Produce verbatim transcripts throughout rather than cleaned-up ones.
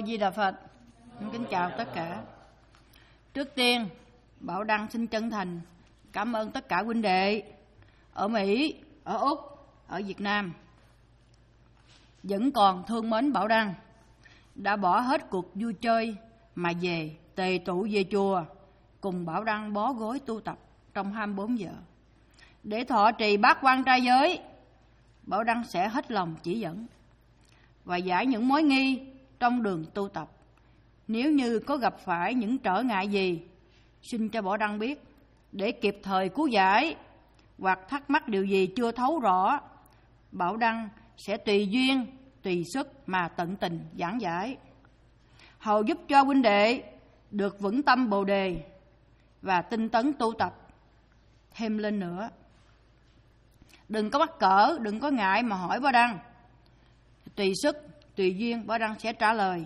Mô Di Đà Phật. Kính chào tất cả. Trước tiên, Bảo Đăng xin chân thành cảm ơn tất cả huynh đệ ở Mỹ, ở Úc, ở Việt Nam vẫn còn thương mến Bảo Đăng, đã bỏ hết cuộc vui chơi mà về tề tụ về chùa cùng Bảo Đăng bó gối tu tập trong hai mươi bốn giờ để thọ trì bát quan trai giới. Bảo Đăng sẽ hết lòng chỉ dẫn và giải những mối nghi trong đường tu tập. Nếu như có gặp phải những trở ngại gì, xin cho Bảo Đăng biết để kịp thời cứu giải, hoặc thắc mắc điều gì chưa thấu rõ, Bảo Đăng sẽ tùy duyên, tùy sức mà tận tình giảng giải, hầu giúp cho huynh đệ được vững tâm Bồ đề và tinh tấn tu tập thêm lên nữa. Đừng có mắc cỡ, đừng có ngại mà hỏi Bảo Đăng. Tùy sức, tùy duyên, Bảo Đăng sẽ trả lời.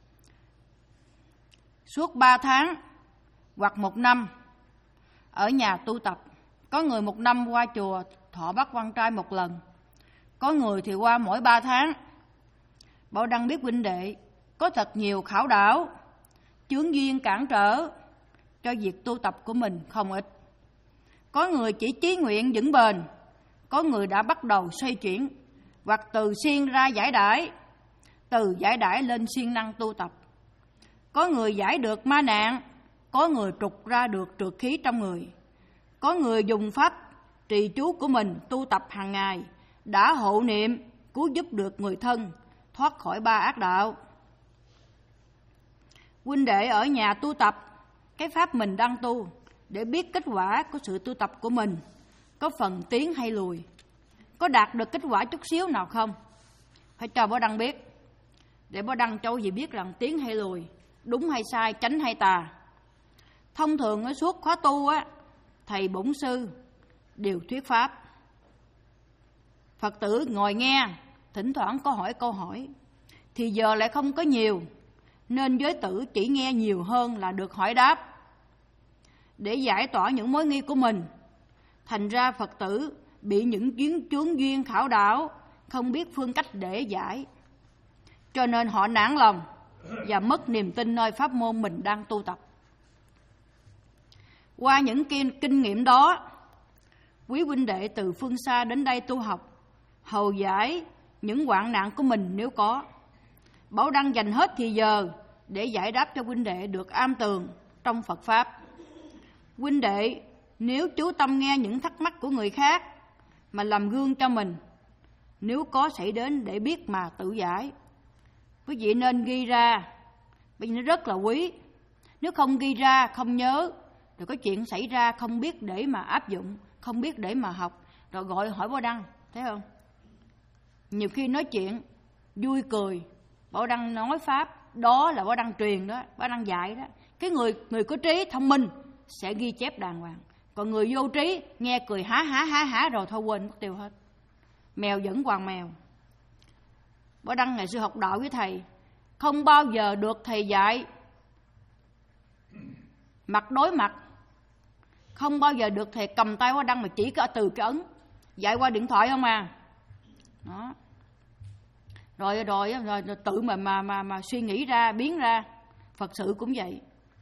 Suốt ba tháng hoặc một năm ở nhà tu tập, có người một năm qua chùa thọ bát quan trai một lần, có người thì qua mỗi ba tháng. Bảo Đăng biết huynh đệ có thật nhiều khảo đảo, chướng duyên cản trở cho việc tu tập của mình không ít. Có người chỉ chí nguyện vững bền, có người đã bắt đầu xoay chuyển, hoặc từ siêng ra giải đãi, từ giải đãi lên siêng năng tu tập. Có người giải được ma nạn, có người trục ra được trượt khí trong người. Có người dùng pháp trì chú của mình tu tập hàng ngày, đã hộ niệm cứu giúp được người thân thoát khỏi ba ác đạo. Huynh đệ ở nhà tu tập cái pháp mình đang tu để biết kết quả của sự tu tập của mình có phần tiến hay lùi, có đạt được kết quả chút xíu nào không, phải cho Bảo Đăng biết, để Bảo Đăng cho gì biết rằng tiến hay lùi, đúng hay sai, chánh hay tà. Thông thường ở suốt khóa tu á, thầy bổn sư đều thuyết pháp, Phật tử ngồi nghe, thỉnh thoảng có hỏi câu hỏi, thì giờ lại không có nhiều, nên giới tử chỉ nghe nhiều hơn là được hỏi đáp để giải tỏa những mối nghi của mình. Thành ra Phật tử bị những chuyến chướng duyên khảo đảo, không biết phương cách để giải, cho nên họ nản lòng và mất niềm tin nơi pháp môn mình đang tu tập. Qua những kinh, kinh nghiệm đó, quý huynh đệ từ phương xa đến đây tu học, hầu giải những hoạn nạn của mình nếu có. Bảo Đăng dành hết thì giờ để giải đáp cho huynh đệ được am tường trong Phật Pháp. Huynh đệ nếu chú tâm nghe những thắc mắc của người khác mà làm gương cho mình, nếu có xảy đến để biết mà tự giải, quý vị nên ghi ra, bởi vì nó rất là quý. Nếu không ghi ra, không nhớ, rồi có chuyện xảy ra không biết để mà áp dụng, không biết để mà học, rồi gọi hỏi Bảo Đăng, thấy không? Nhiều khi nói chuyện vui cười, Bảo Đăng nói pháp, đó là Bảo Đăng truyền đó, Bảo Đăng dạy đó. Cái người người có trí thông minh sẽ ghi chép đàng hoàng, còn người vô trí nghe cười há há há há rồi thôi quên mất tiêu hết. Mèo vẫn còn mèo. Bảo Đăng ngày xưa học đạo với thầy, không bao giờ được thầy dạy mặt đối mặt, không bao giờ được thầy cầm tay Bảo Đăng mà chỉ có từ cái ấn, dạy qua điện thoại không à. Đó. Rồi, rồi rồi rồi tự mà mà mà mà suy nghĩ ra, biến ra. Phật sự cũng vậy.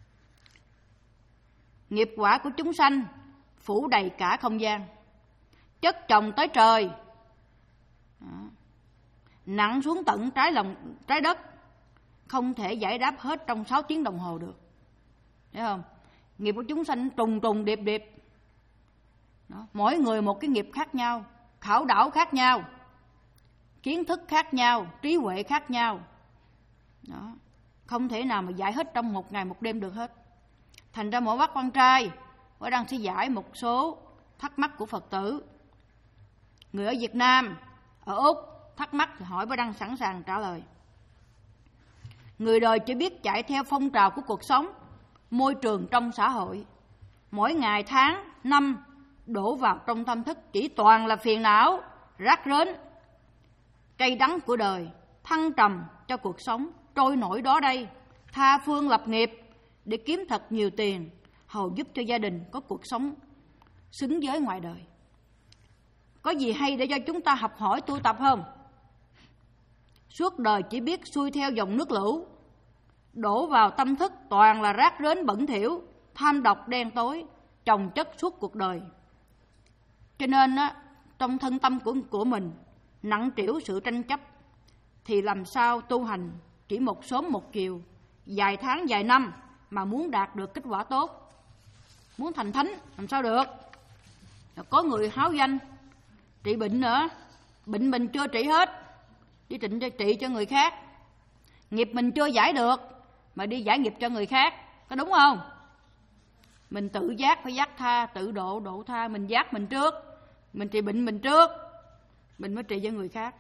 Nghiệp quả của chúng sanh phủ đầy cả không gian, chất chồng tới trời. Đó. Nặng xuống tận trái lòng trái đất, không thể giải đáp hết trong sáu tiếng đồng hồ được. Thấy không? Nghiệp của chúng sanh trùng trùng điệp điệp. Đó. Mỗi người một cái nghiệp khác nhau, khảo đảo khác nhau, kiến thức khác nhau, trí huệ khác nhau. Đó. Không thể nào mà giải hết trong một ngày một đêm được hết. Thành ra mỗi bát quan trai, Bảo Đăng sẽ giải một số thắc mắc của Phật tử. Người ở Việt Nam, ở Úc thắc mắc thì hỏi Bảo Đăng sẵn sàng trả lời. Người đời chỉ biết chạy theo phong trào của cuộc sống, môi trường trong xã hội. Mỗi ngày, tháng, năm đổ vào trong tâm thức chỉ toàn là phiền não, rác rến, cay đắng của đời, thăng trầm cho cuộc sống, trôi nổi đó đây, tha phương lập nghiệp để kiếm thật nhiều tiền, hầu giúp cho gia đình có cuộc sống xứng với ngoài đời. Có gì hay để cho chúng ta học hỏi tu tập không? Suốt đời chỉ biết xuôi theo dòng nước lũ, đổ vào tâm thức toàn là rác rến bẩn thỉu, tham độc đen tối, chồng chất suốt cuộc đời. Cho nên á, trong thân tâm của, của mình nặng trĩu sự tranh chấp, thì làm sao tu hành chỉ một sớm một chiều, vài tháng vài năm mà muốn đạt được kết quả tốt, muốn thành thánh làm sao được. Có người háo danh trị bệnh nữa, bệnh mình chưa trị hết đi trị, trị cho người khác, nghiệp mình chưa giải được mà đi giải nghiệp cho người khác, có đúng không? Mình tự giác phải giác tha, tự độ độ tha. Mình giác mình trước, mình trị bệnh mình trước, mình mới trị cho người khác.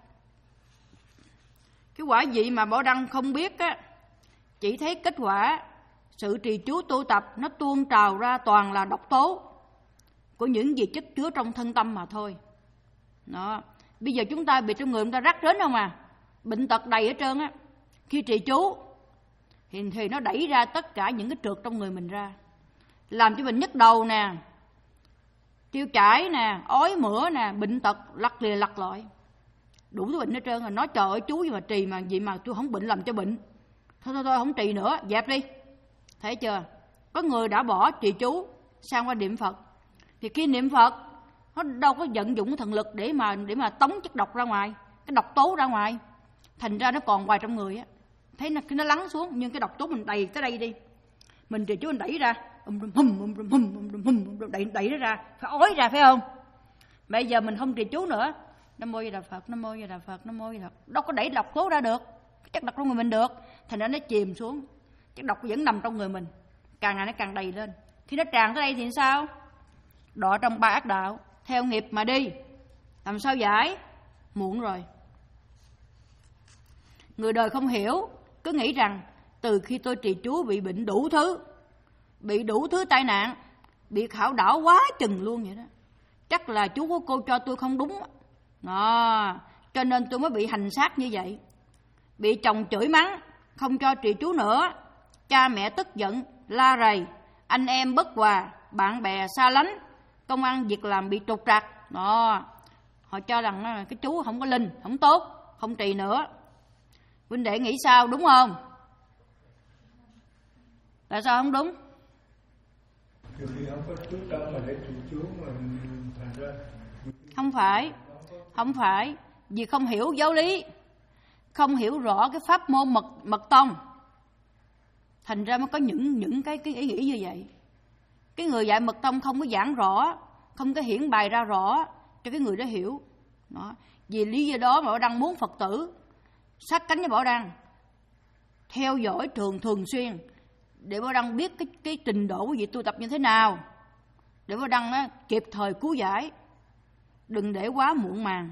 Cái quả vị mà Bảo Đăng không biết á, chỉ thấy kết quả sự trì chú tu tập nó tuôn trào ra toàn là độc tố của những gì chất chứa trong thân tâm mà thôi. Đó. Bây giờ chúng ta bị trong người chúng ta rắc rến không à, bệnh tật đầy hết trơn á. Khi trì chú thì, thì nó đẩy ra tất cả những cái trượt trong người mình ra, làm cho mình nhức đầu nè, tiêu chảy nè, ói mửa nè, bệnh tật lặt lìa lặt lọi, đủ thứ bệnh hết trơn. Rồi nói trời ơi chú gì mà trì mà gì mà tôi không bệnh làm cho bệnh, thôi thôi thôi không trì nữa, dẹp đi. Thấy chưa? Có người đã bỏ trì chú sang qua niệm Phật, thì khi niệm Phật nó đâu có vận dụng thần lực để mà để mà tống chất độc ra ngoài, cái độc tố ra ngoài, thành ra nó còn hoài trong người á. Thấy nó nó lắng xuống, nhưng cái độc tố mình đầy tới đây đi, mình trì chú mình đẩy ra, um hum um hum um hum đẩy đẩy nó ra, phải ói ra phải không? Bây giờ mình không trì chú nữa, Nam Mô A Di Đà Phật, Nam Mô A Di Đà Phật, Nam Mô A Di Đà Phật, đâu có đẩy độc tố ra được, chất độc trong người mình được, thành ra nó chìm xuống, chất độc vẫn nằm trong người mình, càng ngày nó càng đầy lên. Khi nó tràn tới đây thì sao? Đọa trong ba ác đạo, theo nghiệp mà đi, làm sao giải? Muộn rồi. Người đời không hiểu, cứ nghĩ rằng từ khi tôi trì chú bị bệnh đủ thứ, bị đủ thứ tai nạn, bị khảo đảo quá chừng luôn vậy đó. Chắc là chú của cô cho tôi không đúng đó, cho nên tôi mới bị hành xác như vậy. Bị chồng chửi mắng, không cho trì chú nữa, cha mẹ tức giận, la rầy, anh em bất hòa, bạn bè xa lánh, công ăn việc làm bị trục trặc đó. Họ cho rằng cái chú không có linh, không tốt, không trì nữa. Huynh đệ nghĩ sao, đúng không? Tại sao không đúng? Không phải, không phải, vì không hiểu giáo lý, không hiểu rõ cái pháp môn mật mật tông, thành ra mới có những những cái cái ý nghĩ như vậy. Cái người dạy mật tông không có giảng rõ, không có hiển bày ra rõ cho cái người đó hiểu. Đó. Vì lý do đó mà Bảo Đăng muốn Phật tử sát cánh với Bảo Đăng, theo dõi thường thường xuyên, để Bảo Đăng biết cái cái trình độ của vị tu tập như thế nào, để Bảo Đăng á, kịp thời cứu giải, đừng để quá muộn màng.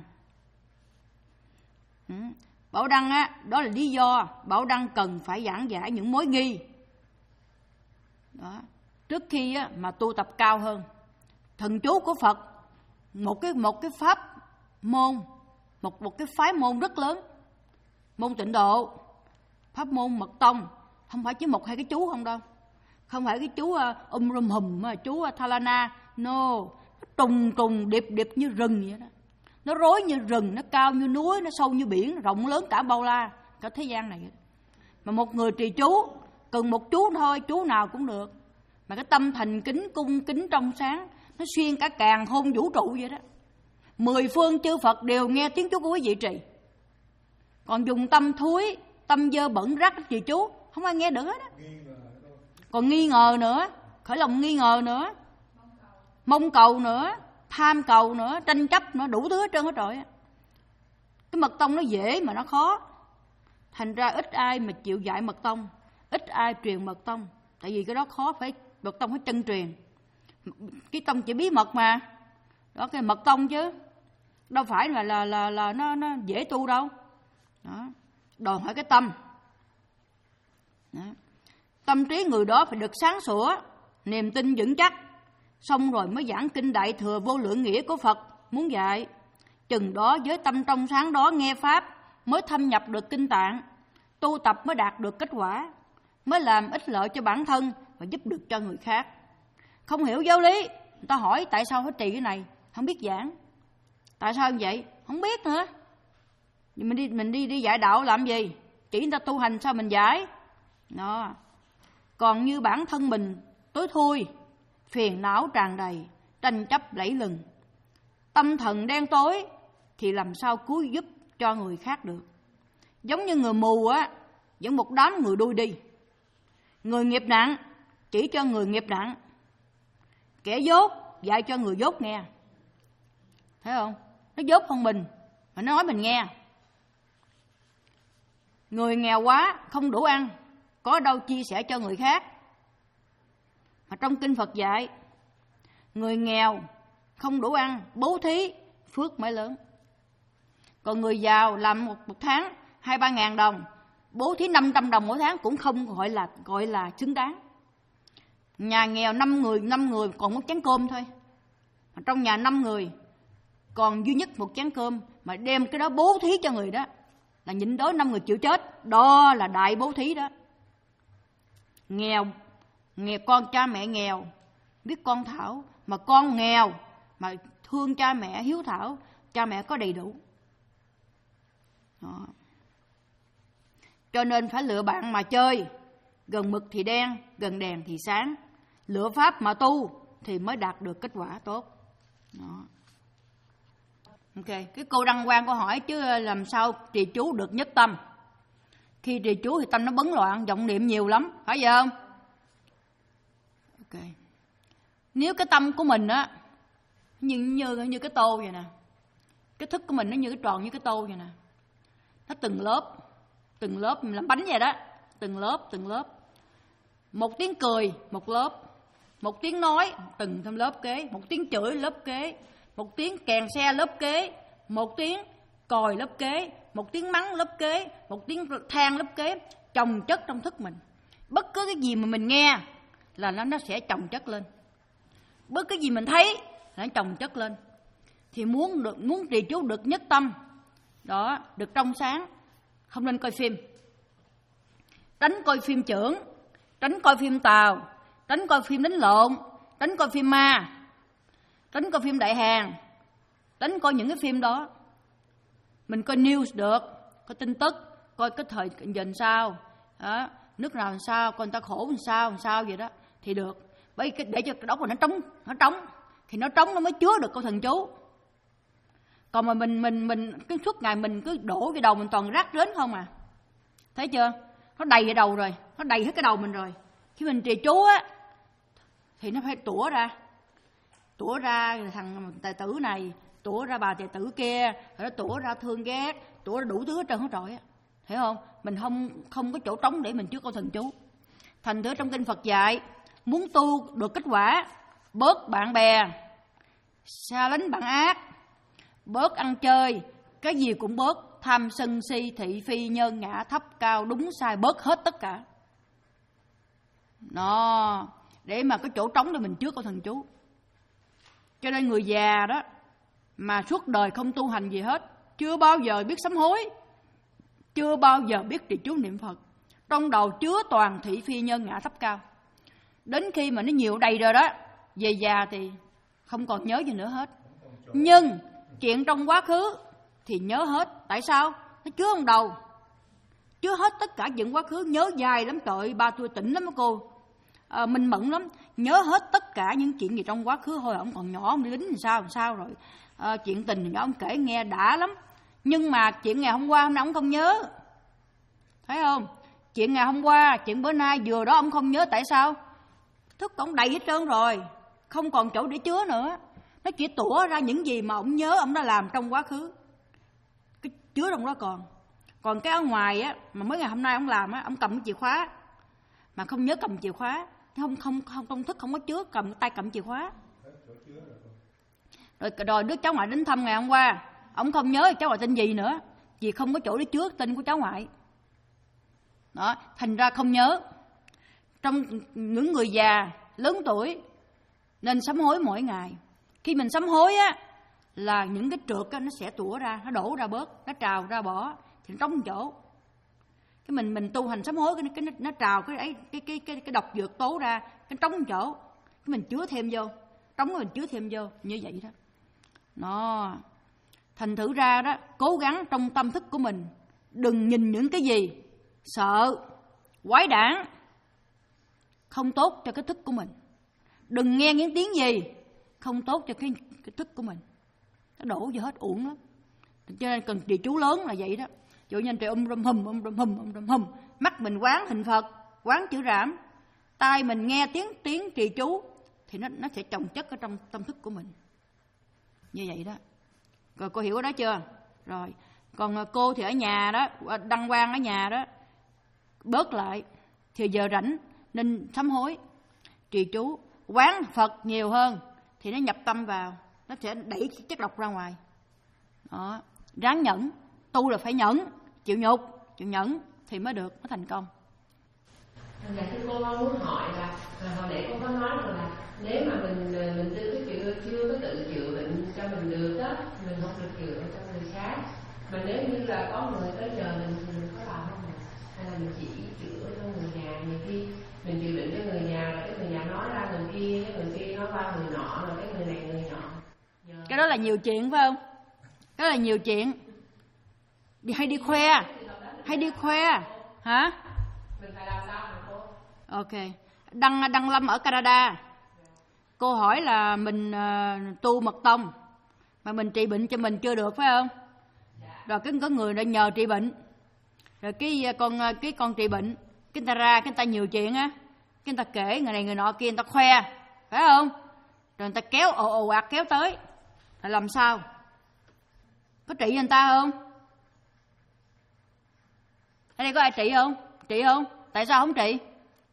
Ừ. Bảo Đăng á, đó là lý do Bảo Đăng cần phải giảng giải những mối nghi đó, trước khi á, mà tu tập cao hơn. Thần chú của Phật, một cái một cái pháp môn, một một cái phái môn rất lớn, môn Tịnh Độ, pháp môn Mật Tông, không phải chỉ một hai cái chú không đâu, không phải cái chú um rum hùm, chú Thalana, no, nó trùng trùng điệp điệp như rừng vậy đó, nó rối như rừng, nó cao như núi, nó sâu như biển, rộng lớn cả bao la, cả thế gian này. Mà một người trì chú cần một chú thôi, chú nào cũng được, mà cái tâm thành kính cung kính trong sáng, nó xuyên cả càn khôn vũ trụ vậy đó. Mười phương chư Phật đều nghe tiếng chú của quý vị trì. Còn dùng tâm thúi, tâm dơ bẩn rác trì chú, không ai nghe được hết á. Còn nghi ngờ nữa, khởi lòng nghi ngờ nữa, mong cầu nữa, tham cầu nữa, tranh chấp nữa, đủ thứ hết trơn hết trọi. Cái mật tông nó dễ mà nó khó, thành ra ít ai mà chịu dạy mật tông, ít ai truyền mật tông, tại vì cái đó khó, phải mật tông phải chân truyền. Cái tông chỉ bí mật mà, đó cái mật tông chứ, đâu phải là là là, là nó nó dễ tu đâu. Đó, đòi hỏi cái tâm. Đó. Tâm trí người đó phải được sáng sủa, niềm tin vững chắc, xong rồi mới giảng kinh Đại Thừa Vô Lượng Nghĩa của Phật muốn dạy. Chừng đó với tâm trong sáng đó nghe Pháp mới thâm nhập được kinh tạng, tu tập mới đạt được kết quả, mới làm ích lợi cho bản thân và giúp được cho người khác. Không hiểu giáo lý, người ta hỏi tại sao phải trì cái này, không biết giảng. Tại sao như vậy? Không biết nữa. Mình đi mình đi đi dạy đạo làm gì? Chỉ người ta tu hành sao mình giải? Đó. Còn như bản thân mình tối thui, phiền não tràn đầy, tranh chấp lẫy lừng, tâm thần đen tối thì làm sao cứu giúp cho người khác được. Giống như người mù á, dẫn một đám người đuôi đi. Người nghiệp nặng chỉ cho người nghiệp nặng, kẻ dốt dạy cho người dốt nghe. Thấy không? Nó dốt hơn mình mà nó nói mình nghe. Người nghèo quá không đủ ăn, có đâu chia sẻ cho người khác. Mà trong kinh Phật dạy, người nghèo không đủ ăn, bố thí phước mới lớn. Còn người giàu làm một, một tháng hai ba ngàn đồng, bố thí năm trăm đồng mỗi tháng cũng không gọi là gọi là xứng đáng. Nhà nghèo năm người năm người còn một chén cơm thôi, mà trong nhà năm người còn duy nhất một chén cơm, mà đem cái đó bố thí cho người đó là nhịn đói năm người chịu chết. Đó là đại bố thí đó. Nghèo, nghèo con cha mẹ nghèo biết con thảo, mà con nghèo mà thương cha mẹ hiếu thảo, cha mẹ có đầy đủ. Đó. Cho nên phải lựa bạn mà chơi, gần mực thì đen, gần đèn thì sáng. Lựa pháp mà tu thì mới đạt được kết quả tốt. Đó. Ok, cái cô đăng quang cô hỏi chứ làm sao trì chú được nhất tâm. Khi trì chú thì tâm nó bấn loạn, vọng niệm nhiều lắm, phải vậy không? Ok. Nếu cái tâm của mình á như như như cái tô vậy nè, cái thức của mình nó như cái tròn như cái tô vậy nè, nó từng lớp, từng lớp làm bánh vậy đó, từng lớp từng lớp. Một tiếng cười một lớp, một tiếng nói từng thêm lớp kế, một tiếng chửi lớp kế, một tiếng kèn xe lớp kế, một tiếng còi lớp kế, một tiếng mắng lớp kế, một tiếng than lớp kế, chồng chất trong thức mình. Bất cứ cái gì mà mình nghe là nó nó sẽ chồng chất lên, bất cứ gì mình thấy là nó chồng chất lên. Thì muốn được muốn trì chú được nhất tâm đó, được trong sáng, không nên coi phim, tránh coi phim chưởng, tránh coi phim Tàu, tránh coi phim đánh lộn, tránh coi phim ma, tránh coi phim đại hàng, tránh coi những cái phim đó. Mình coi news được, coi tin tức, coi cái thời giờ làm sao đó, nước nào làm sao, coi người ta khổ làm sao làm sao vậy đó thì được. Bởi vì để cho cái đó mà nó trống, nó trống thì nó trống nó mới chứa được câu thần chú. Còn mà mình mình mình cái suốt ngày mình cứ đổ cái đầu mình toàn rác rến không à, thấy chưa? Nó đầy cái đầu rồi, nó đầy hết cái đầu mình rồi. Khi mình trì chú á thì nó phải tủa ra, tủa ra thằng tài tử này, tủa ra bà tài tử kia, rồi nó tủa ra thương ghét, tủa ra đủ thứ hết trơn hết trọi á, hiểu không? Mình không không có chỗ trống để mình chứa câu thần chú. Thành thử trong kinh Phật dạy, muốn tu được kết quả, bớt bạn bè, xa lánh bạn ác, bớt ăn chơi, cái gì cũng bớt, tham sân si thị phi nhân ngã thấp cao đúng sai, bớt hết tất cả. Đó, để mà cái chỗ trống để mình chứa câu thần chú. Cho nên người già đó mà suốt đời không tu hành gì hết, chưa bao giờ biết sám hối, chưa bao giờ biết trì chú niệm Phật, trong đầu chứa toàn thị phi nhân ngã thấp cao. Đến khi mà nó nhiều đầy rồi đó, về già thì không còn nhớ gì nữa hết. Nhưng chuyện trong quá khứ thì nhớ hết. Tại sao? Nó chứa trong đầu, chứa hết tất cả chuyện quá khứ, nhớ dài lắm. Trời, ba tôi tỉnh lắm đó cô, à, minh mẫn lắm, nhớ hết tất cả những chuyện gì trong quá khứ. Hồi ông còn nhỏ ông đi lính làm sao làm sao rồi, à, chuyện tình nhỏ ông kể nghe đã lắm. Nhưng mà chuyện ngày hôm qua hôm nay ông không nhớ, thấy không? Chuyện ngày hôm qua, chuyện bữa nay vừa đó ông không nhớ. Tại sao? Thức ông đầy hết trơn rồi, không còn chỗ để chứa nữa. Nó chỉ tủa ra những gì mà ông nhớ ông đã làm trong quá khứ, cái chứa trong đó còn. Còn cái ở ngoài á, mà mới ngày hôm nay ông làm á, ông cầm cái chìa khóa mà không nhớ cầm chìa khóa, không không không trong thức không có chứa, cầm tay cầm chìa khóa. Rồi rồi đứa cháu ngoại đến thăm ngày hôm qua, ông không nhớ cháu ngoại tên gì nữa, vì không có chỗ để chứa tên của cháu ngoại. Đó, thành ra không nhớ. Trong những người già lớn tuổi nên sám hối mỗi ngày. Khi mình sám hối á là những cái trượt á, nó sẽ tủa ra, nó đổ ra bớt, nó trào ra bỏ thì nó trống chỗ. Cái mình mình tu hành sám hối cái, cái nó trào cái ấy cái cái cái cái độc dược tố ra, cái trống chỗ, cái mình chứa thêm vô, trống mình chứa thêm vô như vậy đó. Nó thành thử ra đó, cố gắng trong tâm thức của mình đừng nhìn những cái gì sợ, quái đản, không tốt cho cái thức của mình. Đừng nghe những tiếng gì không tốt cho cái, cái thức của mình. Nó đổ vô hết uổng lắm. Cho nên cần trì chú lớn là vậy đó. Dụ như anh trì um rùm hùm, um rùm hùm, um rùm hùm. Mắt mình quán hình Phật, quán chữ Rảm. Tai mình nghe tiếng tiếng trì chú thì nó nó sẽ chồng chất ở trong tâm thức của mình. Như vậy đó. Rồi cô hiểu đó chưa? Rồi. Còn cô thì ở nhà đó, đăng quang ở nhà đó, bớt lại. Thì giờ rảnh nên sám hối, trì chú, quán Phật nhiều hơn thì nó nhập tâm vào, nó sẽ đẩy chất độc ra ngoài. Đó. Ráng nhẫn, tu là phải nhẫn, chịu nhục, chịu nhẫn thì mới được, mới thành công. Dạ thưa cô, con muốn hỏi là, là hồi nãy cô có nói rằng là nếu mà mình mình chưa chưa chưa có tự chữa bệnh cho mình được đó, mình không được chữa cho người khác. Mà nếu như là có người tới giờ mình thì mình có làm không? Hay là mình chỉ chữa cho người nhà? Nhiều khi mình chữa bệnh cho người nhà là cái người nhà nói ra người kia, cái người kia nói qua người nọ, rồi cái người này người nọ. Giờ... Cái đó là nhiều chuyện phải không? Cái đó là nhiều chuyện. Đi hay đi khoe, hay đi khoe, hả? Mình phải làm sao hả cô? Ok. Đăng Đăng Lâm ở Canada. Cô hỏi là mình uh, tu mật tông mà mình trị bệnh cho mình chưa được phải không? Rồi cái có người đã nhờ trị bệnh. Rồi cái con cái con trị bệnh, cái người ta ra, cái người ta nhiều chuyện á, cái người ta kể người này người nọ kia, người ta khoe, phải không? Rồi người ta kéo ồ ồ ạt kéo tới. Rồi làm sao? Có trị người ta không? Ở đây có ai trị không? Trị không? Tại sao không trị?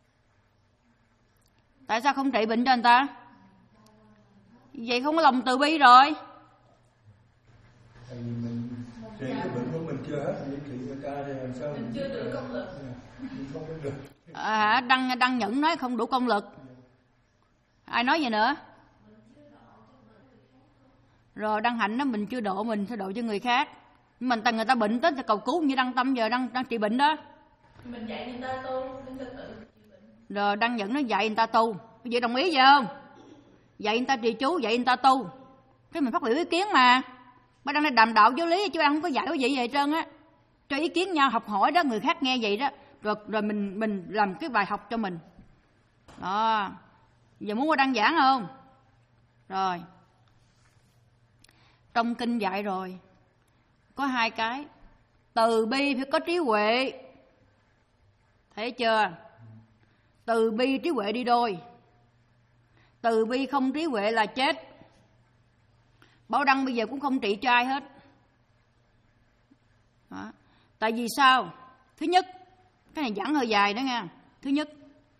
Tại sao không trị bệnh cho người ta? Vậy không có lòng từ bi rồi. Tại vì mình trị cái bệnh của mình chưa hết, mình trị người ta thì làm sao mình chưa đủ công lực. Mình không có được. À, Đăng Đăng Nhẫn nói không đủ công lực. Ai nói vậy nữa? Rồi Đăng Hạnh đó, mình chưa độ mình sẽ độ cho người khác. Mình ta người ta bệnh tới thì cầu cứu như Đăng Tâm giờ đang đang trị bệnh đó. Mình dạy người ta tu, người ta tự trị bệnh. Rồi Đăng Nhẫn nó dạy người ta tu. Quý vị đồng ý vậy không? Dạy người ta trì chú, dạy người ta tu. Cái mình phát biểu ý kiến mà. Mới đang đây đàm đạo giáo lý chứ không có dạy cái gì vậy trơn á. Cho ý kiến nhau, học hỏi đó, người khác nghe vậy đó. Rồi rồi mình mình làm cái bài học cho mình. Đó. Giờ muốn qua đăng giảng không? Rồi. Trong kinh dạy rồi. Có hai cái. Từ bi phải có trí huệ. Thấy chưa? Từ bi trí huệ đi đôi. Từ bi không trí huệ là chết. Bảo Đăng bây giờ cũng không trị cho ai hết. Đó. Tại vì sao? Thứ nhất, cái này giảng hơi dài đó nha. Thứ nhất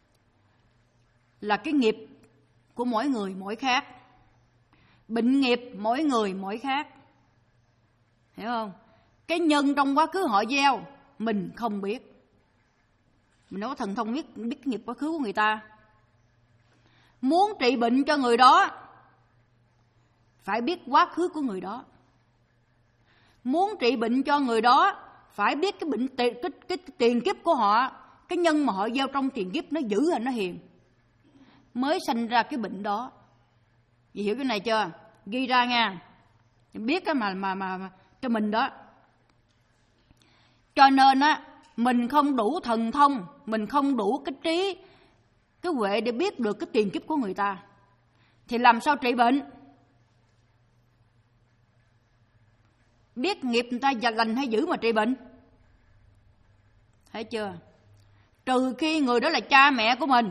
là cái nghiệp của mỗi người mỗi khác. Bệnh nghiệp mỗi người mỗi khác. Hiểu không? Cái nhân trong quá khứ họ gieo mình không biết. Mình đâu có thần thông biết biết cái nghiệp quá khứ của người ta. Muốn trị bệnh cho người đó phải biết quá khứ của người đó. Muốn trị bệnh cho người đó phải biết cái bệnh cái, cái, cái tiền kiếp của họ, cái nhân mà họ gieo trong tiền kiếp nó dữ hay nó hiền, mới sanh ra cái bệnh đó. Chị hiểu cái này chưa? Ghi ra nha. Biết cái mà mà mà, mà cho mình đó. Cho nên á, mình không đủ thần thông, mình không đủ cái trí, cái huệ để biết được cái tiền kiếp của người ta, thì làm sao trị bệnh? Biết nghiệp người ta già lành hay dữ mà trị bệnh. Thấy chưa? Trừ khi người đó là cha mẹ của mình,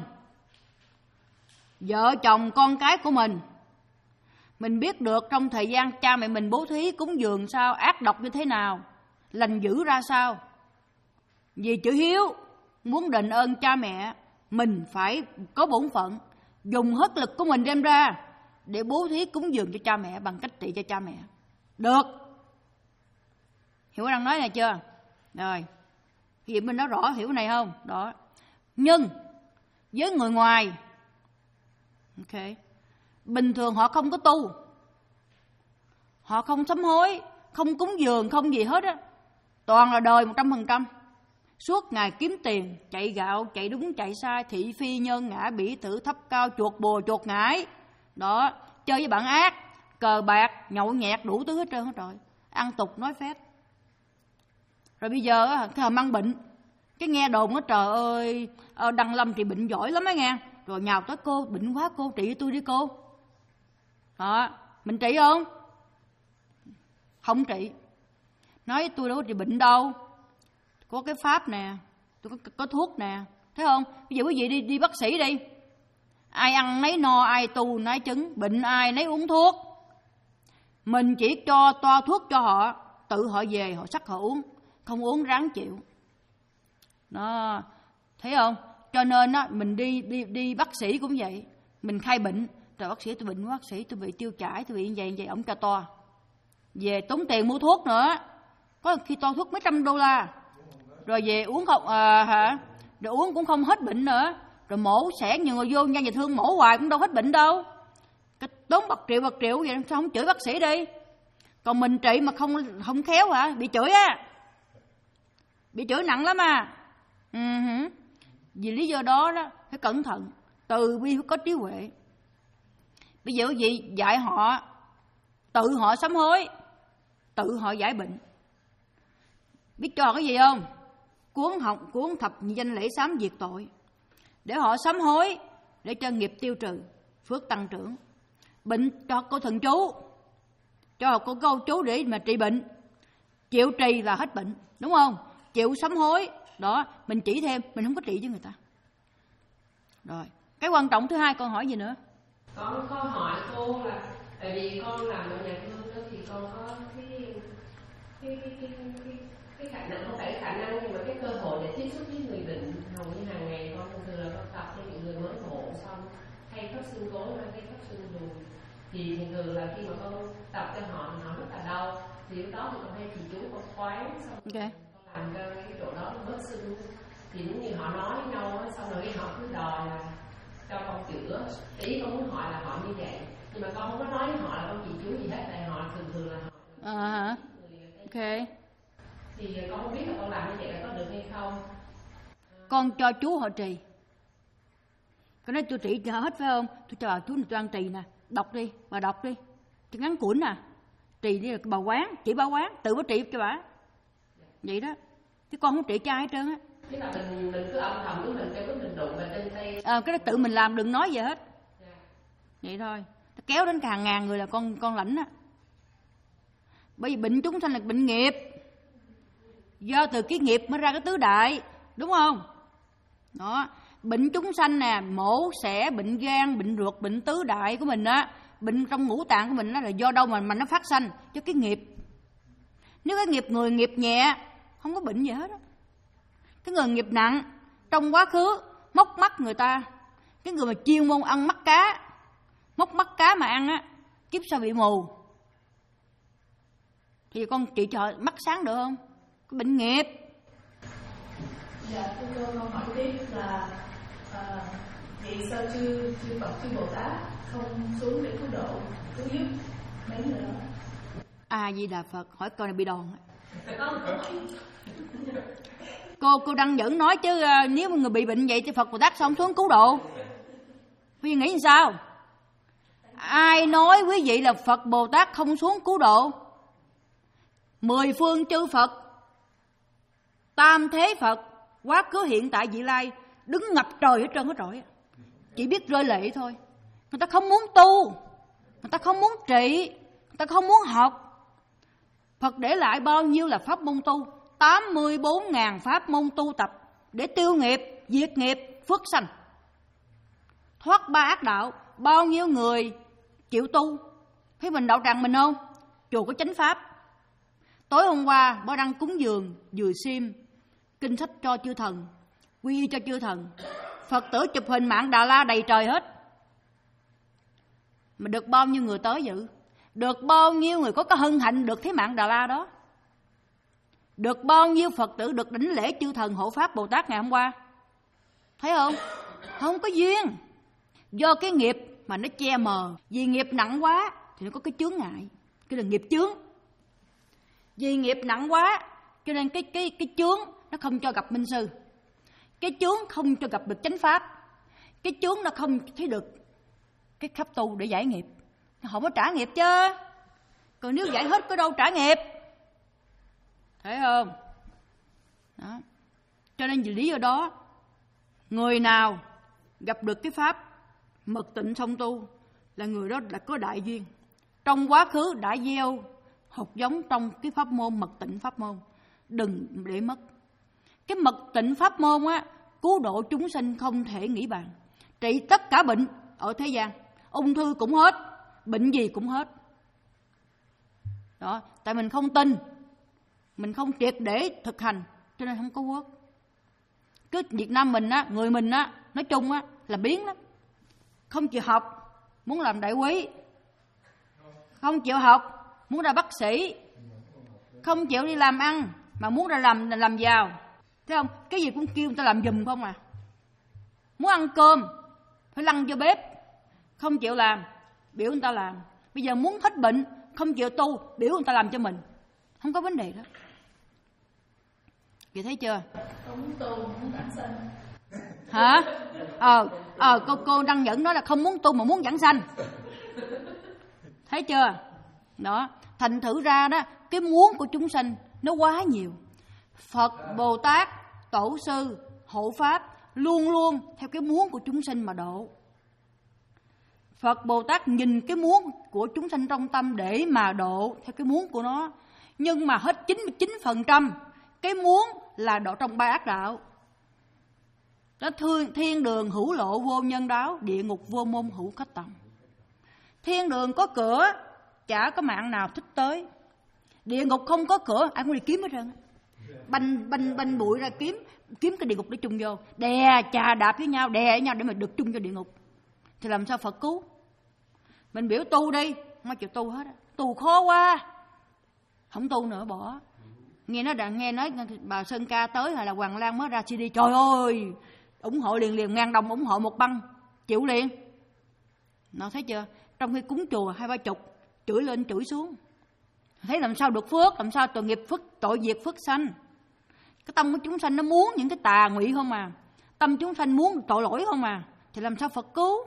vợ chồng con cái của mình. Mình biết được trong thời gian cha mẹ mình bố thí cúng dường sao, ác độc như thế nào, lành dữ ra sao. Vì chữ hiếu, muốn đền ơn cha mẹ, mình phải có bổn phận, dùng hết lực của mình đem ra để bố thí cúng dường cho cha mẹ bằng cách trị cho cha mẹ. Được. Hiểu đang nói này chưa? Rồi. Vậy mình nói rõ hiểu này không? Đó. Nhưng với người ngoài, ok, bình thường họ không có tu, họ không sám hối, không cúng dường, không gì hết á, toàn là đời một trăm phần trăm. Suốt ngày kiếm tiền, chạy gạo, chạy đúng chạy sai, thị phi nhân ngã, bỉ thử thấp cao, chuột bùa chuột ngải. Đó, chơi với bạn ác, cờ bạc, nhậu nhẹt, đủ thứ hết trơn hết rồi. Ăn tục nói phét. Rồi bây giờ cái họ mang bệnh, Cái nghe đồn đó, trời ơi, Đăng Lâm thì bệnh giỏi lắm á nghe. Rồi nhào tới cô, bệnh quá cô trị cho tôi đi cô. Đó, mình trị không? Không trị. Nói tôi đâu có trị bệnh đâu. Có cái pháp nè, tôi có, có thuốc nè. Thấy không? Bây giờ quý vị đi, đi bác sĩ đi. Ai ăn nấy no, ai tu nấy chứng. Bệnh ai nấy uống thuốc. Mình chỉ cho toa thuốc cho họ. Tự họ về, họ sắc họ uống. Không uống ráng chịu. Đó, thấy không? Cho nên á, mình đi, đi, đi bác sĩ cũng vậy. Mình khai bệnh. Trời bác sĩ tôi bệnh, bác sĩ tôi bị tiêu chảy, tôi bị như vậy, như vậy. Ông cho toa. Về tốn tiền mua thuốc nữa. Có khi toa thuốc mấy trăm đô la. Rồi về uống không, à, hả? Rồi uống cũng không hết bệnh nữa. Rồi mổ xẻ nhiều người vô nha nhà thương mổ hoài cũng đâu hết bệnh đâu. Cái tốn bạc triệu bạc triệu vậy sao không chửi bác sĩ đi. Còn mình trị mà không không khéo hả? Bị chửi á. Bị chửi nặng lắm à. Uh-huh. Vì lý do đó đó phải cẩn thận. Từ bi có trí huệ. Bây giờ gì dạy họ tự họ sám hối, tự họ giải bệnh. Biết cho cái gì không? Cuốn học cuốn thập danh lễ sám diệt tội. Để họ sám hối, để cho nghiệp tiêu trừ, phước tăng trưởng. Bệnh cho cô thần chú, cho họ cô câu chú để mà trị bệnh. Chịu trì là hết bệnh, đúng không? Chịu sám hối, đó, mình chỉ thêm, mình không có trị cho người ta. Rồi, cái quan trọng thứ hai, con hỏi gì nữa? Con có hỏi cô là, tại vì con làm ở nhà thương đó thì con có cái cái cái cái cái, cái khả năng, không phải khả năng nhưng mà cái cơ hội để tiếp xúc với người bệnh hầu như hàng ngày. Con thường thường là con tập cho những người mới ngộ xong hay khớp xương gối hay cái khớp xương đùi, thì thường thường là khi mà con tập cho họ thì họ rất là đau, thì lúc đó thì con hay chỉ chú con khoáng xong okay. Con làm cho cái chỗ đó nó bớt sưng. Thì những như họ nói với nhau xong rồi họ cứ đòi là cho con chữa. Ý con muốn hỏi là họ như vậy, nhưng mà con không có nói với họ là con chỉ chú gì hết, tại họ thường thường là họ à, ok. Thì con không biết là con làm như vậy là có được hay không. Con cho chú họ trì. Con nói tôi trị cho hết phải không? Tôi cho bà chú này tôi ăn trì nè, đọc đi, bà đọc đi, cho ngắn cuốn nè, trì đi là bà quán, chỉ bà quán, tự bà trị cho bà. Vậy đó, chứ con không trị cho ai hết trơn á. Tức là mình mình cứ âm thầm của mình cho mình đụng vào trên tay. À, cái đó tự mình làm, đừng nói gì hết. Yeah. Vậy thôi. Kéo đến cả hàng ngàn người là con con lãnh á. Bởi vì bệnh chúng sanh là bệnh nghiệp. Do từ cái nghiệp mới ra cái tứ đại, đúng không? Đó, bệnh chúng sanh nè, mổ xẻ, bệnh gan, bệnh ruột, bệnh tứ đại của mình á, bệnh trong ngũ tạng của mình đó là do đâu mà mà nó phát sanh? Do cái nghiệp. Nếu cái nghiệp người nghiệp nhẹ, không có bệnh gì hết á. Cái người nghiệp nặng trong quá khứ móc mắt người ta, cái người mà chuyên môn ăn mắt cá, móc mắt cá mà ăn á, kiếp sau bị mù, thì con trị cho mắt sáng được không? Cái bệnh nghiệp. Dạ, tôi con hỏi tiếp là à, vì sao chư chư Phật chư Bồ Tát không xuống để cứu độ cứu giúp mấy người đó? A Di Đà Phật. Hỏi câu này bị đòn. Cô cô đang dẫn nói chứ uh, nếu mà người bị bệnh vậy thì Phật Bồ Tát sao không xuống cứu độ? Quý vị nghĩ như sao? Ai nói quý vị là Phật Bồ Tát không xuống cứu độ? Mười phương chư Phật, tam thế Phật, quá khứ hiện tại vị lai, đứng ngập trời hết trơn hết trọi, chỉ biết rơi lệ thôi. Người ta không muốn tu, người ta không muốn trị, người ta không muốn học. Phật để lại bao nhiêu là pháp môn tu? tám mươi bốn ngàn pháp môn tu tập để tiêu nghiệp, diệt nghiệp, phước sanh, thoát ba ác đạo. Bao nhiêu người chịu tu? Thấy mình đạo tràng mình không? Chùa có chánh pháp. Tối hôm qua bó đăng cúng dường dừa xiêm kinh sách cho chư thần, quy y cho chư thần. Phật tử chụp hình mạng Đà La đầy trời hết. Mà được bao nhiêu người tới dự? Được bao nhiêu người có cái hân hạnh được thấy mạng Đà La đó? Được bao nhiêu Phật tử được đảnh lễ chư thần hộ pháp Bồ Tát ngày hôm qua? Thấy không? Không có duyên. Do cái nghiệp mà nó che mờ. Vì nghiệp nặng quá thì nó có cái chướng ngại, cái là nghiệp chướng. Vì nghiệp nặng quá cho nên cái cái cái chướng nó không cho gặp minh sư. Cái chướng không cho gặp được chánh pháp. Cái chướng nó không thấy được cái pháp tu để giải nghiệp. Họ mới trả nghiệp chứ. Còn nếu giải hết có đâu trả nghiệp. Thấy không? Đó. Cho nên vì lý do đó, người nào gặp được cái pháp mật tịnh song tu là người đó đã có đại duyên. Trong quá khứ đã gieo hột giống trong cái pháp môn mật tịnh pháp môn, đừng để mất. Cái mật tịnh pháp môn á, cứu độ chúng sinh không thể nghĩ bàn, trị tất cả bệnh ở thế gian, ung thư cũng hết, bệnh gì cũng hết. Đó, tại mình không tin, mình không triệt để thực hành, cho nên không có work. Cứ Việt Nam mình á, người mình á, nói chung á là biến lắm, không chịu học, muốn làm đại quý, không chịu học, muốn ra bác sĩ, không chịu đi làm ăn mà muốn ra làm làm giàu. Thấy không? Cái gì cũng kêu người ta làm giùm không à. Muốn ăn cơm phải lăn vô bếp, không chịu làm, biểu người ta làm. Bây giờ muốn hết bệnh, không chịu tu, biểu người ta làm cho mình. Không có vấn đề đó. Chị thấy chưa? Không muốn tu, muốn giảng sanh. Hả? Ờ, ờ cô cô Đăng Nhẫn nói là không muốn tu mà muốn giảng sanh. Thấy chưa? Đó, thành thử ra đó, cái muốn của chúng sanh nó quá nhiều. Phật, Bồ Tát, Tổ sư, Hộ Pháp luôn luôn theo cái muốn của chúng sinh mà độ. Phật, Bồ Tát nhìn cái muốn của chúng sanh trong tâm để mà độ theo cái muốn của nó. Nhưng mà hết chín mươi chín phần trăm cái muốn là độ trong ba ác đạo. Đó, thiên đường hữu lộ vô nhân đáo, địa ngục vô môn hữu khách tòng. Thiên đường có cửa, chả có mạng nào thích tới. Địa ngục không có cửa, ai cũng đi kiếm hết trơn. Banh, banh, banh bụi ra kiếm, kiếm cái địa ngục để chung vô. Đè, chà đạp với nhau, đè với nhau để mà được chung cho địa ngục. Thì làm sao Phật cứu? Mình biểu tu đi, không ai chịu tu hết. Tu khó quá, không tu nữa bỏ. Nghe nói đã nghe nói bà Sơn Ca tới hay là Hoàng Lan mới ra xê đê, trời ơi, ủng hộ liền liền, ngàn đồng ủng hộ một băng, chịu liền. Nó thấy chưa? Trong khi cúng chùa hai ba chục, chửi lên chửi xuống. Thấy làm sao được phước, làm sao tội nghiệp phước, tội diệt phước sanh. Cái tâm của chúng sanh nó muốn những cái tà ngụy không à. Tâm chúng sanh muốn tội lỗi không à. Thì làm sao Phật cứu?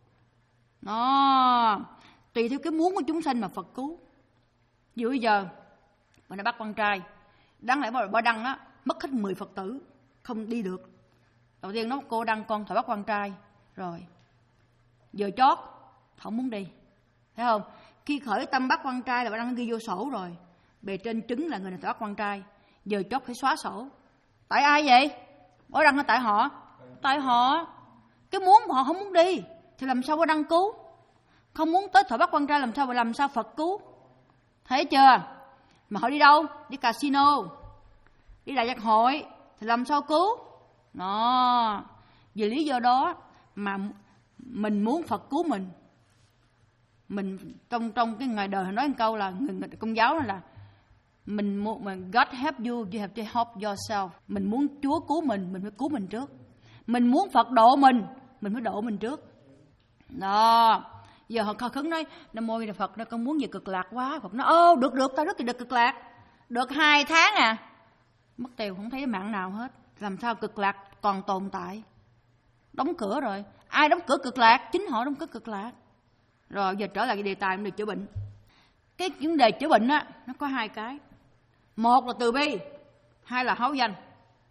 Nó tùy theo cái muốn của chúng sanh mà Phật cứu. Như bây giờ mình đã bắt con trai, đáng lẽ bà Đăng á mất hết mười Phật tử, không đi được. Đầu tiên nó cô Đăng con phải bắt con trai, rồi giờ chót không muốn đi, thấy không? Khi khởi tâm bắt con trai là bà Đăng ghi vô sổ rồi, bề trên chứng là người này phải bắt con trai, giờ chót phải xóa sổ. Tại ai vậy? Bà Đăng là tại họ, tại họ cái muốn của họ không muốn đi thì làm sao bà Đăng cứu? Không muốn tới thổi bắt con trai làm sao mà làm sao Phật cứu? Thấy chưa? Mà họ đi đâu? Đi casino, đi đại nhạc hội thì làm sao cứu? Đó, vì lý do đó mà mình muốn Phật cứu mình. Mình trong trong cái ngày đời nói một câu là người, người Công giáo là mình muốn mình God help you, you have to help yourself. Mình muốn Chúa cứu mình, mình phải cứu mình trước. Mình muốn Phật độ mình, mình phải độ mình trước. Đó. Giờ họ khấn nói Nam Mô Là Phật, nó con muốn gì cực lạc quá. Phật nói ô được được, tao rất là được cực lạc. Được hai tháng à, mất tiêu không thấy mạng nào hết. Làm sao cực lạc còn tồn tại? Đóng cửa rồi. Ai đóng cửa cực lạc? Chính họ đóng cửa cực lạc. Rồi giờ trở lại cái đề tài vấn đề chữa bệnh. Cái vấn đề chữa bệnh á, nó có hai cái. Một là từ bi, hai là háo danh.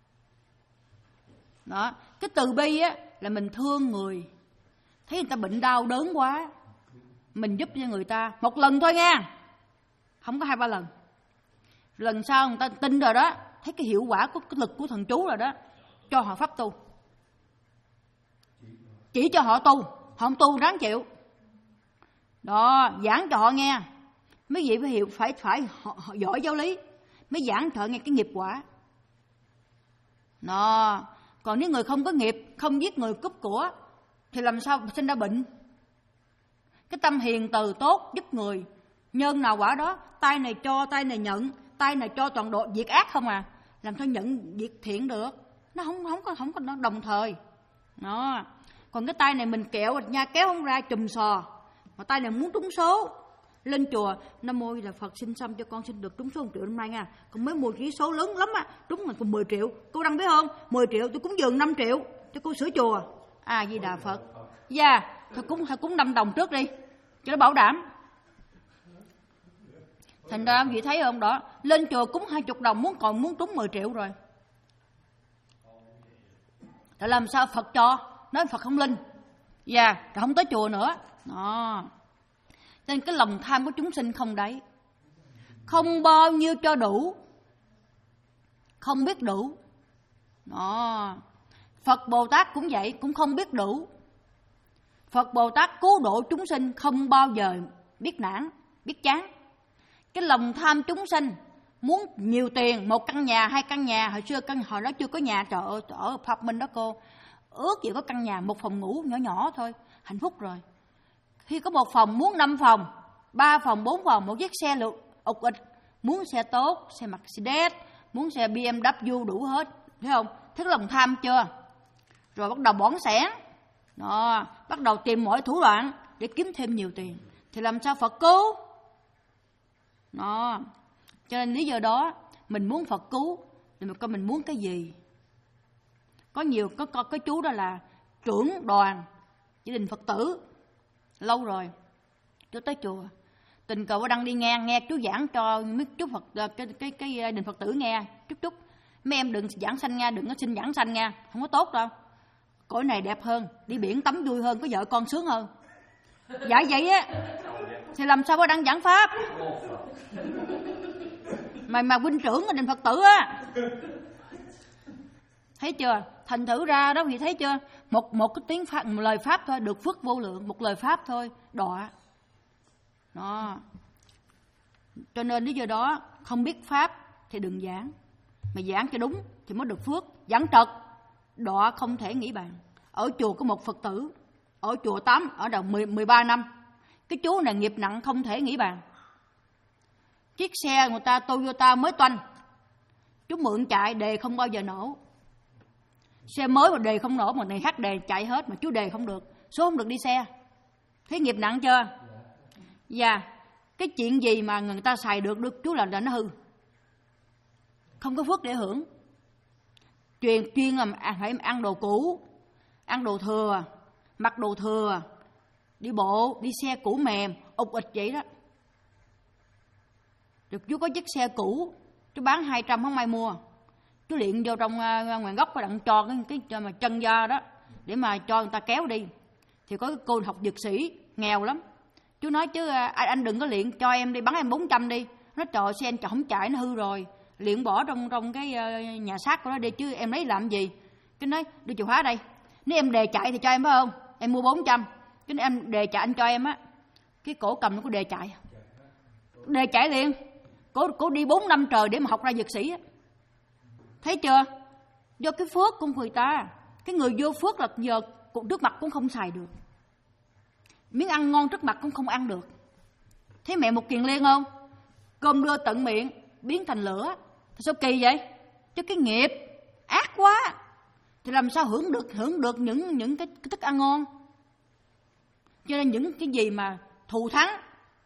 Đó, cái từ bi á là mình thương người, thấy người ta bệnh đau đớn quá, mình giúp cho người ta một lần thôi nha, không có hai ba lần. Lần sau người ta tin rồi đó, thấy cái hiệu quả của cái lực của thần chú rồi đó, cho họ pháp tu, chỉ cho họ tu, họ không tu ráng chịu. Đó, giảng cho họ nghe. Mấy vị phải hiểu phải phải họ, họ giỏi giáo lý mới giảng cho họ nghe cái nghiệp quả. Đó, còn nếu người không có nghiệp, không giết người cướp của thì làm sao sinh ra bệnh? Cái tâm hiền từ tốt giúp người, nhân nào quả đó, tay này cho tay này nhận, tay này cho toàn độ diệt ác không à, làm sao nhận diệt thiện được? Nó không không có không có nó đồng thời. Đó. Còn cái tay này mình kẹo nha, kéo không ra chùm sò, mà tay này muốn trúng số, lên chùa Nam Mô Là Phật xin xăm cho con xin được trúng số một triệu năm nay nha, con mới mua cái số lớn lắm á, trúng là còn mười triệu. Cô Đăng biết không? mười triệu tôi cúng dường năm triệu cho cô sửa chùa. À Di Đà Phật. Dạ, yeah, thôi cúng thôi cúng năm đồng trước đi cho nó bảo đảm. Thành ra ông chị thấy không đó, lên chùa cúng hai chục đồng muốn còn muốn trúng mười triệu rồi. rồi làm sao Phật cho, nói Phật không linh, dạ, yeah, rồi không tới chùa nữa. Đó. Cho nên cái lòng tham của chúng sinh không đấy, không bao nhiêu cho đủ, không biết đủ. Đó. Phật Bồ Tát cũng vậy, cũng không biết đủ. Phật Bồ Tát cứu độ chúng sinh không bao giờ biết nản, biết chán. Cái lòng tham chúng sinh muốn nhiều tiền, một căn nhà, hai căn nhà. Hồi xưa căn hồi đó chưa có nhà, trời ơi, ở Pháp Minh đó cô, ước gì có căn nhà một phòng ngủ nhỏ nhỏ thôi, hạnh phúc rồi. Khi có một phòng muốn năm phòng, ba phòng, bốn phòng, một chiếc xe lụt ục ịch, muốn xe tốt, xe Mercedes, muốn xe bê em vê đủ hết, thấy không? Thấy lòng tham chưa? Rồi bắt đầu bỏng sẻn, đó, bắt đầu tìm mọi thủ đoạn để kiếm thêm nhiều tiền, thì làm sao Phật cứu? Đó. Cho nên lý do đó mình muốn Phật cứu thì mình coi mình muốn cái gì. Có nhiều có, có cái chú đó là trưởng đoàn gia đình Phật tử lâu rồi, chú tới chùa tình cờ đăng đi ngang, nghe chú giảng cho mấy chú Phật cái cái cái gia đình Phật tử nghe, chút chút mấy em đừng giảng sanh nha, đừng có xin giảng sanh nha, không có tốt đâu. Cõi này đẹp hơn, đi biển tắm vui hơn, có vợ con sướng hơn. Dạ vậy á, thì làm sao có đăng giảng pháp? Mà mà huynh trưởng gia đình Phật tử á, thấy chưa? Thành thử ra đó thì thấy chưa? Một một cái tiếng pháp, một lời pháp thôi được phước vô lượng, một lời pháp thôi đọa. Đó. Cho nên lý do đó không biết pháp thì đừng giảng, mà giảng cho đúng thì mới được phước. Giảng trật đọa không thể nghĩ bàn. Ở chùa có một Phật tử, ở chùa tám ở đầu mười ba năm, cái chú này nghiệp nặng không thể nghĩ bàn. Chiếc xe người ta Toyota mới toanh, chú mượn chạy đề không bao giờ nổ. Xe mới mà đề không nổ, mà này hát đề chạy hết, mà chú đề không được, số không được đi xe. Thấy nghiệp nặng chưa? Dạ, cái chuyện gì mà người ta xài được được chú là nó hư, không có phước để hưởng. Truyền chuyên là phải ăn đồ cũ, ăn đồ thừa, mặc đồ thừa, đi bộ, đi xe cũ mềm, ục ịch vậy đó. Được chú có chiếc xe cũ, chú bán hai trăm không ai mua. Chú điện vô trong uh, ngoài gốc và đặng cho cái, cái mà chân da đó để mà cho người ta kéo đi. Thì có cái cô học dược sĩ nghèo lắm. Chú nói chứ uh, anh đừng có luyện, cho em đi, bắn em bốn trăm đi. Nó trời xe anh không chạy, nó hư rồi. Luyện bỏ trong trong cái uh, nhà xác của nó đi chứ em lấy làm gì. Cái nói đưa chìa khóa đây. Nếu em đề chạy thì cho em phải không? Em mua bốn trăm. Cái nói em đề chạy anh cho em á. Cái cổ cầm nó có đề chạy. Đề chạy liền. Cổ, cổ đi bốn năm trời để mà học ra dược sĩ á. Thấy chưa? Do cái phước của người ta. Cái người vô phước là giờ trước mặt cũng không xài được, miếng ăn ngon trước mặt cũng không ăn được. Thấy mẹ một kiền liên không? Cơm đưa tận miệng biến thành lửa. Sao kỳ vậy? Chứ cái nghiệp ác quá thì làm sao hưởng được hưởng được những những cái, cái thức ăn ngon. Cho nên những cái gì mà thù thắng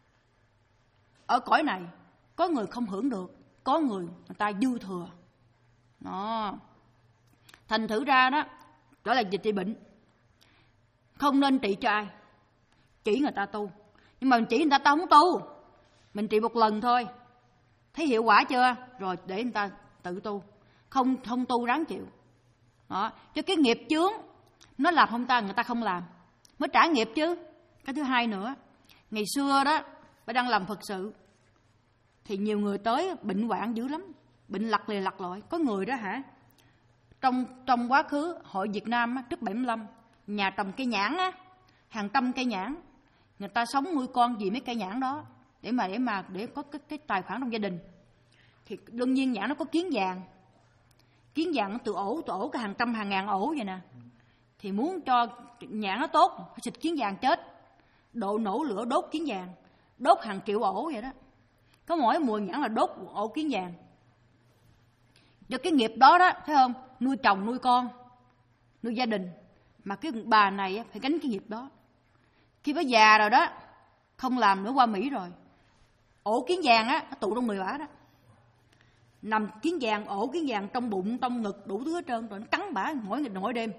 ở cõi này, có người không hưởng được, có người người ta dư thừa. Đó. Thành thử ra đó, đó là dịch trị bệnh. Không nên trị cho ai, chỉ người ta tu. Nhưng mà mình chỉ người ta, ta không tu. Mình trị một lần thôi, thấy hiệu quả chưa? Rồi để người ta tự tu. Không không tu ráng chịu. Đó. Chứ cái nghiệp chướng nó làm không ta, người ta không làm mới trả nghiệp chứ. Cái thứ hai nữa, ngày xưa đó bà đang làm Phật sự thì nhiều người tới bệnh hoạn dữ lắm, bệnh lặt lìa lặt lội. Có người đó hả, trong trong quá khứ hội Việt Nam á, trước bảy mươi lăm, nhà trồng cây nhãn á, hàng trăm cây nhãn, người ta sống nuôi con vì mấy cây nhãn đó để mà để mà để có cái, cái tài khoản trong gia đình. Thì đương nhiên nhãn nó có kiến vàng, kiến vàng nó từ ổ từ ổ cả hàng trăm hàng ngàn ổ vậy nè. Thì muốn cho nhãn nó tốt phải xịt kiến vàng chết, độ nổ lửa đốt kiến vàng, đốt hàng triệu ổ vậy đó. Có mỗi mùa nhãn là đốt ổ kiến vàng. Do cái nghiệp đó đó, thấy không? Nuôi chồng, nuôi con, nuôi gia đình. Mà cái bà này phải gánh cái nghiệp đó. Khi bà già rồi đó, không làm nữa, qua Mỹ rồi, ổ kiến vàng á, nó tụ trong người bả đó. Nằm kiến vàng, ổ kiến vàng trong bụng, trong ngực, đủ thứ hết trơn. Rồi nó cắn bả mỗi ngày mỗi đêm.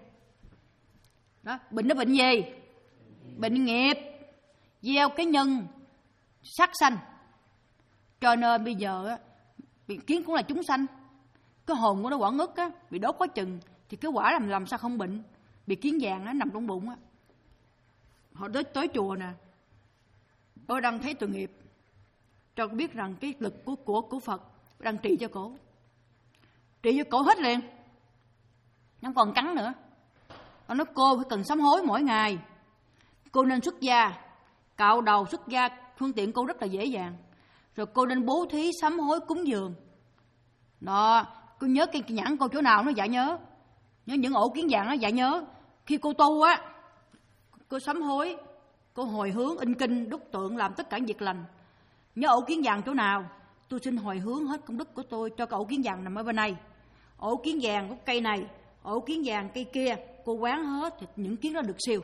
Đó, bệnh nó bệnh gì? Bệnh nghiệp, gieo cái nhân sát sanh. Cho nên bây giờ á, kiến cũng là chúng sanh. Cái hồn của nó quẩn ngất á, bị đốt quá chừng, thì cái quả làm làm sao không bệnh. Bị kiến vàng nó nằm trong bụng á. Họ tới tới chùa nè, tôi đang thấy tội nghiệp, cho biết rằng cái lực của của của Phật đang trị cho cổ, trị cho cổ hết liền, nó còn cắn nữa. Nó nói cô phải cần sám hối mỗi ngày, cô nên xuất gia, cạo đầu xuất gia, phương tiện cô rất là dễ dàng. Rồi cô nên bố thí sám hối cúng dường. Đó, cô nhớ cái nhãn cô chỗ nào nó dạ nhớ, nhớ những ổ kiến vàng nó dạ nhớ. Khi cô tu á, cô sám hối, cô hồi hướng, in kinh, đúc tượng, làm tất cả việc lành. Nhớ ổ kiến vàng chỗ nào, tôi xin hồi hướng hết công đức của tôi cho cái ổ kiến vàng nằm ở bên này. Ổ kiến vàng của cây này, ổ kiến vàng cây kia, cô quán hết thì những kiến đó được siêu.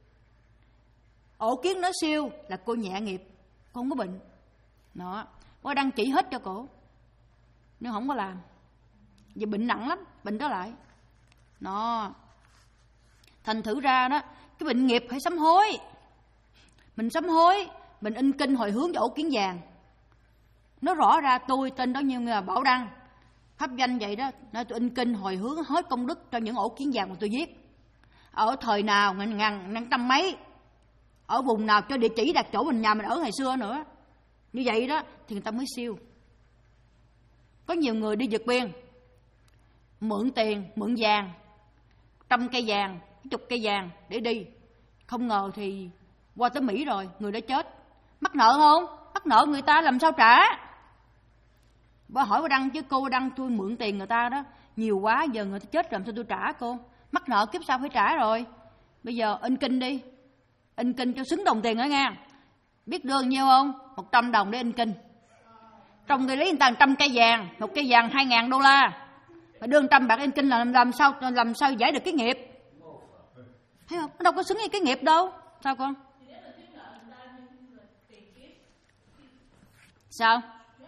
Ổ kiến nó siêu là cô nhẹ nghiệp, cô không có bệnh. Đó, cô đang chỉ hết cho cổ, nhưng không có làm. Vì bệnh nặng lắm, bệnh đó lại. Đó, thành thử ra đó, cái bệnh nghiệp phải sám hối. Mình sám hối, mình in kinh hồi hướng cho ổ kiến vàng. Nó rõ ra tôi tên đó như là Bảo Đăng, pháp danh vậy đó. Nói tôi in kinh hồi hướng hết công đức cho những ổ kiến vàng mà tôi viết. Ở thời nào, ngàn, ngàn, ngàn trăm mấy, ở vùng nào, cho địa chỉ đặt chỗ mình nhà mình ở ngày xưa nữa. Như vậy đó thì người ta mới siêu. Có nhiều người đi vượt biên, mượn tiền, mượn vàng, trăm cây vàng, chục cây vàng để đi. Không ngờ thì qua tới Mỹ rồi, người đã chết. Mắc nợ không? Mắc nợ người ta làm sao trả? Bà hỏi bà Đăng chứ cô Đăng tôi mượn tiền người ta đó nhiều quá, giờ người ta chết rồi, làm sao tôi trả cô? Mắc nợ kiếp sau phải trả rồi. Bây giờ in kinh đi, in kinh cho xứng đồng tiền đó nha. Biết đưa nhiêu không? Một trăm đồng để in kinh. Trong người lấy người ta một trăm cây vàng, một cây vàng hai ngàn đô la, mà đưa một trăm bạc in kinh là làm, làm sao làm sao giải được cái nghiệp? Thấy không? Nó đâu có xứng với cái nghiệp đâu. Sao con? Sao?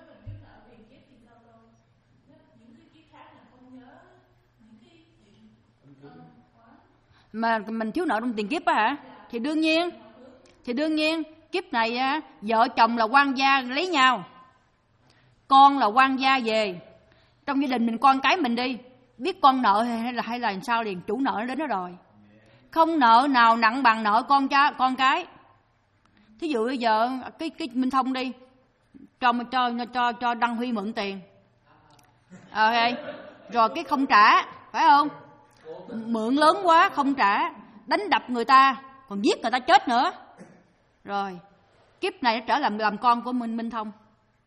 Mà mình thiếu nợ trong tiền kiếp á hả? Thì đương nhiên, thì đương nhiên kiếp này á, vợ chồng là quan gia lấy nhau, con là quan gia về. Trong gia đình mình con cái mình đi, biết con nợ hay là hay là làm sao liền chủ nợ nó đến đó rồi. Không nợ nào nặng bằng nợ con cha con cái. Thí dụ bây giờ cái cái Minh Thông đi, cho cho cho cho Đăng Huy mượn tiền, ok, rồi cái không trả, phải không? Mượn lớn quá không trả, đánh đập người ta, còn giết người ta chết nữa. Rồi kiếp này nó trở làm làm con của Minh Minh Thông.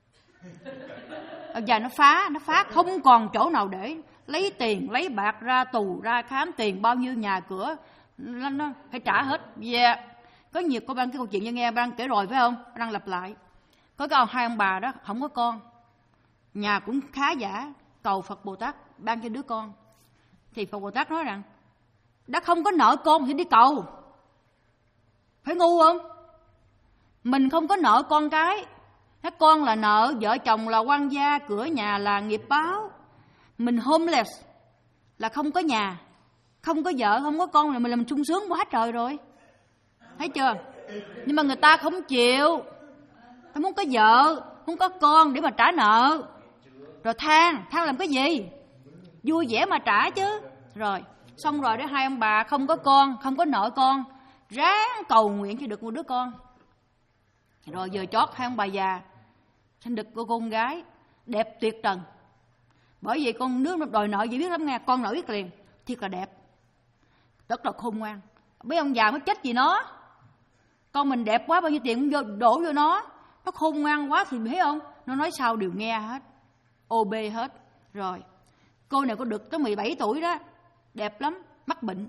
Giờ nó phá, nó phá không còn chỗ nào để lấy tiền, lấy bạc ra tù, ra khám tiền, bao nhiêu nhà cửa nó, nó phải trả hết. Yeah. Có nhiều cô ban cái câu chuyện cho nghe, ban kể rồi phải không? Đang lặp lại. Có cái ông hai ông bà đó không có con, nhà cũng khá giả, cầu Phật Bồ Tát ban cho đứa con. Thì Phật Bồ Tát nói rằng đã không có nợ con thì đi cầu, phải ngu không? Mình không có nợ con cái, các con là nợ, vợ chồng là quan gia, cửa nhà là nghiệp báo. Mình homeless là không có nhà, không có vợ, không có con, là mình làm sung sướng quá trời rồi. Thấy chưa? Nhưng mà người ta không chịu, ta muốn có vợ, muốn có con để mà trả nợ. Rồi than, than làm cái gì? Vui vẻ mà trả chứ. Rồi, xong rồi đó hai ông bà không có con, không có nợ con, ráng cầu nguyện cho được một đứa con. Rồi giờ chót hai ông bà già sinh được cô con gái đẹp tuyệt trần. Bởi vì con nước nó đòi nợ gì biết lắm nghe, con nợ biết liền, thiệt là đẹp, rất là khôn ngoan. Mấy ông già mới chết gì nó, con mình đẹp quá bao nhiêu tiền cũng đổ vô nó, nó khôn ngoan quá thì thấy không, nó nói sao đều nghe hết, ô bê hết. Rồi cô này có được tới mười bảy tuổi đó, đẹp lắm, mắc bệnh,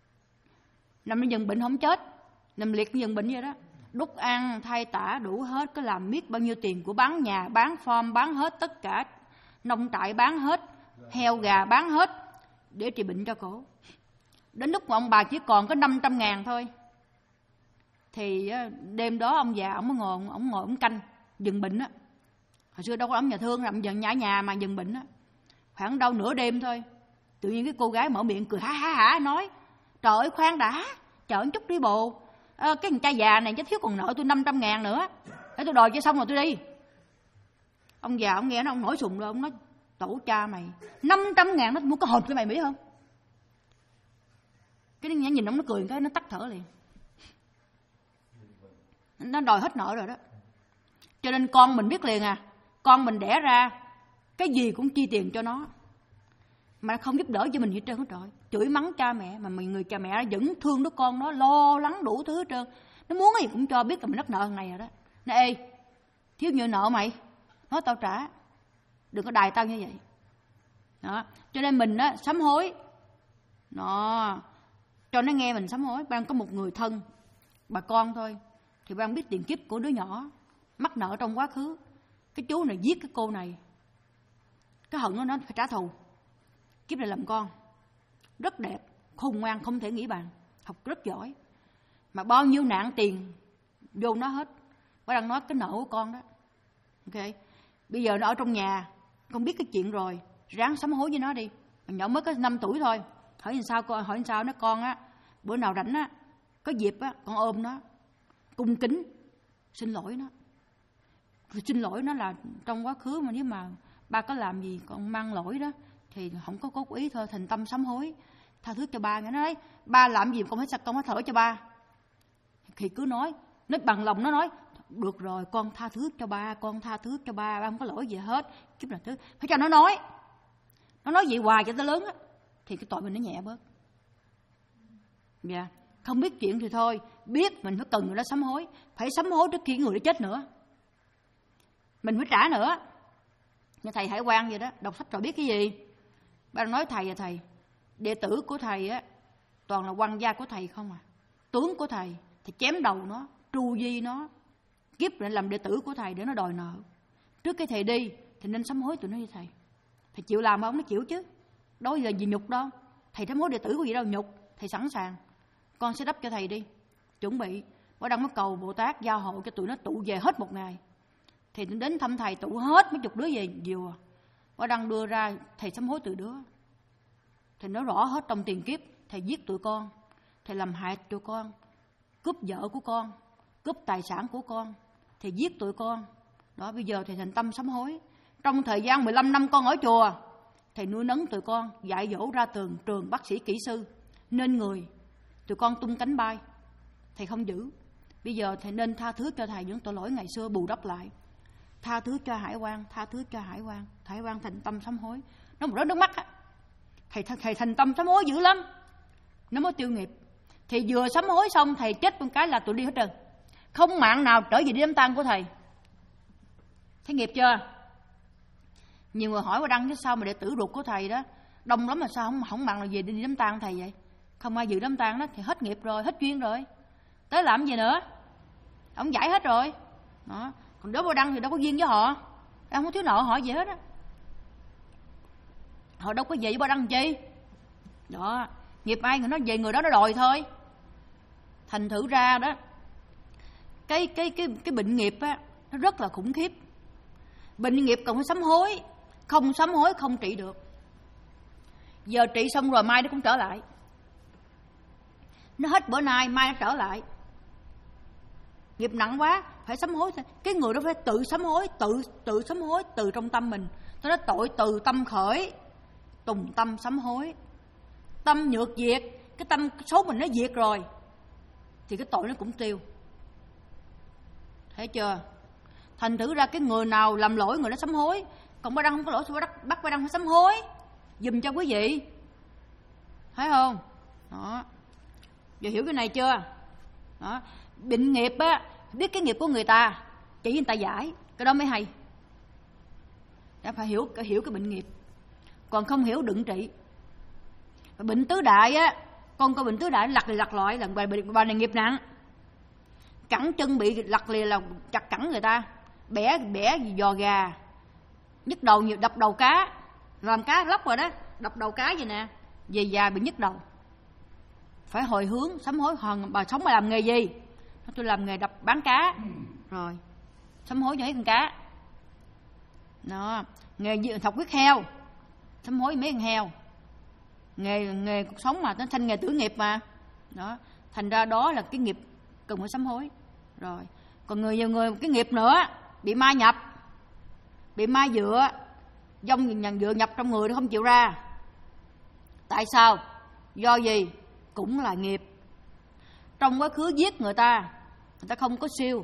nằm trên giường bệnh không chết, nằm liệt trên giường bệnh vậy đó, đút ăn thay tả đủ hết, có làm miết bao nhiêu tiền của bán nhà, bán farm, bán hết tất cả, nông trại bán hết, heo gà bán hết để trị bệnh cho cổ. Đến lúc mà ông bà chỉ còn có năm trăm ngàn thôi, thì đêm đó ông già ông mới ngồi, ông ngồi ông canh giường bệnh á. Hồi xưa đâu có ông nhà thương, làm giường nhà nhà mà giường bệnh á. Khoảng đâu nửa đêm thôi, tự nhiên cái cô gái mở miệng cười hả hả hả nói: trời ơi khoan đã, chờ một chút đi bộ, à, cái thằng cha già này chứ thiếu còn nợ tôi năm trăm ngàn nữa, để tôi đòi cho xong rồi tôi đi. Ông già ông nghe nó, ông nổi sùng rồi, ông nói: tổ cha mày, năm trăm ngàn nó mua cái hộp cho mày biết không? Cái nhãn nhìn nó nó cười cái nó tắt thở liền. Nó đòi hết nợ rồi đó. Cho nên con mình biết liền à, con mình đẻ ra cái gì cũng chi tiền cho nó, mà không giúp đỡ cho mình gì hết trơn hết trọi. Chửi mắng cha mẹ, mà mình người cha mẹ vẫn thương đứa con nó, lo lắng đủ thứ hết trơn. Nó muốn cái gì cũng cho, biết là mình đất nợ thằng này rồi đó. Nó ê, thiếu nhiêu nợ mày, nói tao trả, đừng có đài tao như vậy. Đó. Cho nên mình á, sám hối, nó cho nó nghe mình sám hối. Ban có một người thân, bà con thôi, thì ban biết tiền kiếp của đứa nhỏ mắc nợ trong quá khứ. Cái chú này giết cái cô này, cái hận nó nó phải trả thù. Kiếp này làm con rất đẹp, khôn ngoan không thể nghĩ bàn, học rất giỏi, mà bao nhiêu nạn tiền vô nó hết. Bà đang nói cái nợ của con đó. Ok, bây giờ nó ở trong nhà, con biết cái chuyện rồi, ráng sám hối với nó đi. Nhỏ mới có năm tuổi thôi, hỏi làm sao con, hỏi làm sao nó con á, bữa nào rảnh á, có dịp á, con ôm nó, cung kính xin lỗi nó. Xin lỗi nó là trong quá khứ, mà nếu mà ba có làm gì con mang lỗi đó thì không có cố ý thôi, thành tâm sám hối, tha thứ cho ba. Nó nói ba làm gì con phải con phải thở cho ba, thì cứ nói, nó bằng lòng nó nói được rồi, con tha thứ cho ba, con tha thứ cho ba, ba không có lỗi gì hết. Kiếp là thứ phải cho nó nói, nó nói vậy hoài cho tới lớn á, thì cái tội mình nó nhẹ bớt. Dạ, yeah. Không biết chuyện thì thôi, biết mình phải cần người đó sám hối, phải sám hối trước khi người đó chết nữa, mình phải trả nữa. Như thầy Hải Quang vậy đó, đọc sách rồi biết cái gì. Ba nói thầy là thầy, đệ tử của thầy á toàn là quan gia của thầy không à, tướng của thầy thì chém đầu nó, tru di nó, kiếp lại làm đệ tử của thầy để nó đòi nợ. Trước cái thầy đi thì nên sám hối tụi nó với thầy. Thầy chịu làm không? Nó chịu chứ, đâu giờ gì nhục đâu. Thầy sám hối đệ tử có gì đâu nhục, thầy sẵn sàng. Con sẽ đắp cho thầy đi, chuẩn bị. Bữa đăng có cầu Bồ Tát gia hộ cho tụi nó tụ về hết một ngày. Thì đến thăm thầy tụ hết mấy chục đứa về vừa. Bữa đăng đưa ra thầy sám hối từ đứa. Thầy nói rõ hết trong tiền kiếp thầy giết tụi con, thầy làm hại tụi con, cướp vợ của con, cướp tài sản của con, thầy giết tụi con. Đó, bây giờ thầy thành tâm sám hối. Trong thời gian mười lăm năm con ở chùa, thầy nuôi nấng tụi con, dạy dỗ ra trường, trường bác sĩ kỹ sư, nên người. Tụi con tung cánh bay, thầy không giữ. Bây giờ thầy nên tha thứ cho thầy những tội lỗi ngày xưa, bù đắp lại. Tha thứ cho Hải Quang, tha thứ cho Hải Quang. Hải Quang thành tâm sám hối. Nó một rớt nước mắt á, thầy, thầy thành tâm sám hối dữ lắm, nó mới tiêu nghiệp. Thì vừa sám hối xong thầy chết một cái là tụi đi hết trơn, không mạng nào trở về đi đám tang của thầy. Thấy nghiệp chưa? Nhiều người hỏi qua đăng chứ sao mà đệ tử ruột của thầy đó đông lắm mà sao không không bằng là về đi đám tang thầy vậy? Không ai dự đám tang đó thì hết nghiệp rồi, hết duyên rồi, tới làm gì nữa, ông giải hết rồi đó. Còn đối với đăng thì đâu có duyên với họ, không có thiếu nợ họ gì hết á, họ đâu có về với ba đăng chi đó. Nghiệp ai người nó về người đó nó đòi thôi. Thành thử ra đó, cái cái cái cái bệnh nghiệp á nó rất là khủng khiếp. Bệnh nghiệp cần phải sám hối, không sám hối không trị được. Giờ trị xong rồi mai nó cũng trở lại, nó hết bữa nay mai nó trở lại. Nghiệp nặng quá phải sám hối. Cái người đó phải tự sám hối, tự tự sám hối từ trong tâm mình. Tôi nói tội từ tâm khởi, tùng tâm sám hối. Tâm nhược diệt, cái tâm số mình nó diệt rồi thì cái tội nó cũng tiêu. Thấy chưa? Thành thử ra cái người nào làm lỗi người đó sám hối, còn ba đăng không có lỗi thì bắt ba đăng phải sám hối dùm cho quý vị, thấy không? Đó, giờ hiểu cái này chưa? Đó, bệnh nghiệp á, biết cái nghiệp của người ta, chỉ người ta giải, cái đó mới hay. Đã phải hiểu hiểu cái bệnh nghiệp, còn không hiểu đừng trị. Bệnh tứ đại á, con có bệnh tứ đại lặt lì lặt loại là bà này nghiệp nặng, cẳng chân bị lặt lì là chặt cẳng người ta, bẻ bẻ giò gà, nhức đầu nhiều, đập đầu cá, làm cá lóc rồi đó, đập đầu cá vậy nè, về già bị nhức đầu, phải hồi hướng sám hối. Hòn bà sống bà làm nghề gì? Tôi làm nghề đập bán cá, rồi sám hối cho mấy con cá đó. Nghề học huyết heo, sám hối mấy con heo. Nghề nghề cuộc sống mà nó thành nghề tử nghiệp mà đó, thành ra đó là cái nghiệp cần phải sám hối. Rồi còn người nhiều người cái nghiệp nữa, bị ma nhập, bị ma dựa, dông dựa nhập trong người nó không chịu ra. Tại sao? Do gì? cũng là nghiệp. Trong quá khứ giết người ta, người ta không có siêu.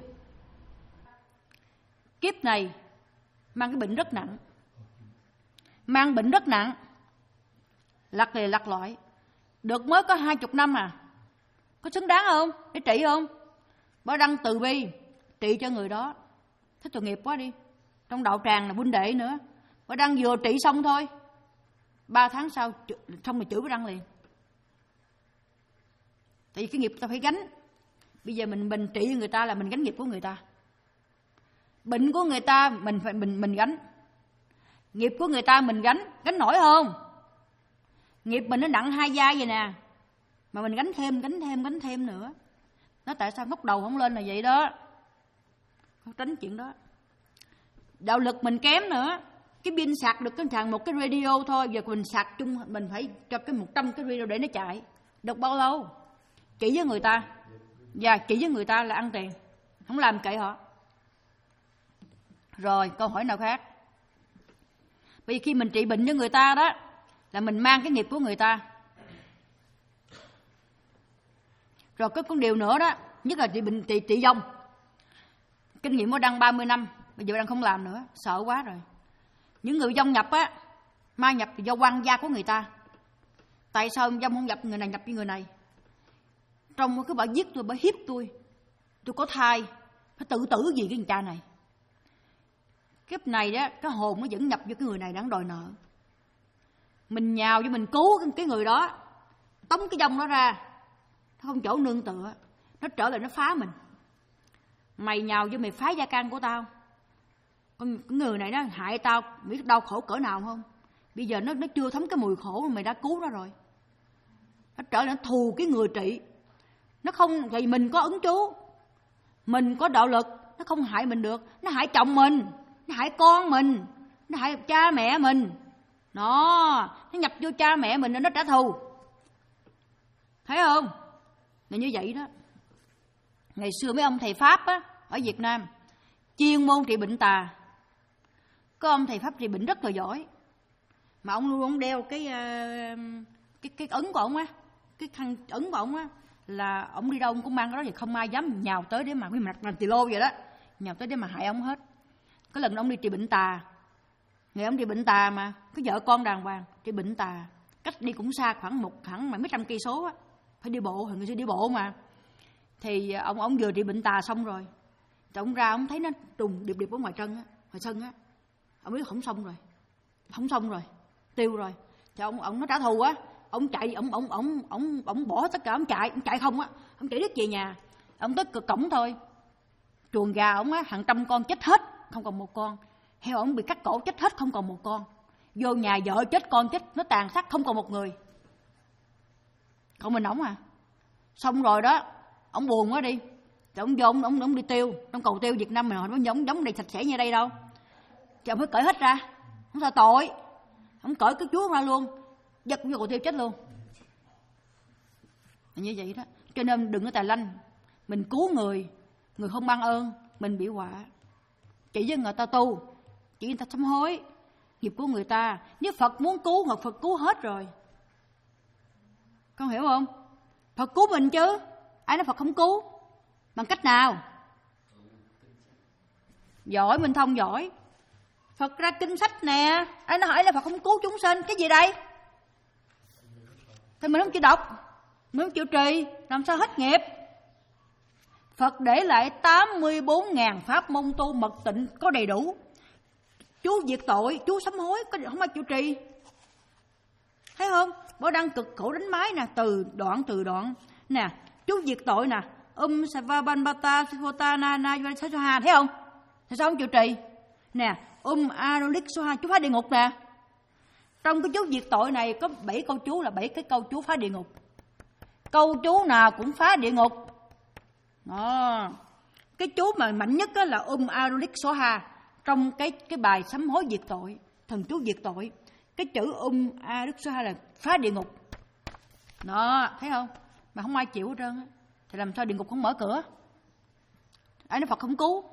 Kiếp này mang cái bệnh rất nặng, mang bệnh rất nặng, lặt lì lặt lọi, được mới có hai chục năm à, có xứng đáng không? Để trị không? Bá Đăng từ bi trị cho người đó, thấy tội nghiệp quá đi. Trong đạo tràng là huynh đệ nữa, Bá Đăng vừa trị xong thôi, ba tháng sau xong rồi chửi Bá Đăng liền. Tại vì cái nghiệp ta phải gánh. Bây giờ mình mình trị người ta là mình gánh nghiệp của người ta. Bệnh của người ta mình phải mình mình gánh. Nghiệp của người ta mình gánh, gánh nổi không? Nghiệp mình nó nặng hai vai vậy nè, mà mình gánh thêm, gánh thêm, gánh thêm nữa. Nó tại sao ngóc đầu không lên là vậy đó. Không tránh chuyện đó. Đạo lực mình kém nữa. Cái pin sạc được cái thằng một cái radio thôi, giờ mình sạc chung mình phải cho cái một trăm cái radio để nó chạy. Được bao lâu? Chỉ với người ta. Và chỉ với người ta là ăn tiền, không làm kệ họ. Rồi câu hỏi nào khác? Bởi vì khi mình trị bệnh cho người ta đó là mình mang cái nghiệp của người ta. Rồi có con điều nữa đó, nhất là trị bệnh trị trị dông. Kinh nghiệm của Đăng ba mươi năm, bây giờ Đăng không làm nữa, sợ quá rồi. Những người dông nhập á, ma nhập thì do quan gia của người ta. Tại sao dông không nhập người này nhập với người này? Trong cái bà giết tôi, bà hiếp tôi, tôi có thai, phải tự tử gì cái người cha này. Kiếp này đó, cái hồn nó vẫn nhập vô cái người này đang đòi nợ. Mình nhào cho mình cứu cái người đó, tống cái dông nó ra, nó không chỗ nương tựa, nó trở lại nó phá mình. Mày nhào vô mày phá gia can của tao, con người này nó hại tao, biết đau khổ cỡ nào không? Bây giờ nó nó chưa thấm cái mùi khổ mà mày đã cứu nó rồi. Nó trở lại nó thù cái người trị. Nó không, thì mình có ứng chú, mình có đạo lực, nó không hại mình được. Nó hại chồng mình, nó hại con mình, nó hại cha mẹ mình. Nó, nó nhập vô cha mẹ mình nên nó trả thù. Thấy không? Là như vậy đó. Ngày xưa mấy ông thầy Pháp á, ở Việt Nam chuyên môn trị bệnh tà. Có ông thầy Pháp trị bệnh rất là giỏi, mà ông luôn ông đeo cái cái cái ấn của ông á, cái khăn ấn của ông á, là ông đi đâu ông cũng mang cái đó, thì không ai dám nhào tới để mà cái mặt làm tỳ lô vậy đó, nhào tới để mà hại ông hết. Có lần ông đi trị bệnh tà, ngày ông trị bệnh tà mà cái vợ con đàng hoàng, trị bệnh tà cách đi cũng xa, khoảng một khoảng mấy trăm cây số á, phải đi bộ, hồi người xưa đi bộ mà. Thì ông ông vừa trị bệnh tà xong rồi, thì ông ra ông thấy nó trùng điệp điệp ở ngoài sân á, ngoài sân á, ông biết không xong rồi, không xong rồi, tiêu rồi. Thì ông ông nó trả thù á, ông chạy, ông ông ông ông ông bỏ tất cả, ông chạy, ông chạy không á, ông chạy đứt về nhà. Ông tới cửa cổng thôi, chuồng gà ông á hàng trăm con chết hết, không còn một con. Heo ông bị cắt cổ chết hết, không còn một con. Vô nhà vợ chết, con chết, nó tàn sát không còn một người. Không mình ổng à. Xong rồi đó, ông buồn quá đi, thì ông vô ông, ông, ông đi tiêu trong cầu tiêu Việt Nam mình, nó giống giống đây sạch sẽ như đây đâu. Thì ông phải cởi hết ra, không sao tội. Ông cởi cái chúa ra luôn, giật vô cầu tiêu chết luôn. Như vậy đó. Cho nên đừng có tài lanh. Mình cứu người, người không ban ơn, mình bị họa. Chỉ với người ta tu, chỉ người ta sám hối nghiệp của người ta. Nếu Phật muốn cứu, hoặc Phật cứu hết rồi. Con hiểu không? Phật cứu mình chứ, ai nói Phật không cứu? Bằng cách nào? Giỏi, mình thông giỏi. Phật ra kinh sách nè, ai nói hỏi là Phật không cứu chúng sinh, cái gì đây? Thì mình không chịu đọc, mình không chịu trì, làm sao hết nghiệp? Phật để lại tám mươi bốn nghìn pháp môn tu mật tịnh có đầy đủ. Chú diệt tội, chú sám hối, không ai chịu trì. Thấy không? Bảo Đăng cực khổ đánh máy nè, từ đoạn từ đoạn. Nè, chú diệt tội nè, Um Savabanbata Sifotana Nayasaha, thấy không? Thì sao không chịu trì? Nè, Um Arulik Soha, chú phá địa ngục nè. Trong cái chú diệt tội này có bảy câu chú, là bảy cái câu chú phá địa ngục. Câu chú nào cũng phá địa ngục. Đó. Cái chú mà mạnh nhất là Um Arulik Soha, trong cái cái bài sám hối diệt tội, thần chú diệt tội. Cái chữ Um Arulik Soha là phá địa ngục. Đó, thấy không? Mà không ai chịu hết trơn á. Thì làm sao địa ngục không mở cửa? Ai nói Phật không cứu?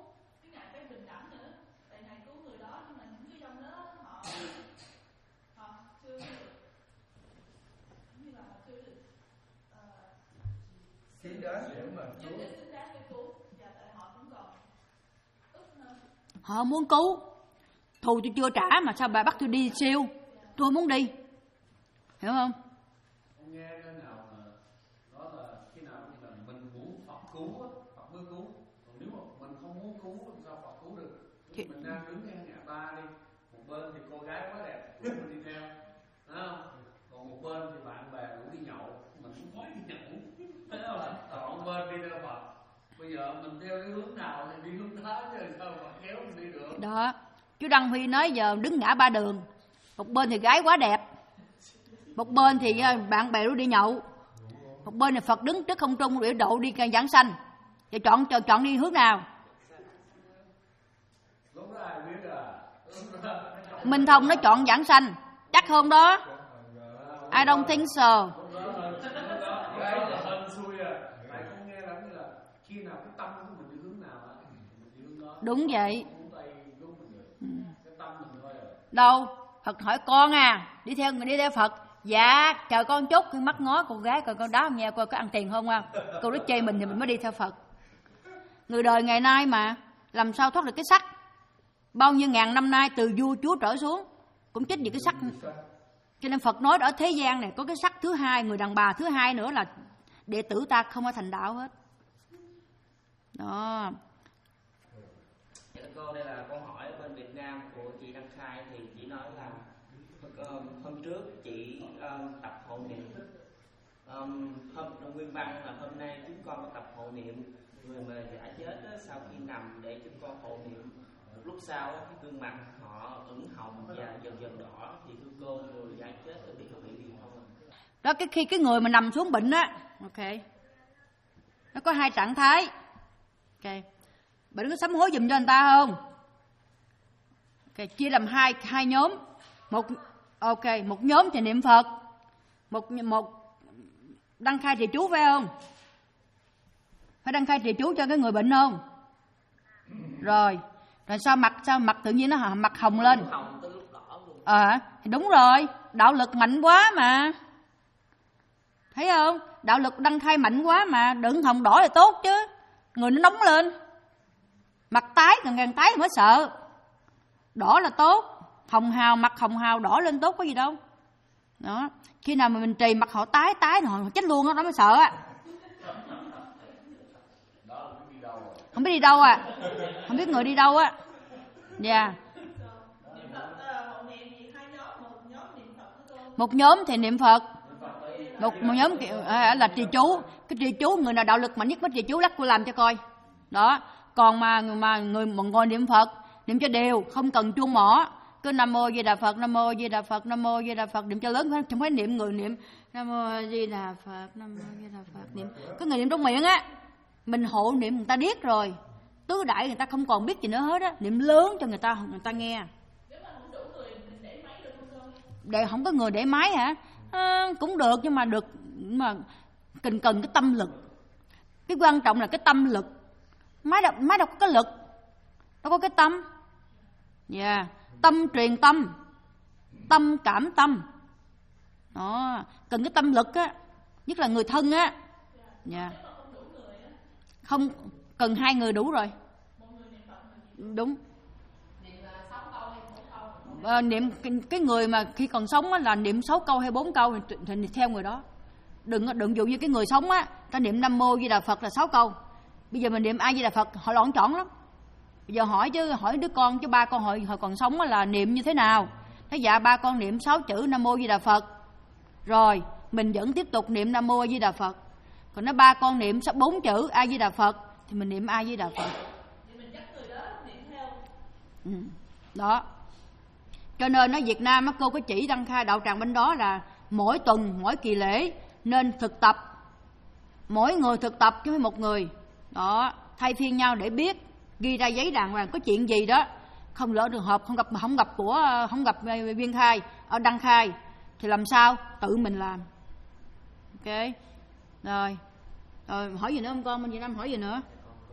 xứng đáng để mà cứu. Xứng đáng để cứu. Dạ, tại họ cũng còn ức nữa. Họ muốn cứu, thù tôi chưa trả mà sao bà bắt tôi đi siêu? Tôi không muốn đi, hiểu không? Không nghe nơi nào mà đó là khi nào là mình muốn Phật cứu á, Phật mới cứu. Còn nếu mà mình không muốn cứu thì sao Phật cứu được? Thì... mình đang đứng ngay ngã ba đi, một bên thì cô gái quá đẹp, mình đi theo, phải không? Còn một bên thì bạn bè cũng đi nhậu, mình cũng mới đi nhậu, thấy không? Còn một bên đi theo Phật. Bây giờ mình theo cái hướng nào thì đi hướng đó chứ sao mà kéo mình đi được? Đó, chú Đăng Huy nói giờ đứng ngã ba đường, một bên thì gái quá đẹp, một bên thì bạn bè đi nhậu, một bên là Phật đứng trước không trung để độ đi giảng sanh. Giờ chọn chọn chọn đi hướng nào? Minh Thông nó chọn giảng sanh, chắc không đó? I don't think so. Đúng vậy. Đâu? Phật hỏi con à, đi theo người đi theo Phật. Dạ, chờ con chút, khi mắt ngó cô gái coi con đó nghe coi có ăn tiền không không. Cô đó chê mình thì mình mới đi theo Phật. Người đời ngày nay mà làm sao thoát được cái sắc? Bao nhiêu ngàn năm nay từ vua chúa trở xuống cũng chết vì cái sắc. Cho nên Phật nói ở thế gian này có cái sắc thứ hai, người đàn bà thứ hai nữa là đệ tử ta không có thành đạo hết. Đó. Cô, đây là câu hỏi ở bên Việt Nam của chị Đăng Khai, thì chị nói là um, hôm trước chị um, tập hộ niệm, um, hôm nguyên văn là hôm nay chúng con có tập hộ niệm người mà đã chết đó, sau khi nằm để chúng con hộ niệm. Một lúc sau cái gương mặt họ ửng hồng và dần dần đỏ, thì thưa cô, người đã chết có bị có bị gì không? Đó, cái khi cái người mà nằm xuống bệnh á, ok, nó có hai trạng thái. Ok, bạn có sám hối giùm cho anh ta không? Ok, chia làm hai hai nhóm. Một ok, một nhóm thì niệm Phật, một một đăng khai trì chú phải không? Phải đăng khai trì chú cho cái người bệnh không? Rồi, rồi sao mặt sao mặt tự nhiên nó mặt hồng lên? Ờ, à, thì đúng rồi, đạo lực mạnh quá mà. Thấy không? Đạo lực đăng khai mạnh quá mà, đừng hồng đỏ là tốt chứ. Người nó nóng lên. Mặt tái, càng càng tái mới sợ. Đỏ là tốt. Hồng hào, mặt hồng hào đỏ lên tốt có gì đâu. Đó. Khi nào mà mình trì mặt họ tái, tái họ chết luôn đó, đó mới sợ á. Không biết đi đâu à. Không biết người đi đâu á. Dạ. Yeah. Một nhóm thì niệm Phật. Một, một nhóm à, là trì chú. Cái trì chú người nào đạo lực mạnh nhất mới trì chú, lắc cô làm cho coi. Đó. Còn mà mà người mà ngồi niệm Phật, niệm cho đều, không cần chuông mỏ, cứ Nam Mô Di Đà Phật, Nam Mô Di Đà Phật, Nam Mô Di Đà Phật, niệm cho lớn hơn, không phải niệm người niệm Nam Mô Di Đà Phật, Nam Mô Di Đà Phật, niệm có người niệm trong miệng á, mình hộ niệm người ta điếc rồi, tứ đại người ta không còn biết gì nữa hết á, niệm lớn cho người ta người ta nghe. Để không có người để máy hả? À, cũng được, nhưng mà được mà cần cần cái tâm lực. Cái quan trọng là cái tâm lực. Máy đâu, máy đâu có cái lực, đâu có cái tâm. Dạ, yeah. Tâm truyền tâm, tâm cảm tâm. Đó, cần cái tâm lực á, nhất là người thân á. Dạ. Yeah. Không cần hai người đủ rồi. Đúng. À, niệm cái người mà khi còn sống á, là niệm sáu câu hay bốn câu thì, thì theo người đó. Đừng đừng dụ như cái người sống á, ta niệm Nam Mô Di Đà Phật là sáu câu. Bây giờ mình niệm A Di Đà Phật họ loạn trọn lắm. Bây giờ hỏi chứ hỏi đứa con chứ ba con hồi hồi còn sống á là niệm như thế nào? Thế dạ ba con niệm sáu chữ Nam Mô Di Đà Phật. Rồi, mình vẫn tiếp tục niệm Nam Mô Di Đà Phật. Còn nếu ba con niệm bốn chữ A Di Đà Phật thì mình niệm A Di Đà Phật. Ừ. Đó. Cho nên ở Việt Nam cô có chỉ đăng khai đạo tràng bên đó là mỗi tuần, mỗi kỳ lễ nên thực tập. Mỗi người thực tập chứ không phải một người. Đó, thay phiên nhau để biết, ghi ra giấy đàng hoàng có chuyện gì đó, không lỡ trường hợp không gặp không gặp của không gặp viên khai ở đăng khai thì làm sao tự mình làm. Ok. Rồi. Rồi hỏi gì nữa không con? Bên Việt Nam hỏi gì nữa?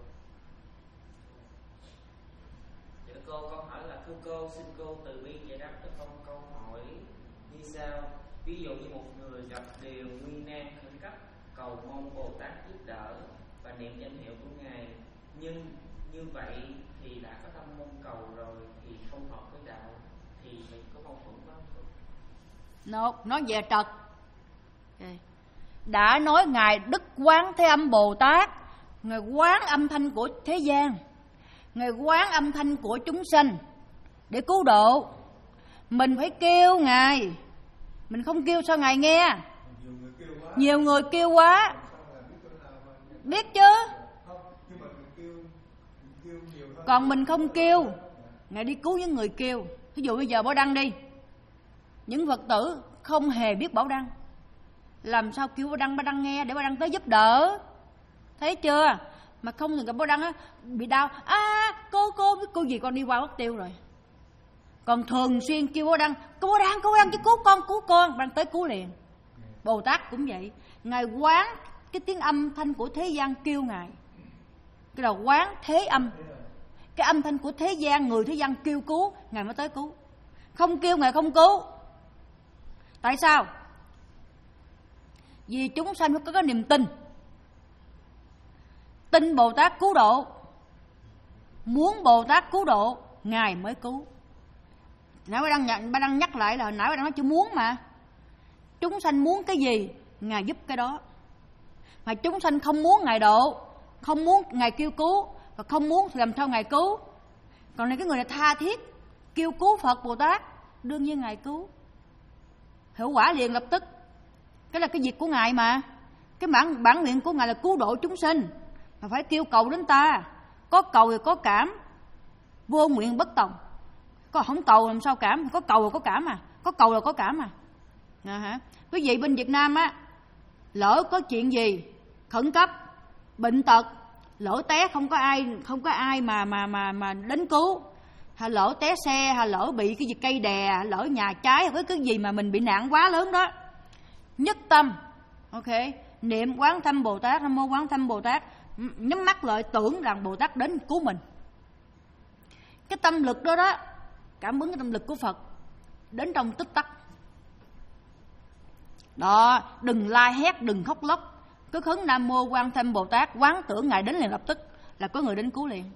Dạ cô, câu hỏi là thưa cô, xin cô từ bi giải đáp cho con câu hỏi như sau. Ví dụ như một người gặp điều nguy nan khẩn cấp, cầu mong Bồ Tát giúp đỡ và niệm danh hiệu của Ngài, nhưng như vậy thì đã có tâm mong cầu rồi thì không hợp với đạo, thì mình có mâu thuẫn không? Nó nói về trật. Okay. Đã nói Ngài Đức Quán Thế Âm Bồ Tát, Ngài quán âm thanh của thế gian, Ngài quán âm thanh của chúng sanh để cứu độ. Mình phải kêu Ngài, mình không kêu sao Ngài nghe? Nhiều người kêu quá. Nhiều người kêu quá. Biết chứ? Còn mình không kêu, Ngài đi cứu những người kêu. Ví dụ bây giờ Bảo Đăng đi, những Phật tử không hề biết Bảo Đăng, làm sao kêu Bảo Đăng, Bảo Đăng nghe để Bảo Đăng tới giúp đỡ. Thấy chưa? Mà không thì gặp Bảo Đăng á, bị đau, à cô cô cô gì con đi qua mất tiêu rồi. Còn thường xuyên kêu Bảo Đăng, cô Bảo Đăng, cô Bảo Đăng chứ cứu con, cứu con, Bảo Đăng tới cứu liền. Bồ Tát cũng vậy, Ngài quán cái tiếng âm thanh của thế gian kêu Ngài, cái là quán thế âm. Cái âm thanh của thế gian, người thế gian kêu cứu, Ngài mới tới cứu. Không kêu Ngài không cứu. Tại sao? Vì chúng sanh phải có cái niềm tin. Tin Bồ Tát cứu độ, muốn Bồ Tát cứu độ, Ngài mới cứu. Nãy bà đang, bà đang nhắc lại là nãy bà đang nói chữ muốn mà. Chúng sanh muốn cái gì, Ngài giúp cái đó. Mà chúng sanh không muốn Ngài độ, không muốn Ngài kêu cứu, và không muốn thì làm sao Ngài cứu. Còn này cái người này tha thiết kêu cứu Phật Bồ Tát, đương nhiên Ngài cứu, hiệu quả liền lập tức. Cái là cái việc của Ngài mà. Cái bản, bản nguyện của Ngài là cứu độ chúng sinh, mà phải kêu cầu đến ta. Có cầu thì có cảm, vô nguyện bất tòng. Có không cầu làm sao cảm, có cầu là có cảm à, có cầu là có cảm à. À hả? Quý vị bên Việt Nam á, lỡ có chuyện gì khẩn cấp, bệnh tật, lỡ té không có ai không có ai mà mà mà mà đến cứu, hay lỡ té xe, hay lỡ bị cái gì cây đè, lỡ nhà cháy, với cái gì mà mình bị nạn quá lớn đó, nhất tâm, ok, niệm Quán Thâm Bồ Tát, Nam Mô Quán Thâm Bồ Tát, nhắm mắt lại tưởng rằng Bồ Tát đến cứu mình. Cái tâm lực đó đó, cảm ứng cái tâm lực của Phật đến trong tích tắc. Đó, đừng la hét, đừng khóc lóc, cứ khấn Nam Mô Quán Thâm Bồ Tát, quán tưởng Ngài đến liền lập tức là có người đến cứu liền.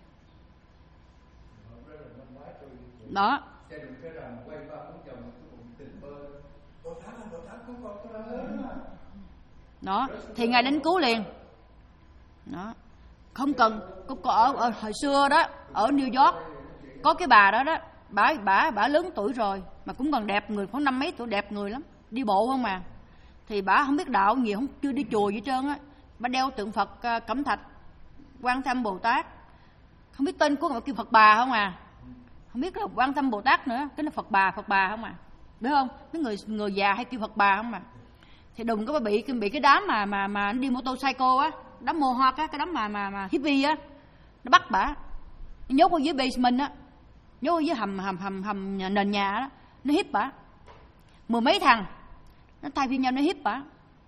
Đó. Đó, thì Ngài đến cứu liền. Đó. Không cần có, có ở, ở hồi xưa đó, ở New York có cái bà đó đó, bà bà bà lớn tuổi rồi mà cũng còn đẹp người, khoảng năm mấy tuổi, đẹp người lắm, đi bộ không mà. Thì bà không biết đạo gì, không chưa đi chùa gì hết trơn á. Bà đeo tượng Phật uh, cẩm thạch Quán Thâm Bồ Tát, không biết tên của người kêu Phật Bà không à, không biết là Quán Thâm Bồ Tát nữa, cái nó Phật Bà, Phật Bà không à, biết không? Mấy người người già hay kêu Phật Bà không à. Thì đừng có bị bị cái đám mà mà mà đi motorcycle á, đám mô hoa á, cái đám mà mà mà hippie á, nó bắt bà, nó nhốt ở dưới basement á, nhốt ở dưới hầm hầm hầm hầm nền nhà đó, nó hiếp bà, mười mấy thằng nó thay phiên nhau nó hiếp bà,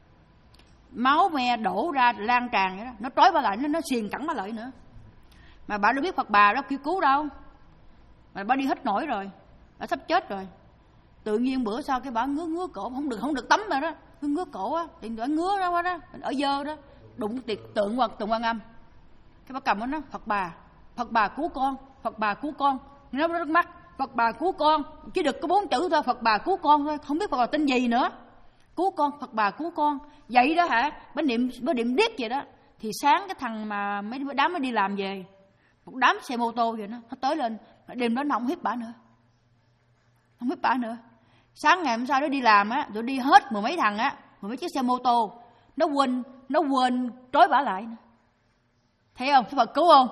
máu me đổ ra lan tràn vậy đó, nó trói bà lại, nó nó xiềng cẳng bà lại nữa. Mà bà đâu biết Phật Bà đó kêu cứu đâu, mà bà đi hết nổi rồi, bà sắp chết rồi. Tự nhiên bữa sau cái bà ngứa ngứa cổ, không được không được tắm rồi đó, ngứa ngứa cổ á, tiền bà ngứa ra quá đó, ở dơ đó, đụng tiệt tượng hoặc tượng Quan Âm, cái bà cầm nó nói Phật Bà, Phật Bà cứu con, Phật Bà cứu con, nó nước mắt Phật Bà cứu con, chứ được có bốn chữ thôi, Phật Bà cứu con thôi, không biết Phật Bà tên gì nữa, cứu con, Phật Bà cứu con, vậy đó hả? Bữa niệm bữa niệm điếc vậy đó. Thì sáng cái thằng mà mấy đám nó đi làm về, một đám xe mô tô vậy đó, nó tới lên, đêm đó nó không hiếp bà nữa, không hiếp bà nữa. Sáng ngày hôm sau nó đi làm á, tụi đi hết mười mấy thằng á, mười mấy chiếc xe mô tô, nó quên nó quên trói bà lại nữa. Thấy không? Cái Phật cứu không?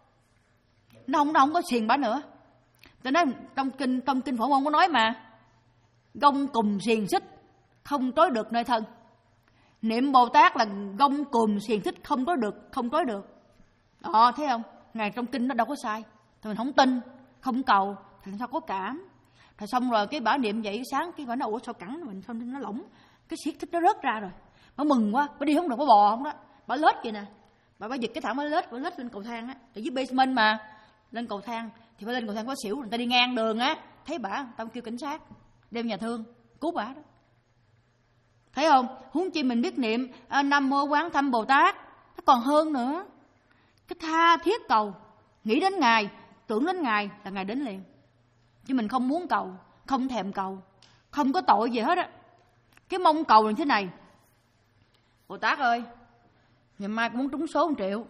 Nó không nó không có xiềng bà nữa. Tôi nói trong kinh trong kinh Phổ Môn có nói mà, gông cùm xiềng xích không trói được nơi thân. Niệm Bồ Tát là gông cùm xiềng xích không trói được, không trói được. Đó, thấy không? Ngài trong kinh nó đâu có sai. Thì mình không tin, không cầu, thì sao có cảm. Rồi xong rồi cái bả niệm vậy sáng cái bả nó ủa sao cẳng mình sao nó lỏng, cái xiết thích nó rớt ra rồi. Bả mừng quá, bả đi không được, bả bò không đó. Bả lết vậy nè. Bà bả giật cái thẳng bả lết, bả lết lên cầu thang á. Ở dưới basement mà, lên cầu thang thì phải lên cầu thang có xỉu, người ta đi ngang đường á, thấy bả, tao kêu cảnh sát, đem nhà thương cứu bả đó. Thấy không? Huống chi mình biết niệm à, Nam Mô Quán Thâm Bồ Tát, nó còn hơn nữa. Cái tha thiết cầu, nghĩ đến Ngài, tưởng đến Ngài là Ngài đến liền. Chứ mình không muốn cầu, không thèm cầu, không có tội gì hết á. Cái mong cầu là thế này: Bồ Tát ơi, ngày mai con muốn trúng số một triệu.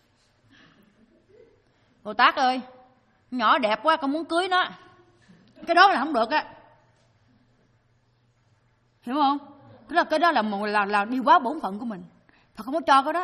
Bồ Tát ơi, nhỏ đẹp quá con muốn cưới nó. Cái đó là không được á. Hiểu không? Cái đó, cái đó là, một, là, là đi quá bổn phận của mình. Phật không có cho cái đó.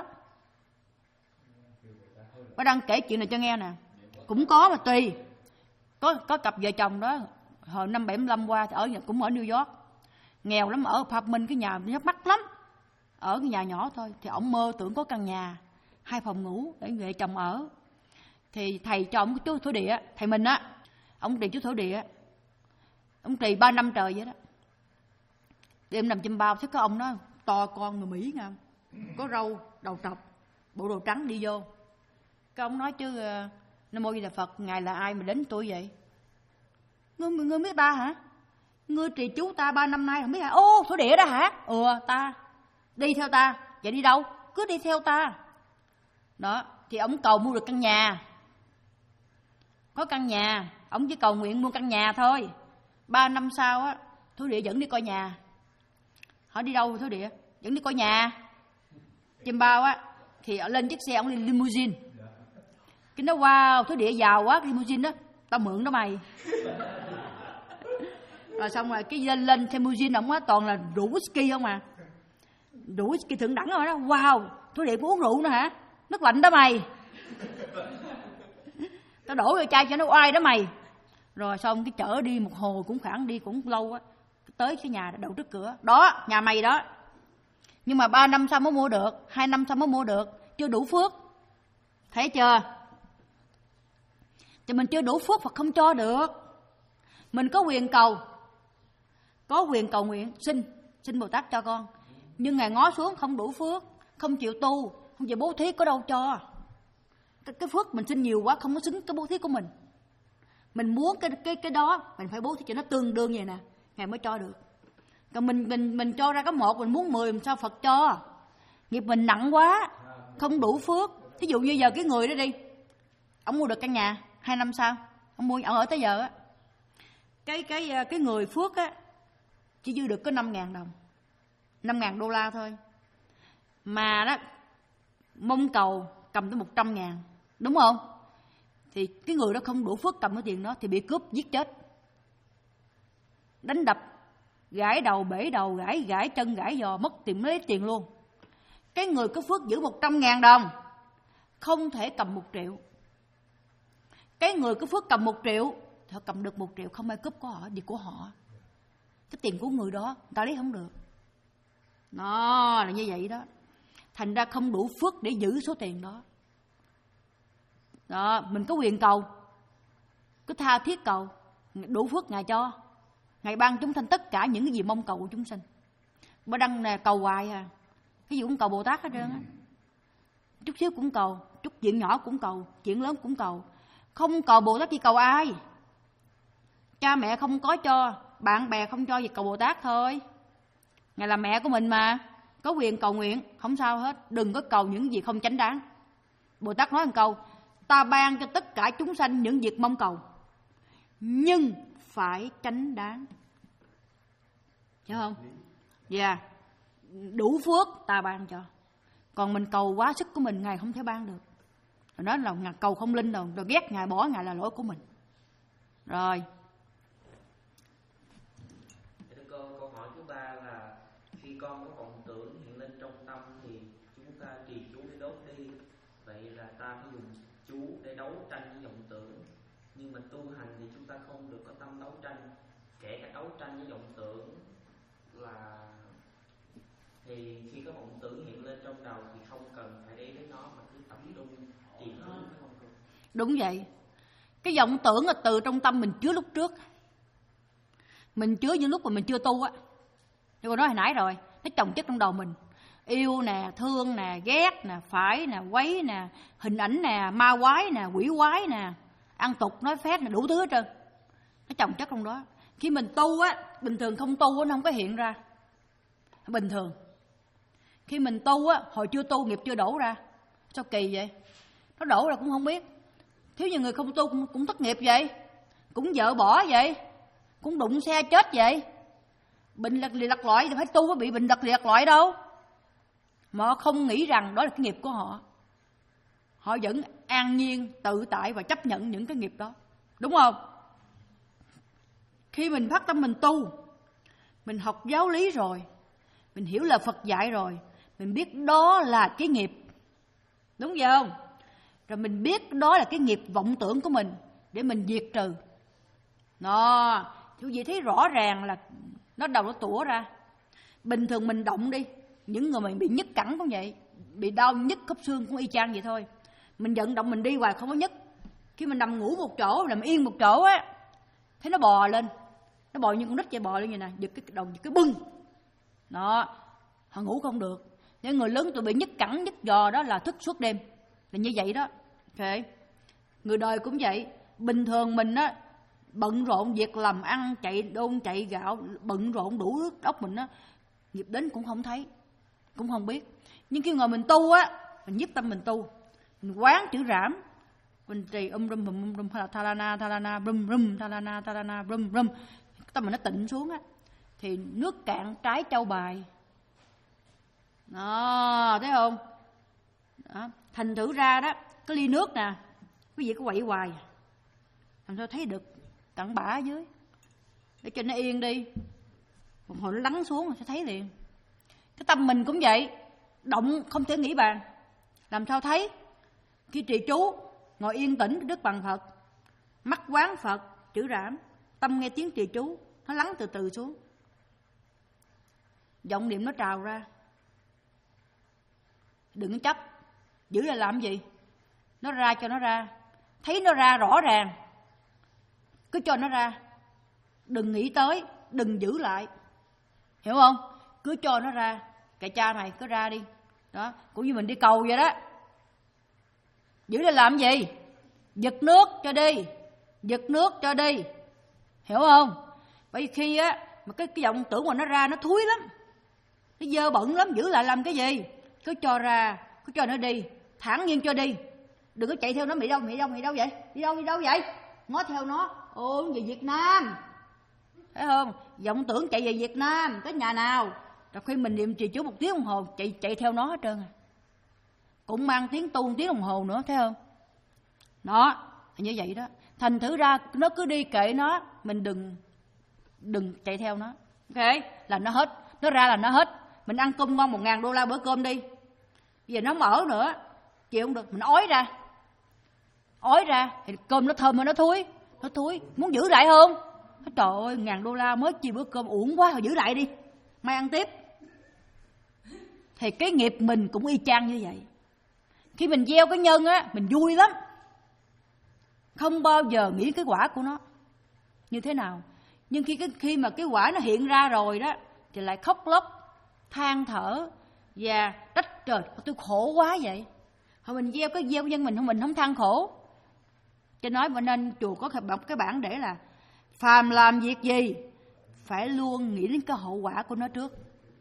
Bà đang kể chuyện này cho nghe nè. Cũng có mà tùy. Có, có cặp vợ chồng đó, hồi năm bảy mươi lăm qua thì ở, cũng ở New York. Nghèo lắm, ở apartment, cái nhà nó mắc lắm. Ở cái nhà nhỏ thôi. Thì ổng mơ tưởng có căn nhà, hai phòng ngủ để vợ chồng ở. Thì thầy cho ổng chú thổ địa, thầy mình á, ổng trì chú thổ địa. Ổng trì ba năm trời vậy đó. Đêm nằm chim bao, thấy có ông đó to con người Mỹ nha, có râu, đầu trọc, bộ đồ trắng đi vô. Cái ông nói chứ: Nam Mô Di Đà Phật, Ngài là ai mà đến tôi vậy? Ngươi, ngươi biết ta hả? Ngươi trì chú ta ba năm nay không biết hả? Ô, thổ địa đó hả? Ừ, ta. Đi theo ta. Vậy đi đâu? Cứ đi theo ta. Đó, thì ông cầu mua được căn nhà. Có căn nhà, ông chỉ cầu nguyện mua căn nhà thôi. Ba năm sau á, thổ địa dẫn đi coi nhà. Hỏi đi đâu thổ địa? Dẫn đi coi nhà. Chim bao á, thì lên chiếc xe ông lên limousine. Cái nó wow, thổ địa giàu quá, limousine đó, tao mượn đó mày. Rồi xong rồi cái lên lên limousine ông á toàn là rượu whisky không à. Rượu whisky thượng đẳng rồi đó. Wow, thổ địa cũng uống rượu nữa hả? Nước lạnh đó mày. Tao đổ vô chai cho nó oai đó mày. Rồi xong cái chở đi một hồi cũng khoảng đi cũng lâu á. Tới cái nhà đậu trước cửa. Đó, nhà mày đó. Nhưng mà ba năm sau mới mua được, hai năm sau mới mua được, chưa đủ phước. Thấy chưa? Thì mình chưa đủ phước Phật không cho được. Mình có quyền cầu, có quyền cầu nguyện, xin, xin Bồ Tát cho con. Nhưng Ngài ngó xuống không đủ phước, không chịu tu, không chịu bố thí, có đâu cho. Cái, cái phước mình xin nhiều quá không có xứng cái bố thí của mình. Mình muốn cái cái cái đó mình phải bố thí cho nó tương đương vậy nè, Ngài mới cho được. Còn mình mình mình cho ra có một, mình muốn mười, làm sao Phật cho? Nghiệp mình nặng quá, không đủ phước. Thí dụ như giờ cái người đó đi, ông mua được căn nhà, hai năm sau ông mua, ông ở tới giờ á, cái cái cái người phước á chỉ dư được có năm ngàn đồng, năm ngàn đô la thôi, mà đó mong cầu cầm tới một trăm ngàn, đúng không? Thì cái người đó không đủ phước cầm cái tiền đó thì bị cướp giết chết, đánh đập, gãy đầu, bể đầu, gãy gãy chân, gãy giò, mất tiền, lấy tiền luôn. Cái người có phước giữ một trăm ngàn đồng không thể cầm một triệu. Cái người có phước cầm một triệu thì họ cầm được một triệu, không ai cướp của họ, vì của họ. Cái tiền của người đó người ta lấy không được. Nó là như vậy đó. Thành ra không đủ phước để giữ số tiền đó. Đó, mình có quyền cầu, cứ tha thiết cầu, đủ phước Ngài cho. Ngài ban chúng sanh tất cả những cái gì mong cầu của chúng sanh. Bà Đăng nè cầu hoài à, cái gì cũng cầu Bồ Tát hết trơn á. Chút xíu cũng cầu, chút chuyện nhỏ cũng cầu, chuyện lớn cũng cầu. Không cầu Bồ Tát thì cầu ai? Cha mẹ không có cho, bạn bè không cho thì cầu Bồ Tát thôi. Ngài là mẹ của mình mà, có quyền cầu nguyện, không sao hết. Đừng có cầu những gì không chánh đáng. Bồ Tát nói một câu: ta ban cho tất cả chúng sanh những việc mong cầu, nhưng phải chánh đáng. Hiểu không? Dạ yeah. Đủ phước ta ban cho. Còn mình cầu quá sức của mình, Ngài không thể ban được. Rồi nói là Ngài cầu không linh đâu, rồi ghét Ngài, bỏ Ngài là lỗi của mình. Rồi. Câu, câu hỏi thứ ba là khi con có vọng tưởng hiện lên trong tâm thì chúng ta trì chú để đốt đi. Vậy là ta phải dùng chú để đấu tranh với vọng tưởng. Nhưng mà tu hành thì chúng ta không được có tâm đấu tranh. Kể cả đấu tranh với vọng tưởng là thì khi có vọng tưởng hiện lên trong đầu thì không cần phải để ý đến nó mà cứ tập trung trì chú. Đúng vậy. Cái vọng tưởng là từ trong tâm mình chứa lúc trước. Mình chứa những lúc mà mình chưa tu á. Như cô nói hồi nãy rồi, nó chồng chất trong đầu mình. Yêu nè, thương nè, ghét nè, phải nè, quấy nè, hình ảnh nè, ma quái nè, quỷ quái nè, ăn tục, nói phét nè, đủ thứ hết trơn. Nó chồng chất trong đó. Khi mình tu á, bình thường không tu á, nó không có hiện ra. bình thường. Khi mình tu á, hồi chưa tu nghiệp chưa đổ ra. Sao kỳ vậy? Nó đổ ra cũng không biết. Thiếu nhiều người không tu cũng, cũng thất nghiệp vậy, cũng vợ bỏ vậy, cũng đụng xe chết vậy. Bệnh lật lì lật loại thì phải tu, có bị bệnh lật lì lật loại đâu. Mà họ không nghĩ rằng đó là cái nghiệp của họ. Họ vẫn an nhiên, tự tại và chấp nhận những cái nghiệp đó. Đúng không? Khi mình phát tâm mình tu, mình học giáo lý rồi, mình hiểu là Phật dạy rồi, mình biết đó là cái nghiệp. Đúng vậy không? Rồi mình biết đó là cái nghiệp vọng tưởng của mình để mình diệt trừ. Nó, quý vị thấy rõ ràng là nó đầu nó tủa ra. Bình thường mình động đi, những người mình bị nhức cẳng cũng vậy, bị đau nhức khớp xương cũng y chang vậy thôi. Mình vận động mình đi hoài không có nhức. Khi mình nằm ngủ một chỗ, nằm yên một chỗ á, thấy nó bò lên, nó bò như con nít vậy, bò lên như nè, giật cái đầu, giật cái bưng. Đó, họ ngủ không được. Những người lớn tụi bị nhức cẳng, nhức giò đó là thức suốt đêm, là như vậy đó. Okay. Người đời cũng vậy. Bình thường mình á, bận rộn việc làm ăn, chạy đôn chạy gạo, bận rộn đủ nước ốc mình á, nghiệp đến cũng không thấy, cũng không biết. Nhưng khi ngồi mình tu á, mình nhiếp tâm mình tu, mình quán chữ Rảm, mình trì um rum um rum hay là thalana thalana rum rum thalana thalana rum rum, tâm mình nó tịnh xuống á, thì nước cạn trái châu bài. Đó, thấy không? Đó. Thành thử ra đó, cái ly nước nè, quý vị cứ quậy hoài, làm sao thấy được cặn bã ở dưới, để cho nó yên đi, một hồi nó lắng xuống sẽ thấy liền. Cái tâm mình cũng vậy, động không thể nghĩ bàn, làm sao thấy? Khi trì chú, ngồi yên tĩnh Đức bằng Phật, mắt quán Phật, chữ Rảm, tâm nghe tiếng trì chú, nó lắng từ từ xuống, vọng niệm nó trào ra. Đừng có chấp, giữ lại làm gì? Nó ra cho nó ra, thấy nó ra rõ ràng, cứ cho nó ra, đừng nghĩ tới, đừng giữ lại, hiểu không? Cứ cho nó ra, kệ cha mày, cứ ra đi. Đó, cũng như mình đi cầu vậy đó. Giữ lại làm gì? Giật nước cho đi, giật nước cho đi, hiểu không? Bởi vì khi á mà cái cái vọng tưởng mà nó ra nó thúi lắm, nó dơ bẩn lắm, giữ lại làm cái gì? Cứ cho ra, cứ cho nó đi, thản nhiên cho đi, đừng có chạy theo nó. Mày đâu, mày đâu, mày đâu vậy? Đi đâu, đi đâu vậy? Ngó theo nó, ôi về Việt Nam, thấy không? Vọng tưởng chạy về Việt Nam, tới nhà nào? Rồi khi mình niệm trì chú một tiếng đồng hồ, chạy chạy theo nó hết trơn à. Cũng mang tiếng tu một tiếng đồng hồ nữa, thấy không? Đó, như vậy đó. Thành thử ra nó cứ đi kệ nó, mình đừng đừng chạy theo nó. Ok, là nó hết, nó ra là nó hết. Mình ăn cơm ngon một ngàn đô la bữa cơm đi, giờ nó mở nữa, chịu không được, mình ói ra, ói ra thì cơm nó thơm mà nó thúi, nó thúi, muốn giữ lại không? Trời ơi, ngàn đô la mới chi bữa cơm uổng quá, rồi giữ lại đi, mai ăn tiếp. Thì cái nghiệp mình cũng y chang như vậy. Khi mình gieo cái nhân á, mình vui lắm, không bao giờ nghĩ cái quả của nó như thế nào. Nhưng khi cái khi mà cái quả nó hiện ra rồi đó, thì lại khóc lóc, than thở và trách trời, tôi khổ quá vậy. Hồi mình gieo cái gieo nhân mình không mình không than khổ. Cho nói mà nên chùa có cái bản để là phàm làm việc gì phải luôn nghĩ đến cái hậu quả của nó trước,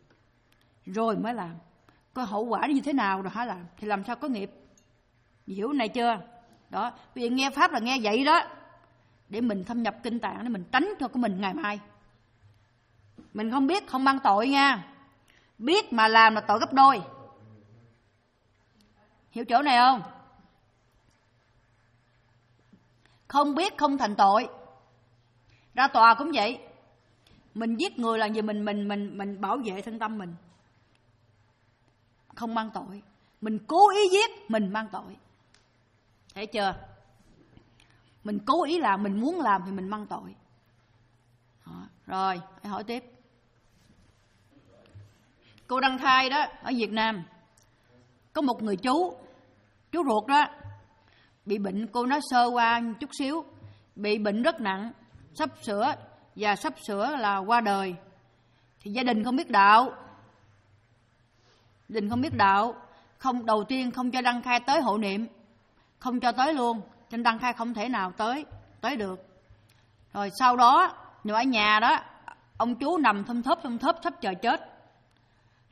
rồi mới làm. Coi hậu quả như thế nào rồi hả làm, thì làm sao có nghiệp. Hiểu này chưa? Đó, bây giờ nghe pháp là nghe vậy đó, để mình thâm nhập kinh tạng, để mình tránh cho của mình ngày mai. Mình không biết không mang tội nha, biết mà làm là tội gấp đôi. Hiểu chỗ này không? Không biết không thành tội. Ra tòa cũng vậy. Mình giết người là gì? Mình mình mình mình bảo vệ thân tâm mình, không mang tội. Mình cố ý giết, mình mang tội. Thấy chưa? Mình cố ý làm, mình muốn làm thì mình mang tội. Đó. Rồi, hãy hỏi tiếp. Cô Đăng Khai đó, ở Việt Nam, có một người chú, chú ruột đó, bị bệnh, cô nói sơ qua chút xíu, bị bệnh rất nặng, sắp sửa và sắp sửa là qua đời. Thì gia đình không biết đạo, gia đình không biết đạo, không đầu tiên không cho Đăng Khai tới hộ niệm, không cho tới luôn, cho Đăng Khai không thể nào tới tới được. Rồi sau đó, ở nhà đó, ông chú nằm thum thớp thum thớp sắp chờ chết.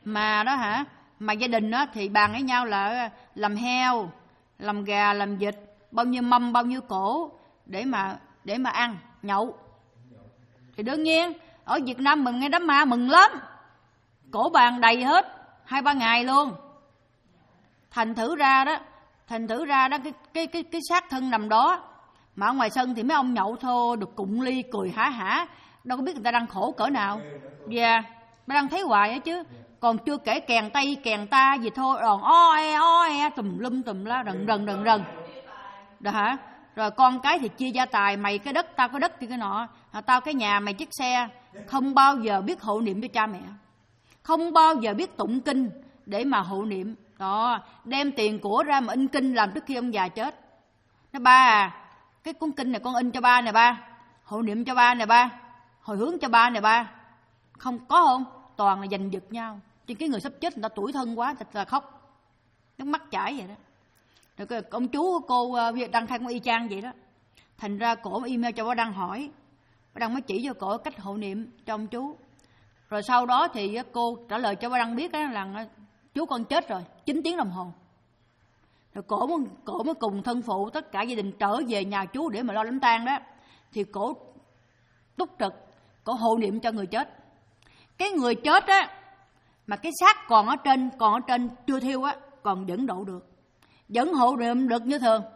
Mà đó hả, mà gia đình đó thì bàn với nhau là làm heo, làm gà, làm vịt, bao nhiêu mâm, bao nhiêu cổ để mà để mà ăn, nhậu. Thì đương nhiên ở Việt Nam mừng ngay đám ma mừng lắm, cổ bàn đầy hết hai ba ngày luôn. Thành thử ra đó, thành thử ra đó cái cái cái cái xác thân nằm đó, mà ở ngoài sân thì mấy ông nhậu thôi được cụng ly cười hả hả, đâu có biết người ta đang khổ cỡ nào. Dạ, yeah, bà đang thấy hoài á chứ. Còn chưa kể kèn tay kèn ta gì thôi, đòn o e o e tùm lum tùm la rần rần rần rần đó hả. Rồi con cái thì chia gia tài, mày cái đất tao cái đất thì cái nọ, tao cái nhà mày chiếc xe. Không bao giờ biết hộ niệm cho cha mẹ, không bao giờ biết tụng kinh để mà hộ niệm đó. Đem tiền của ra mà in kinh làm trước khi ông già chết. Nó ba à, cái cuốn kinh này con in cho ba nè ba, hộ niệm cho ba nè ba, hồi hướng cho ba nè ba. Không có không, toàn là giành giật nhau. Chứ cái người sắp chết người ta tủi thân quá, thật là khóc, nước mắt chảy vậy đó. Rồi ông chú cô Đăng Thanh cũng y chang vậy đó. Thành ra cổ email cho bà Đăng hỏi, bà Đăng mới chỉ cho cổ cách hộ niệm cho ông chú. Rồi sau đó thì cô trả lời cho bà Đăng biết là chú con chết rồi, chín tiếng đồng hồ. Rồi cổ mới, cổ mới cùng thân phụ tất cả gia đình trở về nhà chú để mà lo đám tang đó. Thì cổ túc trực, cổ hộ niệm cho người chết. Cái người chết á, mà cái xác còn ở trên, còn ở trên chưa thiêu á, còn vẫn độ được, vẫn hộ niệm được như thường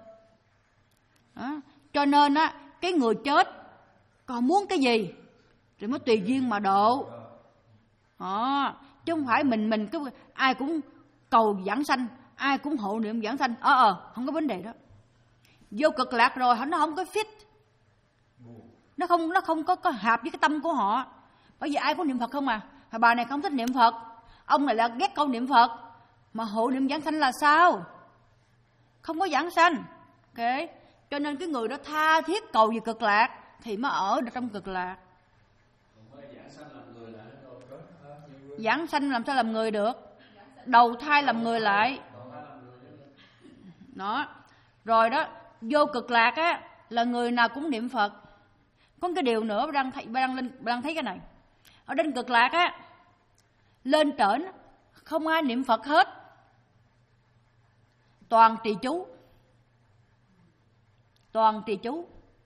đó. Cho nên á, cái người chết còn muốn cái gì thì mới tùy duyên mà độ đó. Chứ không phải mình mình cứ ai cũng cầu giảng sanh, ai cũng hộ niệm giảng sanh. Ờ ờ không có vấn đề đó. Vô cực lạc rồi nó không có fit, nó không nó không có, có hợp với cái tâm của họ. Bởi vì ai cũng niệm Phật không à. Bà này không thích niệm Phật, ông này là ghét câu niệm Phật, mà hộ niệm giảng sanh là sao? Không có giảng sanh. Ok, cho nên cái người đó tha thiết cầu về cực lạc thì mới ở được trong cực lạc. Giảng sanh làm sao làm người được? Đầu thai làm người lại đó. Rồi đó, vô cực lạc á là người nào cũng niệm Phật. Có cái điều nữa, đang thấy, đang lên, đang thấy cái này. Ở trên cực lạc á, lên trển không ai niệm Phật hết, toàn trì chú, toàn trì chú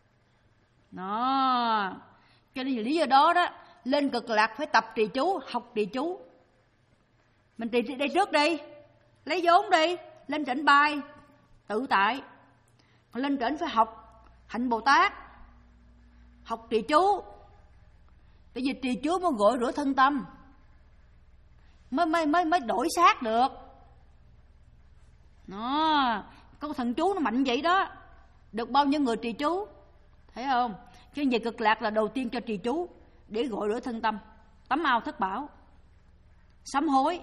đó. Cho nên lý do đó đó, lên cực lạc phải tập trì chú, học trì chú. Mình trì đây trước đi, lấy vốn đi, lên trển bay tự tại. Còn lên trển phải học hạnh Bồ Tát, học trì chú. Tại vì trì chú mới gội rửa thân tâm, mới mới mới mới đổi xác được. Nó có thần chú nó mạnh vậy đó. Được bao nhiêu người trì chú, thấy không? Chứ về cực lạc là đầu tiên cho trì chú để gội rửa thân tâm, tắm ao thất bảo, sám hối,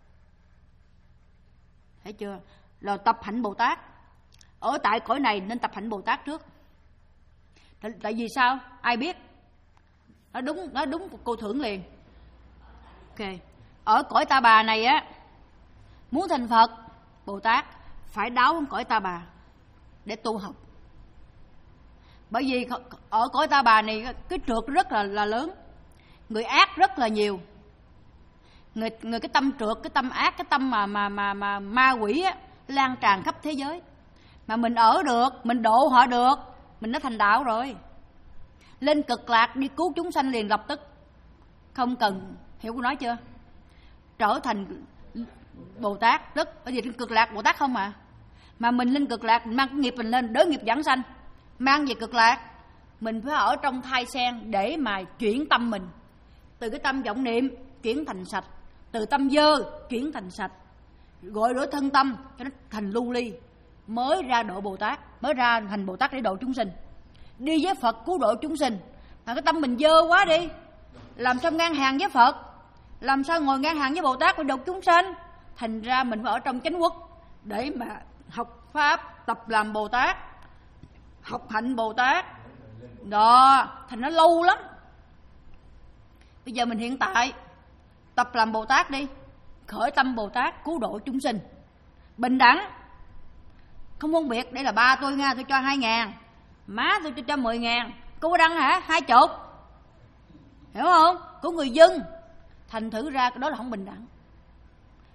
thấy chưa? Rồi tập hạnh Bồ Tát. Ở tại cõi này nên tập hạnh Bồ Tát trước. Tại, tại vì sao? Ai biết? Nó đúng, nó đúng cô thưởng liền. Ok. Ở cõi Ta Bà này á, muốn thành Phật Bồ Tát phải đáo cõi Ta Bà để tu học. Bởi vì ở cõi Ta Bà này cái trượt rất là là lớn, người ác rất là nhiều. Người người cái tâm trượt, cái tâm ác, cái tâm mà mà mà mà ma quỷ á lan tràn khắp thế giới. Mà mình ở được, mình độ họ được, mình đã thành đạo rồi. Lên cực lạc đi cứu chúng sanh liền lập tức, không cần, hiểu cô nói chưa? Trở thành Bồ Tát rất, bởi vì trên cực lạc Bồ Tát không mà. Mà mình lên cực lạc, mình mang cái nghiệp mình lên, đới nghiệp giảng sanh, mang về cực lạc, mình phải ở trong thai sen để mà chuyển tâm mình. Từ cái tâm vọng niệm chuyển thành sạch, từ tâm dơ chuyển thành sạch, gọi rửa thân tâm cho nó thành lưu ly, mới ra độ Bồ Tát, mới ra thành Bồ Tát để độ chúng sinh. Đi với Phật cứu độ chúng sinh, mà cái tâm mình dơ quá đi, làm sao ngang hàng với Phật, làm sao ngồi ngang hàng với Bồ Tát để độ chúng sanh. Thành ra mình phải ở trong chánh quốc để mà học Pháp, tập làm Bồ Tát, học hạnh Bồ Tát đó. Thành nó lâu lắm. Bây giờ mình hiện tại tập làm Bồ Tát đi, khởi tâm Bồ Tát cứu độ chúng sinh, bình đẳng, không phân biệt. Đây là ba tôi nha, tôi cho hai ngàn, má tôi cho cho mười ngàn, cô Đăng hả hai chục, hiểu không? Của người dân. Thành thử ra cái đó là không bình đẳng.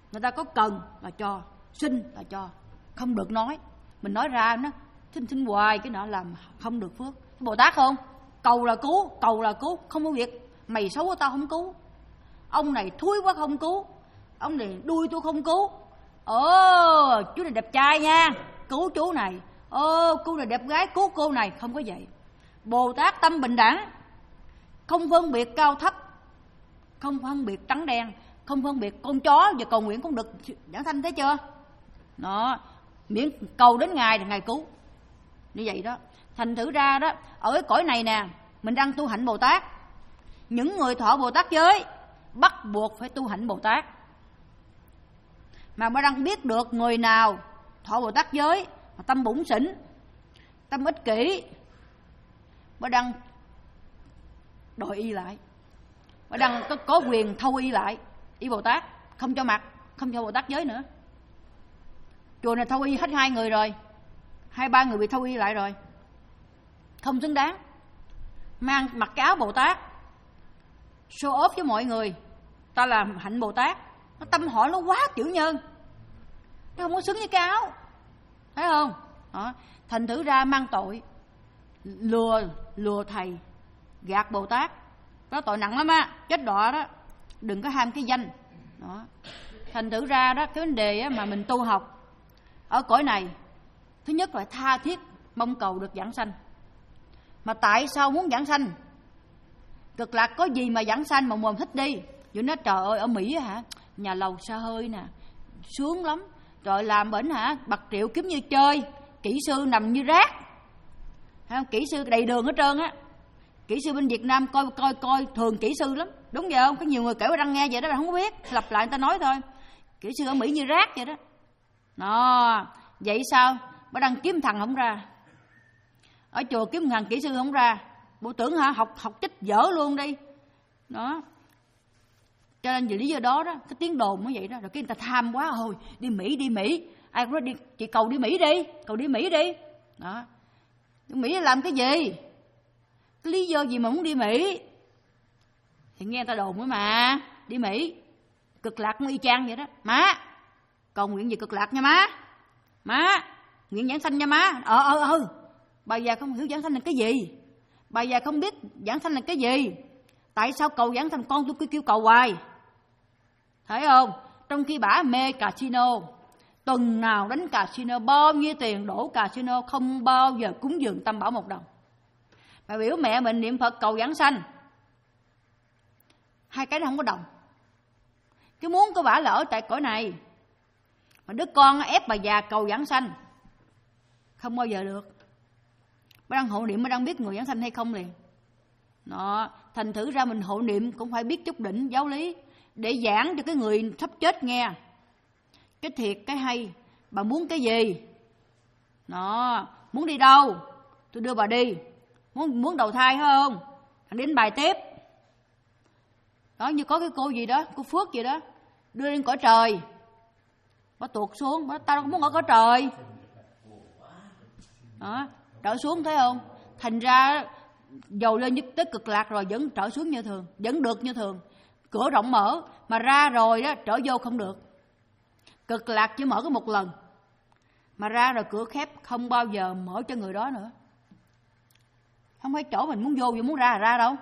Người ta có cần là cho, xin là cho, không được nói. Mình nói ra nó xin xin hoài cái nọ làm không được phước. Bồ Tát không? Cầu là cứu, cầu là cứu, không có việc mày xấu của tao không cứu, ông này thúi quá không cứu, ông này đuôi tôi không cứu. Ồ, chú này đẹp trai nha, cứu chú này. Ô, cô này đẹp gái, cứu cô này. Không có vậy. Bồ Tát tâm bình đẳng, không phân biệt cao thấp, không phân biệt trắng đen, không phân biệt con chó và cầu nguyện cũng được giảng sanh, thấy chưa? Đó, miễn cầu đến Ngài thì Ngài cứu. Như vậy đó. Thành thử ra đó, ở cái cõi này nè, mình đang tu hạnh Bồ Tát. Những người thọ Bồ Tát giới bắt buộc phải tu hạnh Bồ Tát. Mà bà đang biết được người nào thọ Bồ Tát giới mà tâm bủn xỉn, tâm ích kỷ, bà đang đòi y lại, bà đang có, có quyền thâu y lại y Bồ Tát, không cho mặc, không cho Bồ Tát giới nữa. Chùa này thâu y hết hai người rồi, hai ba người bị thâu y lại rồi, không xứng đáng. Mang mặc cái áo Bồ Tát show off với mọi người, ta làm hạnh Bồ Tát, nó tâm họ nó quá chữ nhân, nó không có xứng với cái áo, thấy không? Đó. Thành thử ra mang tội lừa lừa thầy, gạt Bồ Tát, đó tội nặng lắm á, chết đọa đó. Đừng có ham cái danh đó. Thành thử ra đó, cái vấn đề mà mình tu học ở cõi này, thứ nhất là tha thiết mong cầu được giảng sanh. Mà tại sao muốn giảng sanh? Cực lạc có gì mà giảng sanh mà mồm thích đi. Vậy nó trời ơi, ở Mỹ hả, nhà lầu xa hơi nè, sướng lắm. Rồi làm bển hả, bạc triệu kiếm như chơi, kỹ sư nằm như rác, kỹ sư đầy đường hết trơn á. Kỹ sư bên Việt Nam coi coi coi thường kỹ sư lắm, đúng vậy không? Có nhiều người kể bà đang nghe vậy đó, bà không có biết, lặp lại người ta nói thôi. Kỹ sư ở Mỹ như rác vậy đó. Đó, vậy sao? Bà đang kiếm thằng không ra, ở chùa kiếm thằng kỹ sư không ra, bộ tưởng hả, học học chích dở luôn đi. Đó. Cho nên vì lý do đó đó, cái tiếng đồn mới vậy đó. Rồi cái người ta tham quá, hồi đi Mỹ đi Mỹ, ai cũng nói đi, chị cầu đi Mỹ đi, cầu đi Mỹ đi. Đó. Đi Mỹ làm cái gì? Cái lý do gì mà muốn đi Mỹ? Thì nghe người ta đồn mới mà, đi Mỹ cực lạc cũng y chang vậy đó. Má, cầu nguyện gì cực lạc nha má. Má, nguyện giảng sanh nha má. Ờ ờ ờ. Bà già không hiểu giảng sanh là cái gì, bà già không biết giảng sanh là cái gì. Tại sao cầu giảng sanh con tôi cứ kêu cầu hoài, thấy không? Trong khi bả mê casino, tuần nào đánh casino, bao nhiêu tiền đổ casino, không bao giờ cúng dường Tam Bảo một đồng. Bà biểu mẹ mình niệm Phật cầu giảng sanh, hai cái nó không có đồng. Cái muốn của bả là ở tại cõi này, mà đứa con ép bà già cầu giảng sanh, không bao giờ được. Bà đang hộ niệm, bà đang biết người giảng sanh hay không liền. Đó. Thành thử ra mình hộ niệm cũng phải biết chút đỉnh giáo lý, để giảng cho cái người sắp chết nghe cái thiệt cái hay. Bà muốn cái gì? Đó. Muốn đi đâu? Tôi đưa bà đi. Muốn muốn đầu thai phải không? Thằng đến bài tiếp. Đó, như có cái cô gì đó, cô Phước gì đó, đưa lên cõi trời, bà tuột xuống, bà tao không muốn ở cõi trời. Đó, trở xuống, thấy không? Thành ra dầu lên tới cực lạc rồi vẫn trở xuống như thường, vẫn được như thường. Cửa rộng mở, mà ra rồi đó trở vô không được. Cực lạc chỉ mở có một lần, mà ra rồi cửa khép, không bao giờ mở cho người đó nữa. Không phải chỗ mình muốn vô và muốn ra là ra đâu.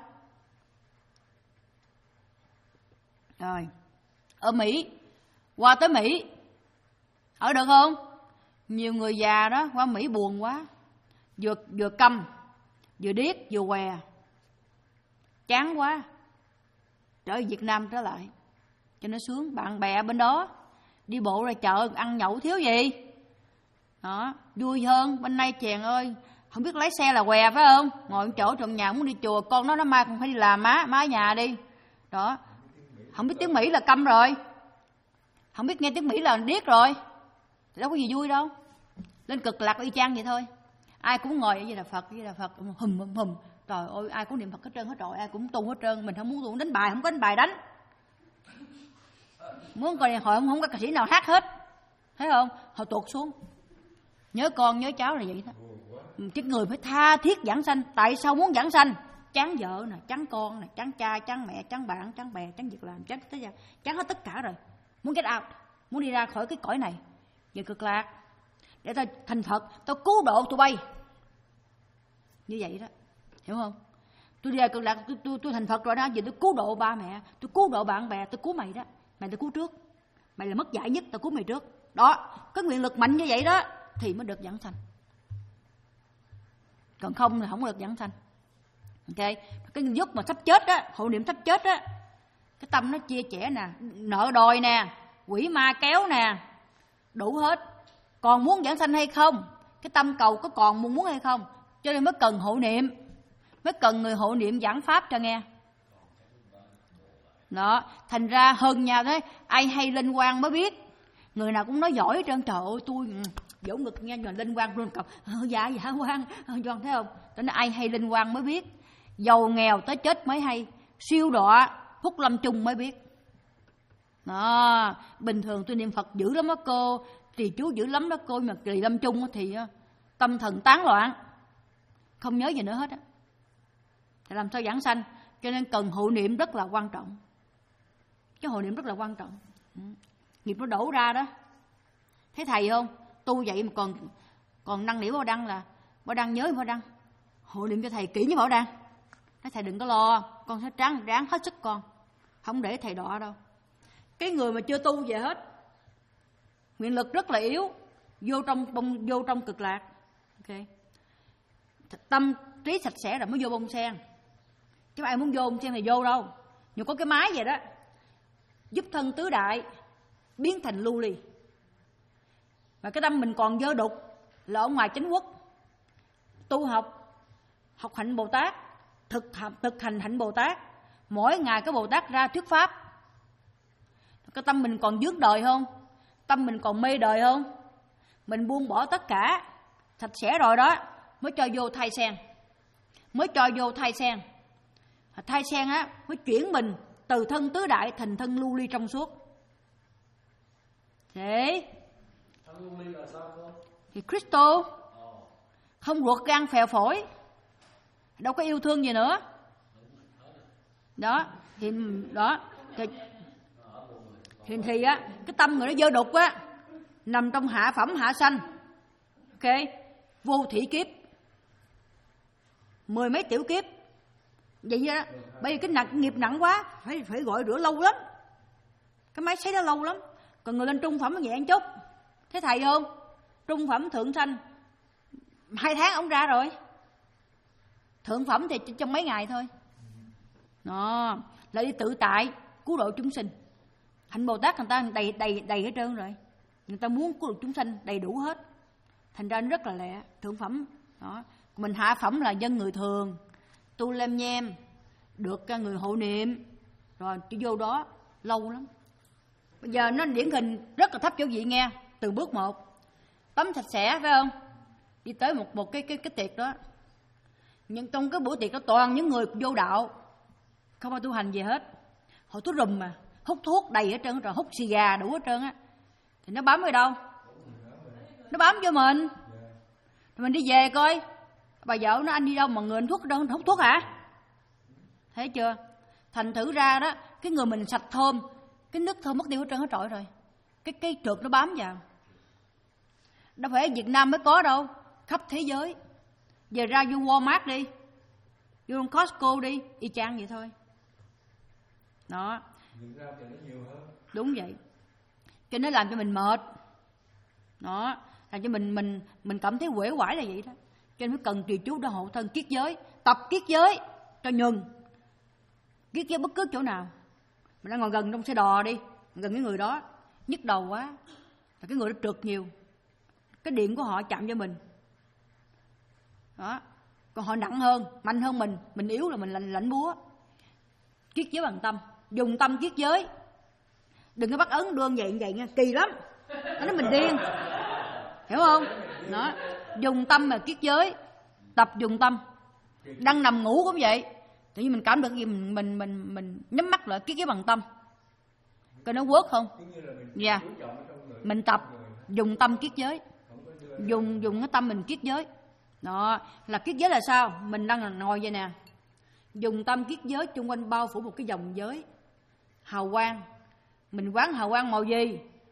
Rồi, ở Mỹ, qua tới Mỹ, ở được không? Nhiều người già đó qua Mỹ buồn quá, vừa vừa câm, vừa điếc, vừa què, chán quá, trở về Việt Nam trở lại cho nó sướng. Bạn bè bên đó đi bộ ra chợ ăn nhậu thiếu gì đó, vui hơn. Bên đây chèn ơi, không biết lái xe là què phải không? Ngồi chỗ trong nhà muốn đi chùa, con nó nó mai không phải đi làm, má má ở nhà đi đó. Không biết tiếng Mỹ là câm rồi, không biết nghe tiếng Mỹ là điếc rồi, thì đâu có gì vui đâu. Lên cực lạc y chang vậy thôi. Ai cũng ngồi vậy là Phật, vậy là Phật, hùm hùm hùm. Trời ơi, ai cũng niệm Phật hết trơn hết rồi, ai cũng tu hết trơn. Mình không muốn tu, đánh bài không có đánh bài đánh. Muốn coi hội không, không có ca sĩ nào hát hết, thấy không? Họ tuột xuống. Nhớ con nhớ cháu là vậy đó. Cái người phải tha thiết giảng sanh. Tại sao muốn giảng sanh? Chán vợ nè, chán con nè, chán cha, chán mẹ, chán bạn, chán bè, chán việc làm, chán thế gian, chán hết tất cả rồi. Muốn get out. muốn đi ra khỏi cái cõi này về cực lạc để tao thành Phật, tao cứu độ tụi bay. Như vậy đó, hiểu không? Tôi đi ra cực lạc, tôi, tôi, tôi thành Phật rồi đó, giờ tôi cứu độ ba mẹ, tôi cứu độ bạn bè, tôi cứu mày đó. Mày tao cứu trước, mày là mất dạy nhất, tao cứu mày trước. Đó, cái nguyện lực mạnh như vậy đó thì mới được giảng sanh. Còn không thì không được giảng sanh. Ok, cái lúc mà sắp chết á, hộ niệm sắp chết á, cái tâm nó chia sẻ nè, nợ đòi nè, quỷ ma kéo nè, đủ hết. Còn muốn giảng sanh hay không? Cái tâm cầu có còn muốn muốn hay không? Cho nên mới cần hộ niệm, mới cần người hộ niệm giảng pháp cho nghe. Đó, thành ra hơn nhau thế, ai hay Linh Quang mới biết. Người nào cũng nói giỏi hết trơn, trời ơi tôi vỗ ngực nghe nhờ Linh Quang luôn cọc, dạ dạ Quang, Doan thấy không? Cho nên ai hay Linh Quang mới biết. Giàu nghèo tới chết mới hay, siêu đọa phúc lâm chung mới biết. Đó, bình thường tôi niệm Phật dữ lắm đó cô, trì chú dữ lắm đó cô, mà trì lâm chung thì tâm thần tán loạn, không nhớ gì nữa hết á. Thì làm sao giảng sanh? Cho nên cần hộ niệm rất là quan trọng. Cái hộ niệm rất là quan trọng. Nghiệp nó đổ ra đó. Thấy thầy không? Tu vậy mà còn còn năn nỉ Bảo Đăng là Bảo Đăng nhớ Bảo Đăng hộ niệm cho thầy kỹ như Bảo Đăng. Nói thầy đừng có lo, con sẽ ráng ráng hết sức con, không để thầy đọa đâu. Cái người mà chưa tu về hết, nguyện lực rất là yếu, vô trong bông, vô trong cực lạc. Ok, tâm trí sạch sẽ rồi mới vô bông sen. Chứ ai muốn vô bông sen thì vô đâu. Nhưng có cái máy vậy đó, giúp thân tứ đại biến thành lưu ly. Mà cái tâm mình còn dơ đục là ở ngoài chánh quốc, tu học học hạnh Bồ Tát, thực thực hành hạnh Bồ Tát, mỗi ngày cái Bồ Tát ra thuyết pháp. Cái tâm mình còn dướng đời không? Tâm mình còn mê đời không? Mình buông bỏ tất cả sạch sẽ rồi đó mới cho vô thai sen, mới cho vô thai sen. Thai sen á mới chuyển mình từ thân tứ đại thành thân lưu ly trong suốt. Thế thì Crystal không ruột gan phèo phổi, đâu có yêu thương gì nữa. Đó thì đó thì, thì, thì á cái tâm người nó dơ đục á, nằm trong hạ phẩm hạ sanh. Ok, vô thủy kiếp, mười mấy tiểu kiếp vậy đó. Bởi vì cái nặng nghiệp nặng quá, phải phải gọi rửa lâu lắm, cái máy sấy nó lâu lắm. Còn người lên trung phẩm nó nhẹ chút. Thấy thầy không? Trung phẩm thượng sanh hai tháng ông ra rồi, thượng phẩm thì trong mấy ngày thôi. Đó là đi tự tại cứu độ chúng sinh. Hạnh Bồ Tát người ta đầy đầy đầy hết trơn rồi, người ta muốn cứu độ chúng sanh đầy đủ hết, thành ra nó rất là lẹ. Thượng phẩm đó, mình hạ phẩm là dân người thường, tu lem nhem được người hộ niệm rồi chỉ vô đó lâu lắm. Bây giờ nó điển hình rất là thấp chỗ vị nghe. Từ bước một tắm sạch sẽ phải không, đi tới một một cái cái cái tiệc đó, nhưng trong cái buổi tiệc đó toàn những người vô đạo, không ai tu hành gì hết. Họ túi rùm mà hút thuốc đầy hết trơn rồi, hút xì gà đủ hết trơn á. Thì nó bám ở đâu? Nó bám vô mình. Rồi mình đi về coi bà vợ nó anh đi đâu mà người anh thuốc đâu, hút thuốc hả? Thấy chưa? Thành thử ra đó, cái người mình sạch thơm, cái nước thơm mất đi hết trơn hết trọi rồi. Cái cái trượt nó bám vào. Đâu phải ở Việt Nam mới có đâu, khắp thế giới. Giờ ra vô Walmart đi, vô Costco đi, y chang vậy thôi. Đó. Đúng vậy. Cho nên làm cho mình mệt. Đó, làm cho mình mình mình cảm thấy uể oải là vậy đó. Cho nên mới cần trì chú để hộ thân kiết giới, tập kiết giới cho nhường. Kiết giới bất cứ chỗ nào. Mình đang ngồi gần trong xe đò đi, gần cái người đó, nhức đầu quá, là cái người đó trượt nhiều, cái điện của họ chạm vô mình. Đó, còn họ nặng hơn, mạnh hơn mình, mình yếu là mình lạnh, lạnh búa. Kiết giới bằng tâm, dùng tâm kiết giới. Đừng có bắt ấn đưa vậy vậy nha, kỳ lắm, nó nói mình điên, hiểu không? Đó, dùng tâm mà kiết giới, tập dùng tâm. Đang nằm ngủ cũng vậy, tự nhiên mình cảm được gì mình mình mình mình nhắm mắt lại kiết giới bằng tâm, coi nó work không? Dạ, yeah. Mình tập dùng tâm kiết giới, dùng dùng cái tâm mình kiết giới. Đó là kiết giới là sao? Mình đang ngồi vậy nè, dùng tâm kiết giới chung quanh bao phủ một cái dòng giới hào quang. Mình quán hào quang màu gì?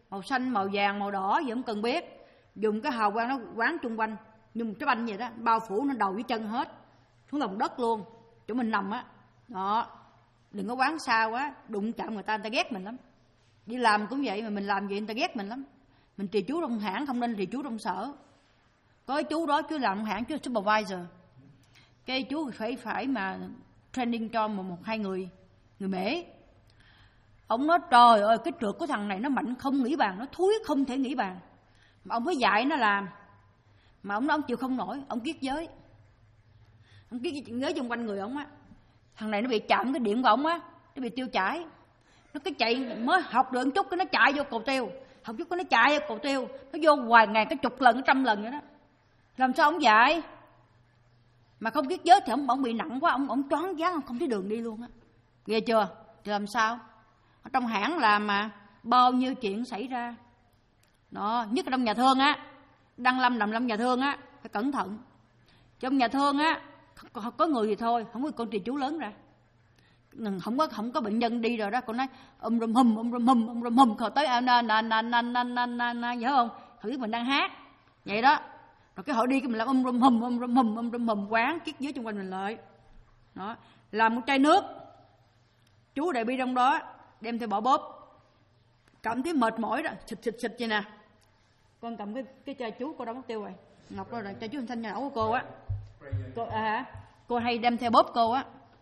màu xanh, màu vàng, màu đỏ gì không cần biết, dùng cái hào quang nó quán chung quanh, nhưng cái banh vậy đó, bao phủ nó đầu với chân hết, xuống lòng đất luôn, chỗ mình nằm á. Đó, đừng có quán xa quá, đụng chạm người ta, người ta ghét mình lắm. Đi làm cũng vậy, mà mình làm vậy người ta ghét mình lắm. Mình trì chú trong hãng không nên trì chú trong sở. Có cái chú đó chú làm hãng, chú là supervisor. Cái chú phải phải mà training cho một, một hai người người Mễ. Ông nói trời ơi, cái trượt của thằng này nó mạnh không nghĩ bàn, nó thúi không thể nghĩ bàn. Mà ông phải dạy nó làm. Mà ông nói ông chịu không nổi, ông kiết giới. Ông kiết giới xung quanh người ông á. Thằng này nó bị chạm cái điện của ông á, nó bị tiêu chảy. Nó cái chạy mới học được một chút cái nó chạy vô cầu tiêu, học chút cái nó chạy vô cầu tiêu, nó vô hoài ngày cái chục lần, cái trăm lần vậy đó. Làm sao ông dạy? Mà không kiết giới thì ông, ông bị nặng quá, ông ông choáng váng, ông không thấy đường đi luôn á. Ghê chưa? Thì làm sao? Ở trong hãng làm mà bao nhiêu chuyện xảy ra. Đó, nhất là trong nhà thương á, Đăng Lâm nằm trong nhà thương á, phải cẩn thận. Trong nhà thương á, có, có người thì thôi, không có con trì chú lớn ra. Không có không có bệnh nhân đi rồi đó, con nói um rum hum um rum hum um rum hum rồi tới na na na na na na na na nhớ không? Họ biết mình đang hát. Vậy đó. Rồi cái họ đi cái mình làm um rum hum um rum hum um rum hum quán kiết dưới xung quanh mình lại. Đó, làm một chai nước. Chú đại bi trong đó, đem theo bỏ bóp. Cảm thấy mệt mỏi rồi, xịt xịt xịt vậy nè. Con cầm cái cái chai chú cô đâu mất tiêu rồi. Ngọc rồi, chai chú xanh nhà ấu của cô á. Cô à hả? Cô hay đem theo bóp cô á.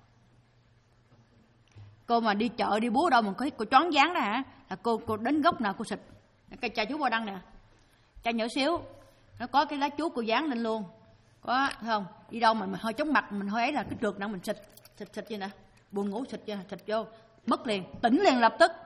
Cô mà đi chợ đi búa đâu mà có cô choáng váng đó hả? Là cô cô đến gốc nào cô xịt. Cái chai chú bao đăng nè. Chai nhỏ xíu. Nó có cái lá chú cô dán lên luôn. Có thấy không? Đi đâu mà mình hơi chóng mặt, mình hơi ấy là cái trượt nặng mình xịt xịt xịt vậy nè. Buồn ngủ xịt vậy, xịt vô, mất liền, tỉnh liền lập tức.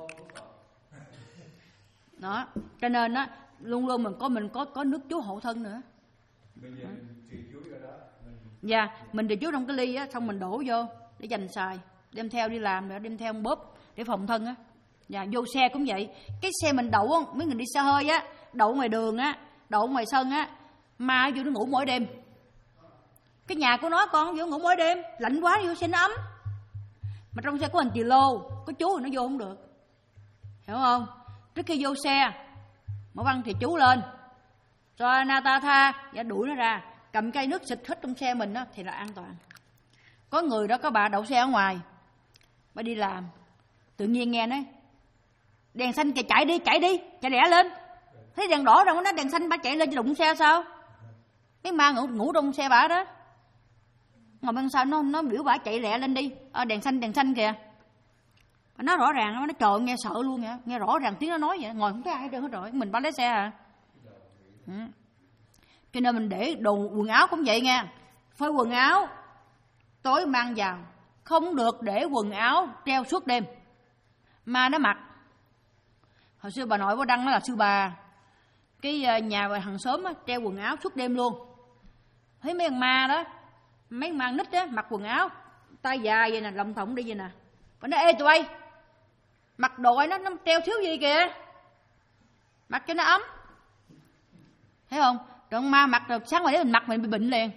Đó, cho nên á luôn luôn mình có mình có có nước chú hộ thân nữa. Bây giờ mình trì chú ra đó. Dạ, mình trì chú trong cái ly á, xong mình đổ vô để dành xài, đem theo đi làm nữa, đem theo bóp để phòng thân á. Dạ, vô xe cũng vậy. Cái xe mình đậu á, mấy người đi xe hơi á, đậu ngoài đường á, đậu ngoài sân á, mà vô nó ngủ mỗi đêm. Cái nhà của nó con vô ngủ mỗi đêm, lạnh quá vô xe nó ấm. Mà trong xe có anh chị Lô, có chú thì nó vô không được. Hiểu không? Trước khi vô xe, Mở Văn thì chú lên, cho Nata tha, và đuổi nó ra, cầm cây nước xịt hết trong xe mình đó, thì là an toàn. Có người đó, có bà đậu xe ở ngoài, bà đi làm, tự nhiên nghe nói, đèn xanh chạy, chạy đi, chạy đi, chạy lẹ lên. Thấy đèn đỏ rồi, nó đèn xanh bà chạy lên cho đụng xe sao? Cái ma ngủ, ngủ trong xe bà đó. Ngồi bên sau nó, nó biểu bà chạy lẹ lên đi, à, đèn xanh, đèn xanh kìa. Nó rõ ràng, nó trời nghe sợ luôn vậy, nghe rõ ràng tiếng nó nói vậy, ngồi không thấy ai hết trơn hết rồi, mình bán lái xe à. Ừ. Cho nên mình để đồ quần áo cũng vậy nha, phơi quần áo tối mang vào, không được để quần áo treo suốt đêm, ma nó mặc. Hồi xưa bà nội có đăng nó là sư bà, cái nhà hàng xóm á, treo quần áo suốt đêm luôn. Thấy mấy thằng ma đó, mấy thằng ma nít á, mặc quần áo tay dài vậy nè, lồng thọng đi vậy nè. Bà nói ê tụi bay, mặc đồ ấy nó, nó treo thiếu gì kìa, mặc cho nó ấm. Thấy không? Rồi ma mặc rồi sáng ngoài đấy mình mặc mình bị bệnh liền,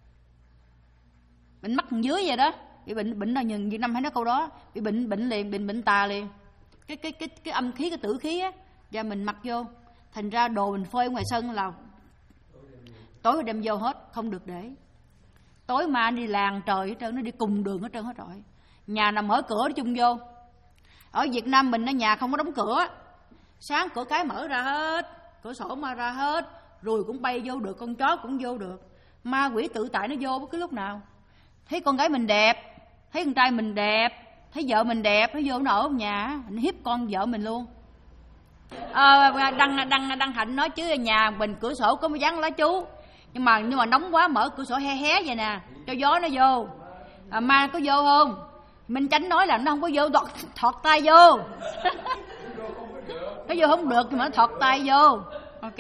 bệnh mắt dưới vậy đó, bị bệnh bệnh là nhìn Việt Nam hay nói câu đó, bị bệnh bệnh liền, bệnh bệnh tà liền. Cái cái cái cái âm khí, cái tử khí á, và mình mặc vô, thành ra đồ mình phơi ngoài sân là tối đem vô hết, không được để. Tối ma đi làng trời hết trơn, nó đi cùng đường hết trơn hết rồi. Nhà nào mở cửa nó chung vô. Ở Việt Nam mình ở nhà không có đóng cửa, sáng cửa cái mở ra hết, cửa sổ mở ra hết, ruồi cũng bay vô được, con chó cũng vô được, ma quỷ tự tại nó vô bất cứ lúc nào. Thấy con gái mình đẹp, thấy con trai mình đẹp, thấy vợ mình đẹp, nó vô nó ở nhà, nó hiếp con vợ mình luôn. À, đăng đăng đăng Hạnh nói chứ nhà mình cửa sổ có dán lá chú, nhưng mà nhưng mà nóng quá mở cửa sổ hé hé vậy nè, cho gió nó vô. À, ma có vô không? Minh Chánh nói là nó không có vô, thọt, thọt tay vô. Nó vô không được nhưng mà nó thọt tay vô. Ok.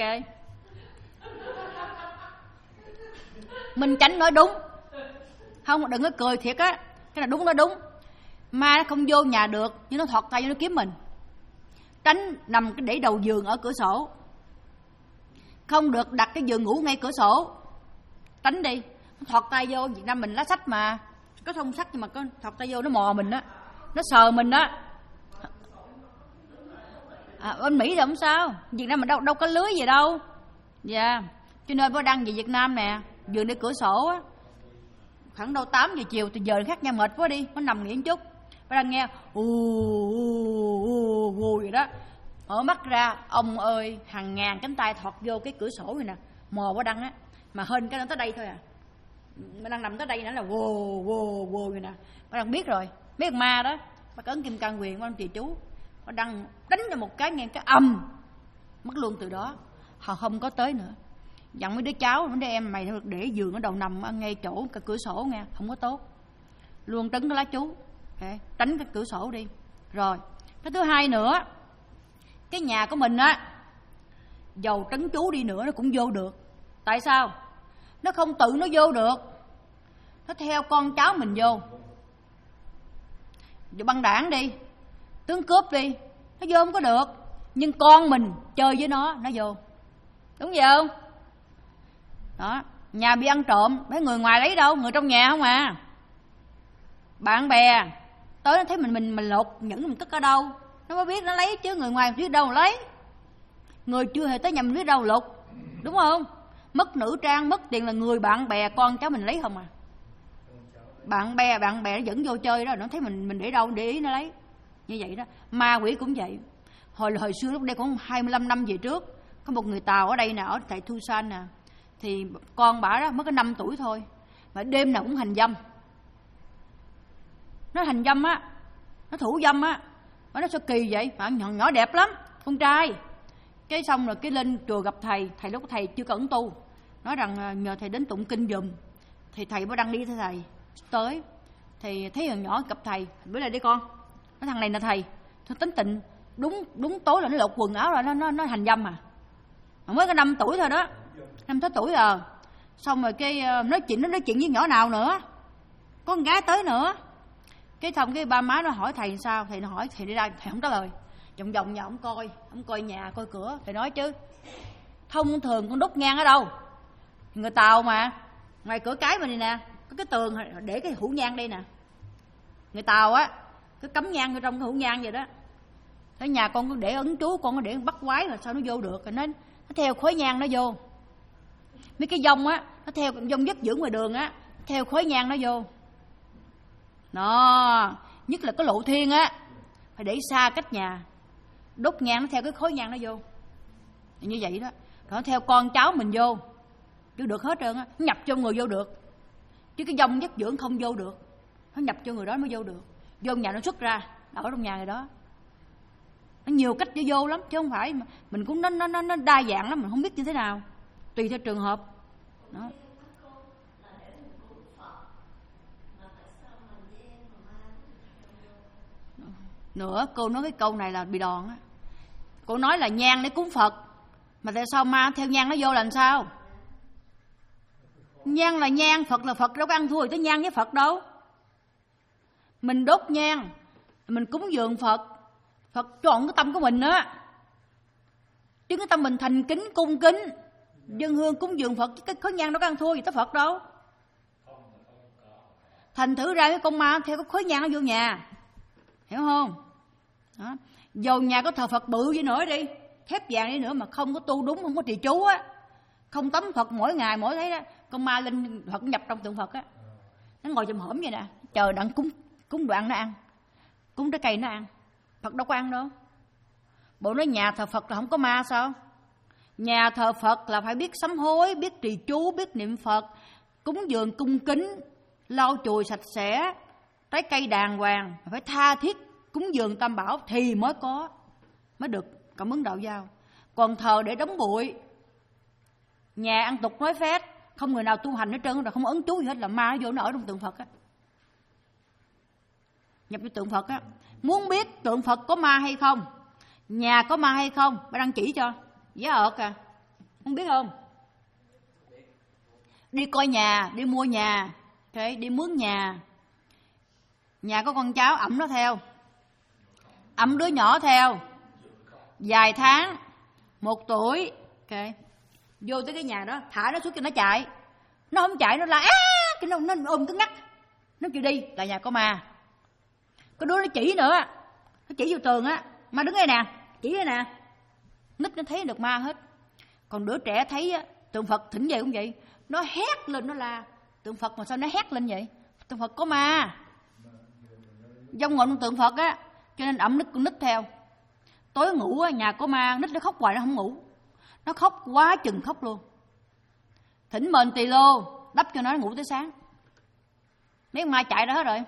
Minh Chánh nói đúng. Không, đừng có cười thiệt á. Cái là đúng, nó đúng. Ma nó không vô nhà được, nhưng nó thọt tay vô nó kiếm mình. Tránh nằm để đầu giường ở cửa sổ. Không được đặt cái giường ngủ ngay cửa sổ. Tránh đi. Nó thọt tay vô, Việt Nam mình lá sách mà. Có thông sắt nhưng mà có thọc tay vô nó mò mình á, nó sờ mình á. À, bên Mỹ thì không sao, Việt Nam mình đâu đâu có lưới gì đâu. Dạ, yeah. Cho nên bữa đăng về Việt Nam nè, vừa đi cửa sổ á, khoảng đâu tám giờ chiều từ giờ khác nha, mệt quá đi, nó nằm nghỉ một chút. Bữa đăng nghe ù ù ù vậy đó, mở mắt ra, ông ơi, hàng ngàn cánh tay thọt vô cái cửa sổ này nè, mò bữa đăng á, mà hên cái nó tới đây thôi à. Bữa đăng nằm tới đây nữa là vô vô vô vậy nè. Bữa đăng biết rồi, biết con ma đó, bác ấn kim cang quyền của ông chị chú. Bữa đăng đánh cho một cái nghe cái âm, mất luôn. Từ đó họ không có tới nữa. Dặn mấy đứa cháu, mấy đứa em mày để giường ở đầu nằm ngay chỗ cái cửa sổ nghe, không có tốt. Luôn trấn cái lá chú, okay. Tránh cái cửa sổ đi. Rồi, cái thứ hai nữa, cái nhà của mình á, dầu trấn chú đi nữa nó cũng vô được. Tại sao? Nó không tự nó vô được, nó theo con cháu mình vô. Giờ băng đảng đi, tướng cướp đi, nó vô không có được. Nhưng con mình chơi với nó, nó vô. Đúng vậy không? Đó, nhà bị ăn trộm, mấy người ngoài lấy đâu, người trong nhà không à. Bạn bè tới nó thấy mình mình mình lột những mình cất ở đâu, nó mới biết nó lấy chứ người ngoài biết đâu mà lấy. Người chưa hề tới nhà mình biết đâu lột, đúng không? Mất nữ trang, mất tiền là người bạn bè con cháu mình lấy không à. Bạn bè bạn bè nó dẫn vô chơi đó, nó thấy mình mình để đâu để ý nó lấy. Như vậy đó, ma quỷ cũng vậy. Hồi hồi xưa lúc đây cũng hai mươi lăm năm về trước, có một người Tàu ở đây nè, ở tại Thu San nè, thì con bả đó mới có năm tuổi thôi mà đêm nào cũng hành dâm. Nó hành dâm á, nó thủ dâm á, nó sao kỳ vậy, mà nhỏ, nhỏ đẹp lắm, con trai. Cái xong rồi cái lên chùa gặp thầy, thầy lúc thầy chưa có ẩn tu, nói rằng nhờ thầy đến tụng kinh giùm. Thì thầy mới đăng đi theo thầy tới, thì thấy thằng nhỏ gặp thầy, bữa nay đi con, cái thằng này là thầy, thôi tính tình đúng đúng tối là nó lột quần áo rồi nó nó nó hành dâm à, mà mới có năm tuổi thôi đó, năm sáu tuổi à. Xong rồi cái nói chuyện nó nói chuyện với nhỏ nào nữa, có con gái tới nữa. Cái xong cái ba má nó hỏi thầy sao, thầy nó hỏi thầy đi ra, thầy không trả lời, vòng vòng nhà ông coi, ông coi nhà coi cửa. Thầy nói chứ thông thường con đốt nhang ở đâu, người Tàu mà, ngoài cửa cái mình này nè, có cái tường để cái hũ nhang đây nè, người Tàu á cứ cắm nhang vô trong cái hũ nhang vậy đó. Thế nhà con có để ấn chú, con có để bắt quái rồi sao nó vô được, rồi nó, nó theo khói nhang nó vô. Mấy cái dông á, nó theo dông dứt dưỡng ngoài đường á, theo khói nhang nó vô. Đó, nhất là cái lộ thiên á, phải để xa cách nhà, đốt nhang nó theo cái khói nhang nó vô. Như vậy đó, nó theo con cháu mình vô, vô được hết trơn á, nó nhập cho người vô được. Chứ cái dông dứt dưỡng không vô được, nó nhập cho người đó mới vô được. Vô nhà nó xuất ra, ở trong nhà người đó. Nó nhiều cách để vô lắm, chứ không phải mà mình cũng nó nó nó đa dạng lắm, mình không biết như thế nào, tùy theo trường hợp. Đó. Nữa cô nói cái câu này là bị đòn á. Cô nói là nhang để cúng Phật, mà tại sao ma theo nhang nó vô làm sao? Nhang là nhang, Phật là Phật, đâu có ăn thua gì tới nhang với Phật đâu. Mình đốt nhang, mình cúng dường Phật, Phật chọn cái tâm của mình á, chứ cái tâm mình thành kính cung kính dân hương cúng dường Phật, chứ cái khói nhang đâu có ăn thua gì tới Phật đâu. Thành thử ra cái con ma theo cái khói nhang nó vô nhà, hiểu không? Đó. Dầu nhà có thờ Phật bự gì nữa đi, thép vàng đi nữa mà không có tu đúng, không có trì chú á, không tắm Phật mỗi ngày mỗi thấy đó, con ma linh Phật nhập trong tượng Phật á, nó ngồi chùm hổm vậy nè, chờ đặng cúng cúng đồ ăn nó ăn, cúng trái cây nó ăn, Phật đâu có ăn đâu. Bộ nói nhà thờ Phật là không có ma sao? Nhà thờ Phật là phải biết sám hối, biết trì chú, biết niệm Phật, cúng dường cung kính, lau chùi sạch sẽ, trái cây đàng hoàng, phải tha thiết cúng dường tam bảo thì mới có, mới được cảm ứng đạo giao. Còn thờ để đóng bụi, nhà ăn tục nói phét, không người nào tu hành hết trơn, rồi không ấn chú gì hết, là ma nó vô nó ở trong tượng Phật á, nhập vô tượng Phật á. Muốn biết tượng Phật có ma hay không, nhà có ma hay không, bà đăng chỉ cho, giá ợt à, không biết không? Đi coi nhà, đi mua nhà, okay, đi mướn nhà, nhà có con cháu ẵm nó theo, ẵm đứa nhỏ theo, vài tháng, một tuổi, okay, vô tới cái nhà đó, thả nó xuống cho nó chạy, nó không chạy nó la á, cái nó nó ôm cứng ngắc, nó chịu đi là nhà có ma. Có đứa nó chỉ nữa, nó chỉ vô tường á, ma đứng đây nè, chỉ đây nè, nít nó thấy được ma hết. Còn đứa trẻ thấy á, tượng Phật thỉnh về cũng vậy, nó hét lên, nó la. Tượng Phật mà sao nó hét lên vậy? Tượng Phật có ma, dông ngọn tượng Phật á, cho nên ẩm nít con nít theo. Tối ngủ á, nhà có ma, nít nó khóc hoài nó không ngủ, nó khóc quá chừng khóc luôn. Thỉnh mền tỳ lô đắp cho nó ngủ tới sáng, mấy con ma chạy ra hết rồi.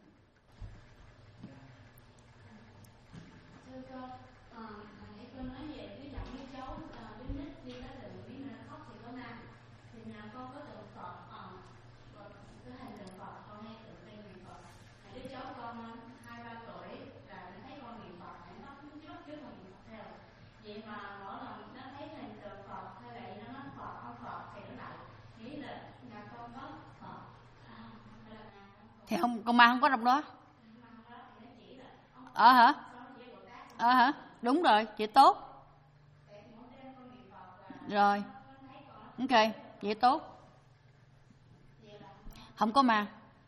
Thì không, con ma không có trong đó. Ờ hả? Ờ hả? Đúng rồi, chị tốt. Rồi. Ok, chị tốt. Không có ma.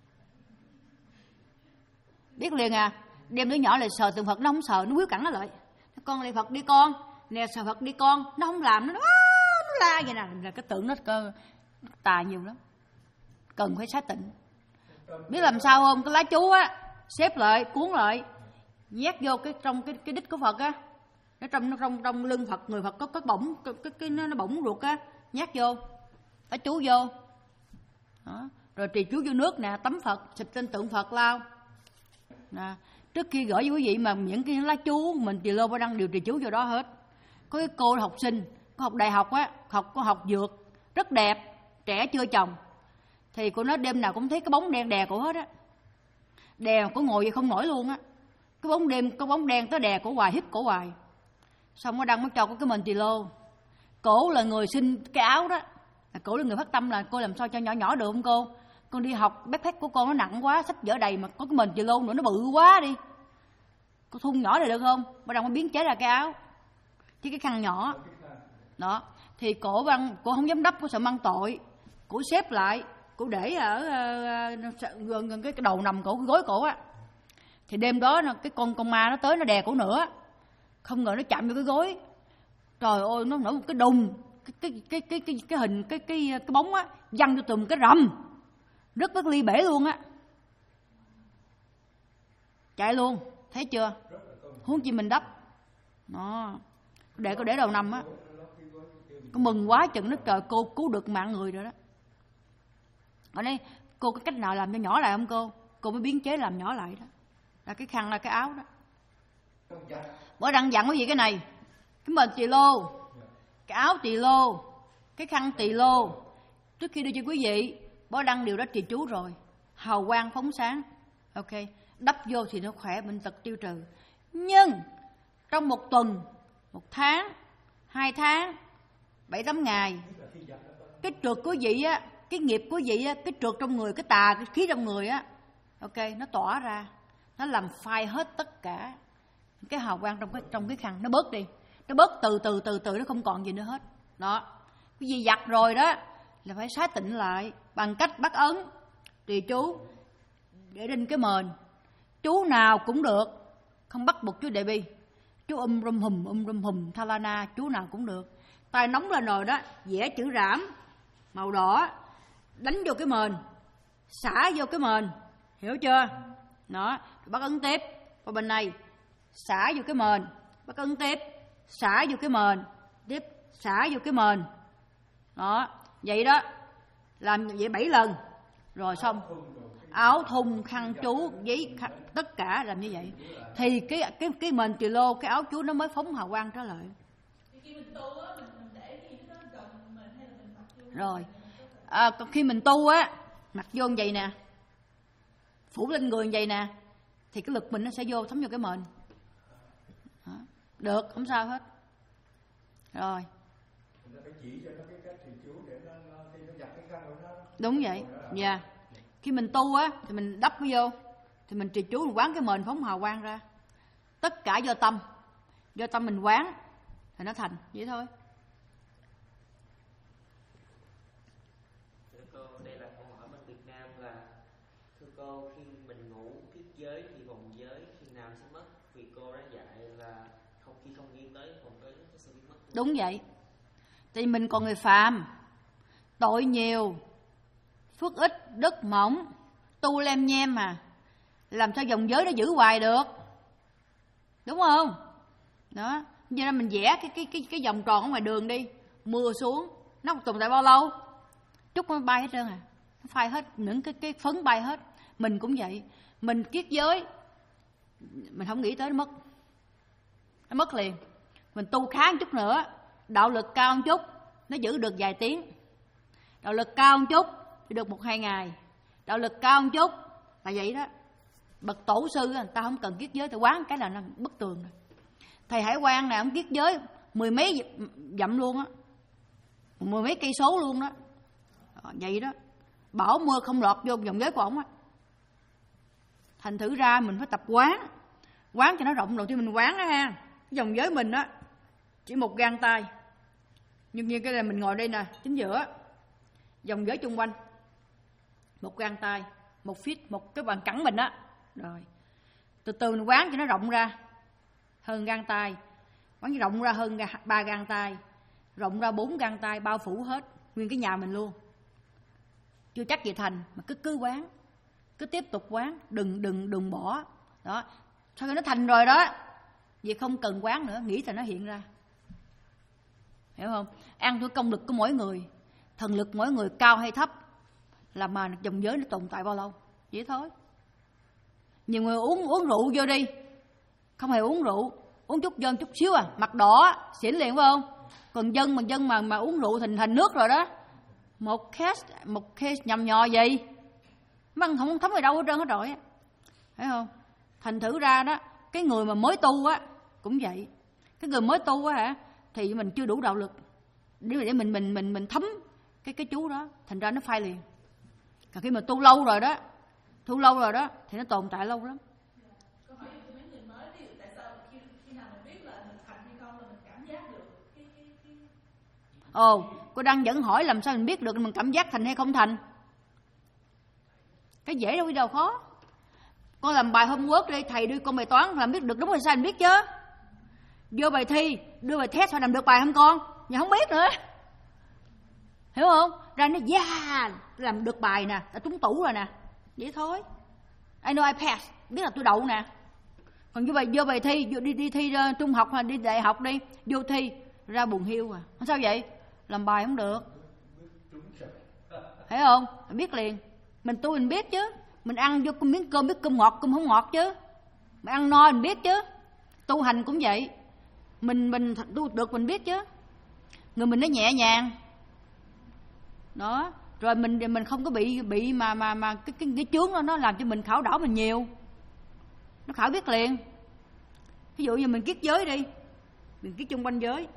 Biết liền à. Đem đứa nhỏ lại sờ tượng Phật, nó không sờ, nó quýu cẳng nó lại. Con đi Phật đi con. Nè sờ Phật đi con. Nó không làm, nó nó, nó la vậy nè. Là cái tượng nó tà nhiều lắm. Cần phải xác tịnh. Biết làm sao không? Cái lá chú á, xếp lại, cuốn lại, nhét vô cái trong cái cái đít của Phật á, nó trong nó trong trong lưng Phật, người Phật có cái bổng, cái cái, cái nó, nó bổng ruột á, nhét vô, lá chú vô, đó. Rồi trì chú vô nước nè, tắm Phật, xịt trên tượng Phật lao. Nè, trước khi gửi với quý vị mà những cái lá chú mình Tỳ Lô Ba Đăng đều trì chú vô đó hết. Có cái cô học sinh, có học đại học á, học có học dược, rất đẹp, trẻ chưa chồng. Thì cô nói đêm nào cũng thấy cái bóng đen đè cổ hết á. Đè cổ ngồi vậy không nổi luôn á. Cái bóng đêm, cái bóng đen tới đè cổ hoài, hít cổ hoài. Xong nó đăng mới cho có cái mền Tỳ Lô. Cổ là người xin cái áo đó. Cổ là người phát tâm là cô làm sao cho nhỏ nhỏ được không cô? Con đi học backpack của con nó nặng quá, sách vở đầy mà có cái mền Tỳ Lô nữa nó bự quá đi. Cô thun nhỏ này được không? Bắt đầu mới biến chế ra cái áo. Chứ cái khăn nhỏ. Đó. Thì cổ băng, cô không dám đắp, cô sợ mang tội. Cổ xếp lại. Cô để ở gần uh, uh, cái đầu nằm cổ, cái gối cổ á. Thì đêm đó cái con con ma nó tới nó đè cổ nữa. Không ngờ nó chạm vô cái gối. Trời ơi, nó nổi một cái đùng, cái cái cái cái cái, cái hình cái cái cái bóng á văng vô tùm cái rầm. Rất rất ly bể luôn á. Chạy luôn, thấy chưa? Huống chi mình đắp. Đó. Để cô để đầu nằm á. Cô mừng quá chừng nó trời cô cứu được mạng người rồi đó. Ở đây cô có cách nào làm cho nhỏ lại không cô? Cô mới biến chế làm nhỏ lại đó. Là cái khăn là cái áo đó. Bởi đăng dặn quý vị cái này. Cái mền Tỳ Lô, cái áo Tỳ Lô, cái khăn Tỳ Lô. Trước khi đưa cho quý vị, Bó Đăng đều đã trì chú rồi. Hào quang phóng sáng. Ok. Đắp vô thì nó khỏe, bệnh tật tiêu trừ. Nhưng trong một tuần, một tháng, hai tháng, bảy tám ngày, cái trượt của vị á, cái nghiệp của vị á, cái trượt trong người, cái tà, cái khí trong người á, ok, nó tỏa ra, nó làm phai hết tất cả cái hào quang trong cái trong cái khăn, nó bớt đi, nó bớt từ từ từ từ, nó không còn gì nữa hết. Đó, cái gì giặt rồi đó là phải xá tịnh lại bằng cách bắt ấn, trì chú để trên cái mền, chú nào cũng được, không bắt buộc chú Đại Bi, chú um rum hùm um rum hùm Thalana, chú nào cũng được. Tay nóng lên rồi đó, vẽ chữ rảm màu đỏ, đánh vô cái mền, xả vô cái mền, hiểu chưa? Đó, bắt ấn tiếp qua bên này, xả vô cái mền, bắt ấn tiếp, xả vô cái mền, tiếp xả vô cái mền. Đó, vậy đó, làm vậy bảy lần, rồi xong. Áo thun, khăn chú, giấy, khăn, tất cả làm như vậy. Thì cái cái cái mền Tỳ Lô, cái áo chú nó mới phóng hào quang trở lại. Rồi, à, khi mình tu á, mặc vô như vậy nè, phủ lên người như vậy nè, thì cái lực mình nó sẽ vô thấm vô cái mền. Đó. Được, không sao hết. Rồi. Đúng vậy. Dạ. Yeah. Khi mình tu á thì mình đắp nó vô, thì mình trì chú, mình quán cái mền phóng hào quang ra. Tất cả do tâm. Do tâm mình quán thì nó thành vậy thôi. Thưa cô, đây là câu hỏi bên Việt Nam là thưa cô, khi mình ngủ kiết giới thì vòng giới khi nào sẽ mất? Vì cô đã dạy là không khi không nghiêng tới vòng tới cái sự biến mất. Đúng vậy. Tại vì mình còn người phàm, tội nhiều, phước ít, đức mỏng, tu lem nhem mà, làm sao dòng giới nó giữ hoài được, đúng không? Đó, cho nên mình vẽ cái cái cái cái vòng tròn ở ngoài đường đi, mưa xuống, nó tồn tại bao lâu? Chút nó bay hết trơn à, nó phai hết, những cái cái phấn bay hết. Mình cũng vậy, mình kiết giới, mình không nghĩ tới nó mất, nó mất liền. Mình tu khá một chút nữa, đạo lực cao một chút, nó giữ được vài tiếng. Đạo lực cao một chút thì được một hai ngày. Đạo lực cao một chút là vậy đó. Bậc tổ sư người ta không cần kiết giới, ta quán cái là nó bức tường rồi. Thầy Hải Quang này ông kiết giới mười mấy dặm luôn á, mười mấy cây số luôn đó. Đó, vậy đó, bảo mưa không lọt vô dòng giới của ổng á. Thành thử ra mình phải tập quán, quán cho nó rộng. Đầu tiên mình quán đó ha, cái dòng giới mình á chỉ một gang tay, nhưng như cái này mình ngồi đây nè, chính giữa, dòng giới chung quanh một gang tay, một feet, một cái bàn cẳng mình á. Rồi từ từ mình quán cho nó rộng ra hơn gang tay, quán rộng ra hơn ba gang tay, rộng ra bốn gang tay, bao phủ hết nguyên cái nhà mình luôn. Chưa chắc gì thành mà cứ cứ quán, cứ tiếp tục quán, đừng đừng đừng bỏ. Đó, sau khi nó thành rồi đó, vì không cần quán nữa, nghĩ là nó hiện ra. Hiểu không? Ăn thua công lực của mỗi người, thần lực mỗi người cao hay thấp, là mà dòng giới nó tồn tại bao lâu, vậy thôi. Nhiều người uống uống rượu vô đi, không hề uống rượu, uống chút dân chút xíu à, mặt đỏ xỉn liền phải không? Còn dân mà dân mà mà uống rượu thành thành nước rồi đó, một case một case nhầm nhò gì, mà không thấm về đâu hết trơn hết rồi, thấy không? Thành thử ra đó, cái người mà mới tu á cũng vậy, cái người mới tu á hả, thì mình chưa đủ đạo lực để để mình mình mình mình thấm cái cái chú đó, thành ra nó phai liền. Còn khi mà tu lâu rồi đó, tu lâu rồi đó thì nó tồn tại lâu lắm. Câu hỏi của mấy người mới, ví dụ tại sao khi khi nào mình biết là mình thành hay không là mình cảm giác được cái cái cái Ồ, cô đang vẫn hỏi làm sao mình biết được mình cảm giác thành hay không thành. Cái dễ đâu, đi đâu khó. Con làm bài homework đi, thầy đưa con bài toán làm biết được đúng hay sai mình biết chứ. Vô bài thi, đưa bài test phải làm được bài không con? Nhà không biết nữa. Hiểu không? Ra nó yeah, làm được bài nè, đã trúng tủ rồi nè. Vậy thôi. I know I pass, biết là tôi đậu nè. Còn vô bài vô bài thi, vô đi đi thi uh, trung học hoặc đi đại học đi, vô thi ra buồn hiu à. Sao vậy? Làm bài không được. Thấy không? Mình biết liền. Mình tu mình biết chứ. Mình ăn vô miếng cơm biết cơm ngọt cơm không ngọt chứ. Mình ăn no mình biết chứ. Tu hành cũng vậy. Mình mình tu được mình biết chứ. Người mình nó nhẹ nhàng. Đó, rồi mình mình không có bị bị mà mà mà cái cái cái chướng đó nó làm cho mình khảo đảo mình nhiều. Nó khảo biết liền. Ví dụ như mình kiết giới đi, mình kiết chung quanh giới,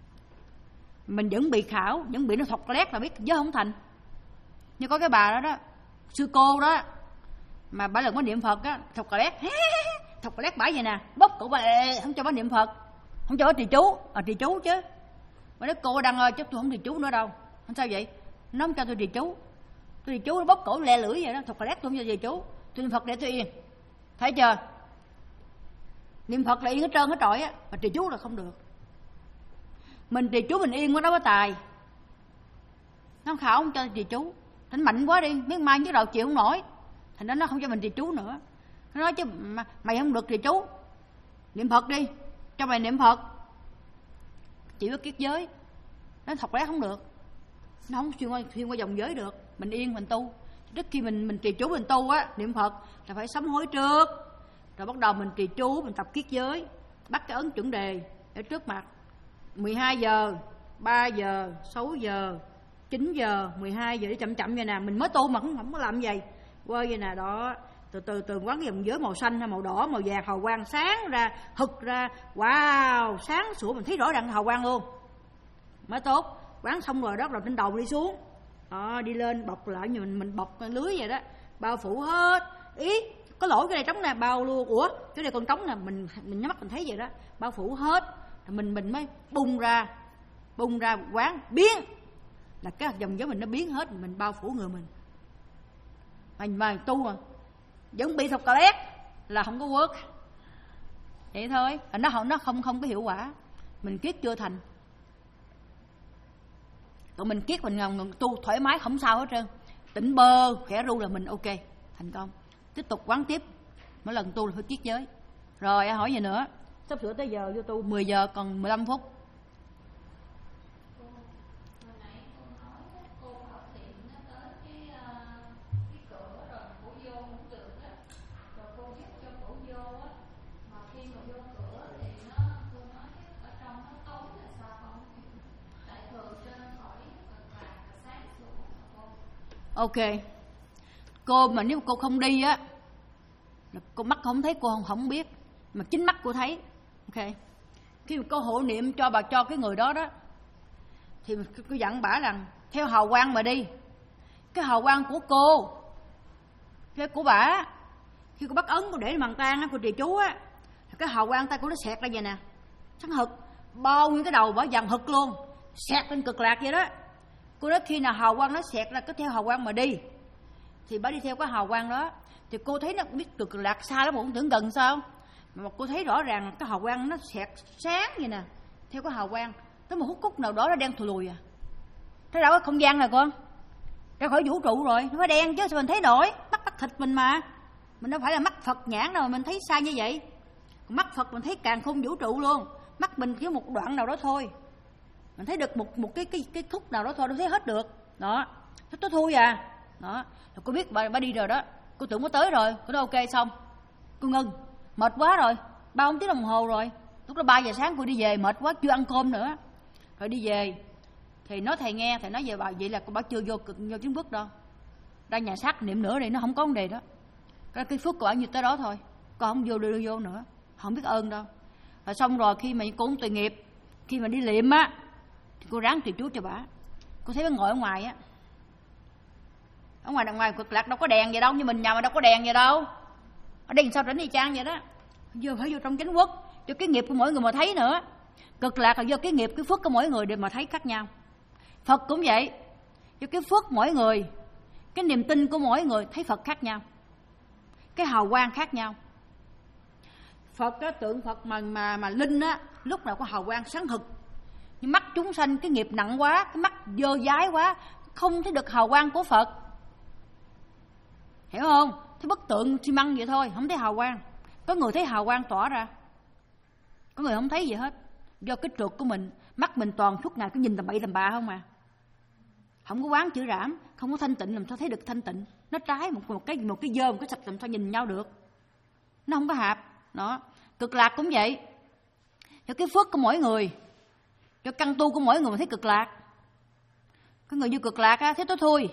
mình vẫn bị khảo, vẫn bị nó thọc lét là biết giới không thành. Như có cái bà đó đó, sư cô đó, mà bà lần có niệm Phật á, thọc lét, thọc lét bả vậy nè, bóp cổ bà không cho bà niệm Phật, không cho bà trì chú, à trì chú chứ. Bà nói cô Đăng ơi, chứ tôi không trì chú nữa đâu. Không sao vậy? Nó không cho tôi trì chú. Tôi trì chú nó bóp cổ le lưỡi vậy đó, thọc lét tôi không cho trì chú. Tôi niệm Phật để tôi yên. Thấy chưa? Niệm Phật là yên hết trơn hết trọi á, mà trì chú là không được. Mình trì chú mình yên quá đó có tài. Nó khảo không cho trì chú. Thành mạnh quá đi, miếng mai với đầu chịu không nổi. Thành ra nó không cho mình trì chú nữa. Nó nói chứ mà, mày không được trì chú, niệm Phật đi, cho mày niệm Phật. Chỉ có kiết giới. Nó thọc lét không được. Nó không xuyên qua, xuyên qua dòng giới được. Mình yên mình tu. Trước khi mình mình trì chú mình tu á, niệm Phật là phải sám hối trước. Rồi bắt đầu mình trì chú, mình tập kiết giới, bắt cái ấn chuẩn đề ở trước mặt. mười hai giờ, ba giờ, sáu giờ, chín giờ, mười hai giờ, để chậm chậm vậy nè. Mình mới tu mà cũng không có làm vậy. Quơ vậy nè, đó. Từ từ từ quán cái dòng giới màu xanh hay màu đỏ, màu vàng, hào quang sáng ra, hực ra. Wow, sáng sủa, mình thấy rõ ràng hào quang luôn. Mới tốt. Quán xong rồi đó, rồi trên đầu đi xuống. Đó, đi lên, bọc lại như mình, mình bọc lưới vậy đó. Bao phủ hết. Ý, có lỗi cái này trống nè, bao luôn. Ủa, cái này còn trống nè, mình mình nhắm mắt mình thấy vậy đó. Bao phủ hết. Rồi mình mình mới bung ra. Bung ra quán, biến. Là cái dòng giới mình nó biến hết, mình bao phủ người mình. Mà, mà tu mà vẫn bị thọc cà lét là không có work. vậy thôi. Nó nó không không có hiệu quả. Mình kiết chưa thành. Còn mình kiết mình ngầm tu thoải mái không sao hết trơn. Tỉnh bơ, khẽ ru là mình ok, thành công. Tiếp tục quán tiếp. Mỗi lần tu là phải kiết giới. Rồi hỏi gì nữa? Sắp sửa tới giờ vô tu, mười giờ còn mười lăm phút. Ok. Cô mà nếu cô không đi á, cô mắt không thấy, cô không, không biết, mà chính mắt cô thấy. Ok. Khi mà cô hộ niệm cho bà cho cái người đó đó, thì cô dặn bả rằng theo hào quang mà đi. Cái hào quang của cô, cái của bả, khi cô bắt ấn cô để bàn tan á, cô trì chú á, cái hào quang tay cô nó xẹt ra vậy nè, sáng hực, bao nhiêu cái đầu bả dần hực luôn, xẹt lên cực lạc vậy đó. Cô nói khi nào hào quang nó xẹt ra cứ theo hào quang mà đi, thì bả đi theo cái hào quang đó. Thì cô thấy nó biết cực lạc xa lắm, mà cũng tưởng gần sao, mà cô thấy rõ ràng cái hào quang nó xẹt sáng vậy nè, theo cái hào quang tới một hút cúc nào đó nó đen thùi lùi à. Thế đâu có không gian rồi con, ra khỏi vũ trụ rồi, nó phải đen chứ sao mình thấy nổi, mắt mắt thịt mình mà, mình đâu phải là mắt Phật nhãn đâu mà mình thấy sai như vậy. Mắt Phật mình thấy càn khôn vũ trụ luôn, mắt mình chỉ một đoạn nào đó thôi, mình thấy được một một cái cái cái khúc nào đó thôi, đâu thấy hết được đó, thấy tối thui à đó. Rồi cô biết bà, bà đi rồi đó, cô tưởng có tới rồi, cô nói ok xong, cô ngưng, mệt quá rồi, ba bốn tiếng đồng hồ rồi, lúc đó ba giờ sáng cô đi về, mệt quá chưa ăn cơm nữa, rồi đi về thì nói thầy nghe, thầy nói về bà vậy là cô bà chưa vô vô chứng bước đâu, ra nhà xác niệm nữa đi, nó không có vấn đề đó, cái cái phước của bà như tới đó thôi, cô không vô đưa vô nữa, không biết ơn đâu. Rồi xong rồi khi mà cô cũng tùy nghiệp, khi mà đi liệm á thì cô ráng trì chú cho bà. Cô thấy bà ngồi ở ngoài á, ở ngoài đằng ngoài cực lạc đâu có đèn vậy đâu, như mình nhà mà đâu có đèn vậy đâu, ở đây sao rảnh y chang vậy đó. Vô phải vô trong chánh quốc cho cái nghiệp của mỗi người mà thấy nữa. Cực lạc là do cái nghiệp, cái phước của mỗi người để mà thấy khác nhau. Phật cũng vậy, do cái phước mỗi người, cái niềm tin của mỗi người thấy Phật khác nhau, cái hào quang khác nhau. Phật á, tượng Phật mà mà mà linh á, lúc nào có hào quang sáng hực. Nhưng mắt chúng sanh cái nghiệp nặng quá, cái mắt dơ dái quá, không thấy được hào quang của Phật, hiểu không? Thấy bức tượng xi măng vậy thôi, không thấy hào quang. Có người thấy hào quang tỏa ra, có người không thấy gì hết. Do cái trượt của mình, mắt mình toàn suốt ngày cứ nhìn tầm bậy tầm bạ không à, không có quán chữ rảm, không có thanh tịnh, làm sao thấy được thanh tịnh. Nó trái một, một cái một cái dơ, một cái sạch, làm sao nhìn nhau được, nó không có hạp đó. Cực lạc cũng vậy, cho cái phước của mỗi người, cho căn tu của mỗi người mà thấy cực lạc. Có người như cực lạc á, thấy tối thui,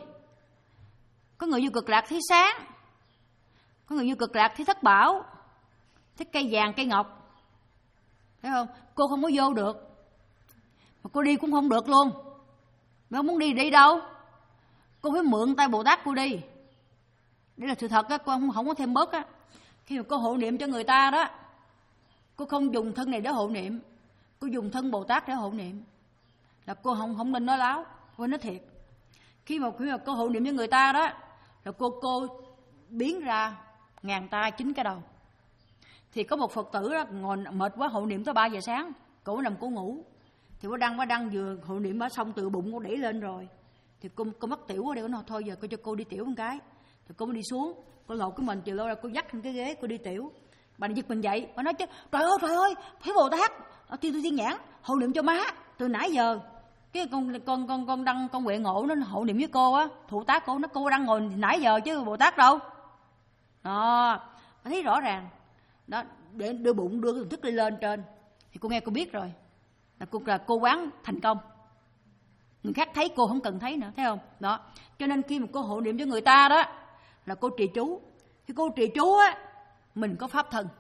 có người như cực lạc thấy sáng, có người như cực lạc thấy thất bảo, thấy cây vàng cây ngọc, thấy không? Cô không có vô được, mà cô đi cũng không được luôn. Mà không muốn đi đi đâu, cô phải mượn tay Bồ Tát cô đi. Đây là sự thật á, cô không, không có thêm bớt á. Khi mà cô hộ niệm cho người ta đó, cô không dùng thân này để hộ niệm, cô dùng thân Bồ Tát để hộ niệm, là cô không không nên nói láo, cô nói thiệt. Khi mà, khi mà cô hộ niệm cho người ta đó, là cô cô biến ra ngàn tay chín cái đầu. Thì có một Phật tử đó ngồi mệt quá hộ niệm tới ba giờ sáng, cổ nằm cổ ngủ. Thì cô đăng, cô đăng vừa hộ niệm bà xong từ bụng cô đẩy lên rồi. Thì cô, cô mắc tiểu ở đây, cô nói thôi giờ cô cho cô đi tiểu một cái. Thì cô mới đi xuống, cô lột cái mình chiều lâu ra, cô dắt lên cái ghế, cô đi tiểu. Bà giật mình dậy, bà nói chứ trời ơi trời ơi, thấy Bồ Tát tiêu tư thiên nhãn hộ niệm cho má từ nãy giờ. Cái con con con con đăng con Huệ Ngộ nó hộ niệm với cô á, thụ tá cô, nó cô đang ngồi nãy giờ chứ Bồ Tát đâu. Đó, bà thấy rõ ràng. Đó, để đưa bụng đưa cái thức đi lên trên thì cô nghe cô biết rồi, là cô là cô quán thành công. Người khác thấy cô không cần thấy nữa, thấy không? Đó, cho nên khi mà cô hộ niệm cho người ta đó là cô trì chú. Khi cô trì chú á, mình có pháp thân.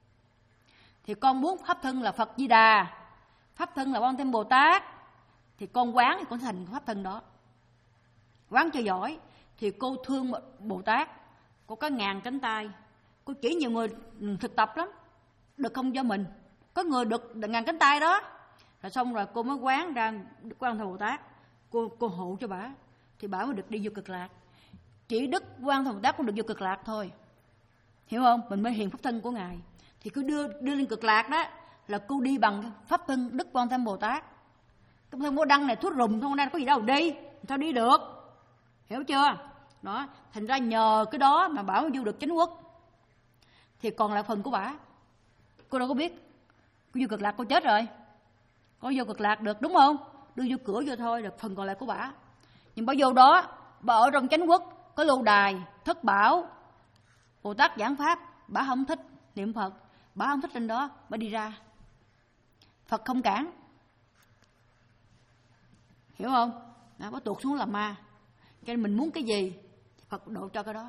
Thì con muốn pháp thân là Phật Di Đà, pháp thân là Quan Thế Âm Bồ Tát, thì con quán thì con thành pháp thân đó. Quán cho giỏi thì cô thương Bồ Tát, cô có ngàn cánh tay. Cô chỉ nhiều người thực tập lắm, được không do mình. Có người được ngàn cánh tay đó. Rồi xong rồi cô mới quán ra Quan Thế Bồ Tát, cô cô hộ cho bả, thì bả mới được đi vô cực lạc. Chỉ đức Quan Thế Bồ Tát cũng được vô cực lạc thôi, hiểu không? Mình mới hiện pháp thân của ngài. thì cứ đưa đưa lên Cực Lạc đó là cô đi bằng pháp thân Đức Quan Thế Bồ Tát. Cái thân Bồ Đăng này thuốc rùm không, có gì đâu đi, sao đi được, hiểu chưa? Đó, thành ra nhờ cái đó mà bảo vô được chánh quốc. Thì còn lại phần của bả, cô đâu có biết. Cô vô Cực Lạc cô chết rồi, có vô Cực Lạc được đúng không? Đưa vô cửa vô thôi, được phần còn lại của bả. Nhưng bà vô đó, bà ở trong chánh quốc, có lưu đài, thất bảo, Bồ Tát giảng pháp, bà không thích niệm Phật, bà không thích lên đó, bà đi ra. Phật không cản, hiểu không? Đó, bà tuột xuống làm ma. Cho nên mình muốn cái gì, Phật độ cho cái đó.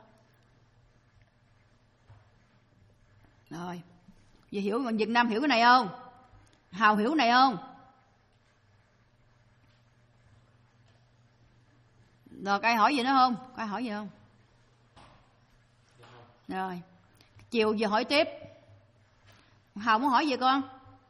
Rồi, giờ hiểu, mà Việt Nam hiểu cái này không? Hào hiểu cái này không? Rồi, có ai hỏi gì nữa không? Có ai hỏi gì không? Rồi, chiều giờ hỏi tiếp. Hào muốn hỏi gì con?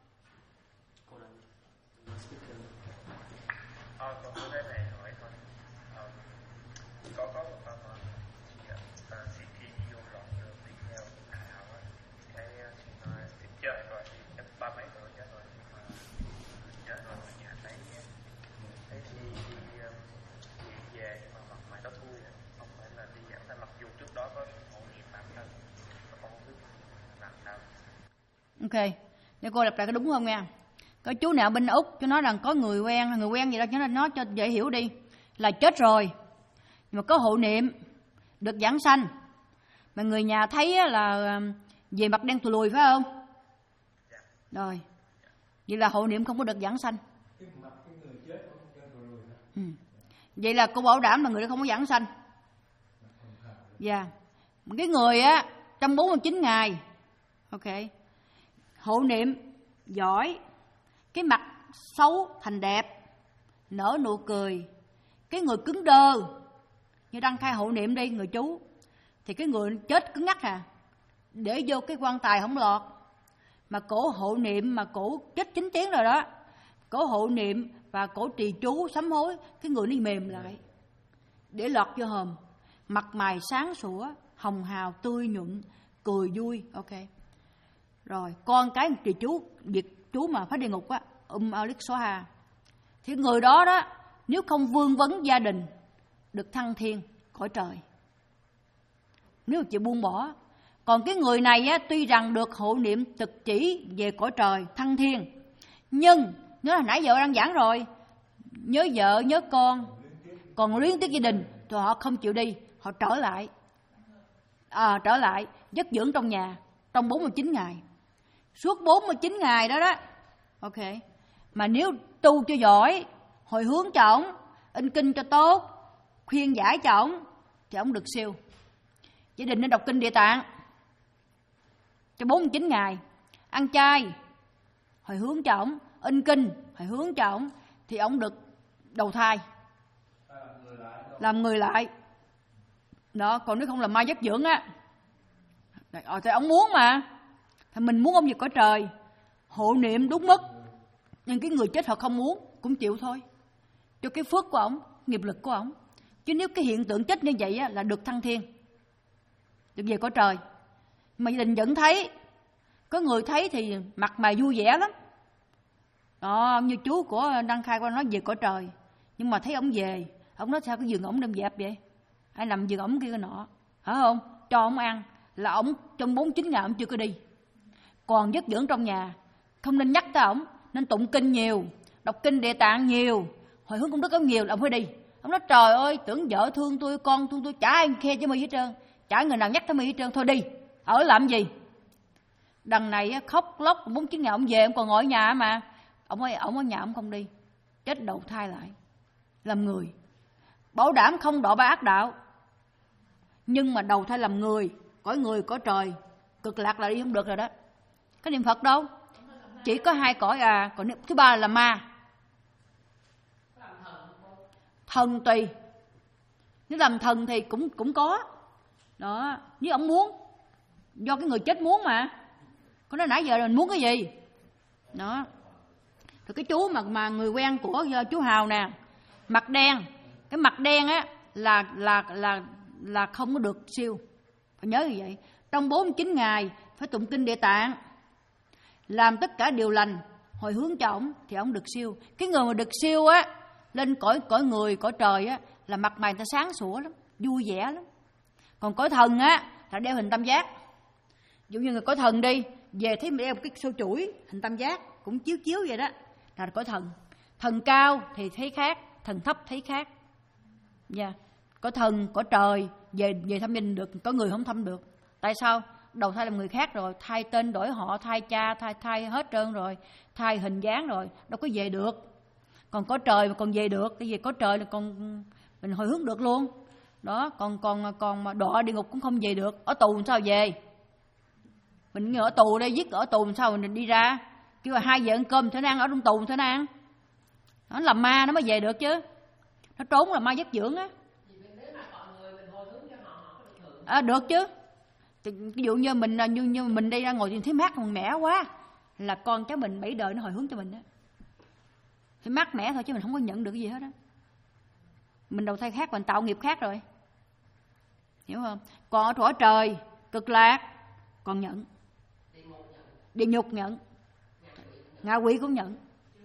Ok, để cô lặp lại cái đúng không nha. Có chú nào bên Úc chú nói rằng có người quen, người quen gì đó, cho nên nói cho dễ hiểu đi, là chết rồi nhưng mà có hộ niệm được giảng sanh, mà người nhà thấy là về mặt đen thù lùi phải không? Rồi, vậy là hộ niệm không có được giảng sanh. Ừ. Vậy là cô bảo đảm là người đó không có giảng sanh. Dạ, yeah. Cái người á trong bốn mươi chín ngày, ok, hộ niệm giỏi, cái mặt xấu thành đẹp, nở nụ cười. Cái người cứng đơ như đăng khai hộ niệm đi người chú, thì cái người chết cứng ngắc à, để vô cái quan tài không lọt. Mà cổ hộ niệm mà cổ chết chín tiếng rồi đó, cổ hộ niệm và cổ trì chú sám hối, cái người nó mềm lại để lọt vô hòm. Mặt mày sáng sủa, hồng hào, tươi nhuận, cười vui. Ok. Rồi, con cái trì chú, việc chú mà phải địa ngục á, um alik soha, thì người đó đó, nếu không vương vấn gia đình, được thăng thiên cõi trời, nếu chịu buông bỏ. Còn cái người này á, tuy rằng được hộ niệm thực chỉ về cõi trời thăng thiên, nhưng nhớ là nãy giờ đang giảng rồi, nhớ vợ nhớ con, còn luyến tiếc gia đình, thì họ không chịu đi, họ trở lại, à, trở lại giấc dưỡng trong nhà trong bốn mươi chín ngày. Suốt bốn mươi chín ngày đó đó, ok. Mà nếu tu cho giỏi, hồi hướng cho ổng, in kinh cho tốt, khuyên giải cho ổng, thì ổng được siêu. Gia đình nên đọc kinh Địa Tạng cho bốn mươi chín ngày, ăn chay, hồi hướng cho ổng, in kinh, hồi hướng cho ổng, thì ổng được đầu thai, làm người lại. Đó, còn nếu không là ma giấc dưỡng á, ờ, thì ổng muốn mà, thì mình muốn ông về cõi trời, hộ niệm đúng mức, nhưng cái người chết họ không muốn, cũng chịu thôi, cho cái phước của ổng, nghiệp lực của ổng. Chứ nếu cái hiện tượng chết như vậy á, là được thăng thiên, được về cõi trời. Mà gia đình vẫn thấy, có người thấy thì mặt mày vui vẻ lắm. Đó, như chú của Đăng Khai qua nói về cõi trời, nhưng mà thấy ổng về, ổng nói sao cái giường ổng đem dẹp vậy, ai nằm giường ổng kia cái nọ, hả không? Cho ổng ăn, là ổng trong bốn mươi chín ngày ổng chưa có đi. Còn giấc dưỡng trong nhà, không nên nhắc tới ổng, nên tụng kinh nhiều, đọc kinh Địa Tạng nhiều, hồi hướng công đức ổng nhiều là ổng phải đi. Ổng nói trời ơi, tưởng vợ thương tôi, con thương tôi, chả ai khe cho mi hết trơn, chả người nào nhắc tới mi hết trơn, thôi đi, ở làm gì? Đằng này khóc lóc bốn mươi chín ngày ổng về, ổng còn ngồi ở nhà mà, ổng ở, ổng ở nhà ổng không đi, chết đầu thai lại, làm người. Bảo đảm không đọa ba ác đạo, nhưng mà đầu thai làm người, cõi người, cõi trời, Cực Lạc là đi không được rồi đó. Có niệm Phật đâu, chỉ có hai cõi à. Còn thứ ba là ma. Thần tùy, nếu làm thần thì cũng cũng có đó, nếu ông muốn, do cái người chết muốn mà. Có nói nãy giờ mình muốn cái gì đó. Rồi cái chú mà mà người quen của chú Hào nè, mặt đen, cái mặt đen á là là là là không có được siêu, phải nhớ như vậy. Trong bốn mươi chín ngày phải tụng kinh Địa Tạng, làm tất cả điều lành, hồi hướng cho ổng thì ổng được siêu. Cái người mà được siêu á, lên cõi cõi người, cõi trời á, là mặt mày ta sáng sủa lắm, vui vẻ lắm. Còn cõi thần á là đeo hình tam giác. Dụ như người cõi thần đi, về thấy đeo một cái xô chuỗi hình tam giác, cũng chiếu chiếu vậy đó, là cõi thần. Thần cao thì thấy khác, thần thấp thấy khác. Dạ. Yeah. Cõi thần, cõi trời về về thăm gia đình được, có người không thăm được. Tại sao? Đầu thai làm người khác rồi, thay tên đổi họ, thay cha, thay thay hết trơn rồi, thay hình dáng rồi, đâu có về được. Còn có trời mà còn về được, cái gì có trời là còn mình hồi hướng được luôn. Đó, còn còn còn mà đọa địa ngục cũng không về được. Ở tù làm sao về? Mình ở tù đây, giết ở tù làm sao mình đi ra? Kêu là hai giờ ăn cơm thế nào ăn, ở trong tù thế nào ăn? Nó làm ma nó mới về được chứ. Nó trốn là ma giấc dưỡng á. À, được chứ. Ví dụ như mình như, như mình đi ra ngồi thì thấy mát còn mẻ quá, là con cháu mình bảy đời nó hồi hướng cho mình đó. Thì mát mẻ thôi chứ mình không có nhận được cái gì hết á. Mình đầu thai khác, mình tạo nghiệp khác rồi, hiểu không? Còn ở cõi trời cực lạc còn nhận, địa ngục nhận, ngạ quỷ cũng nhận.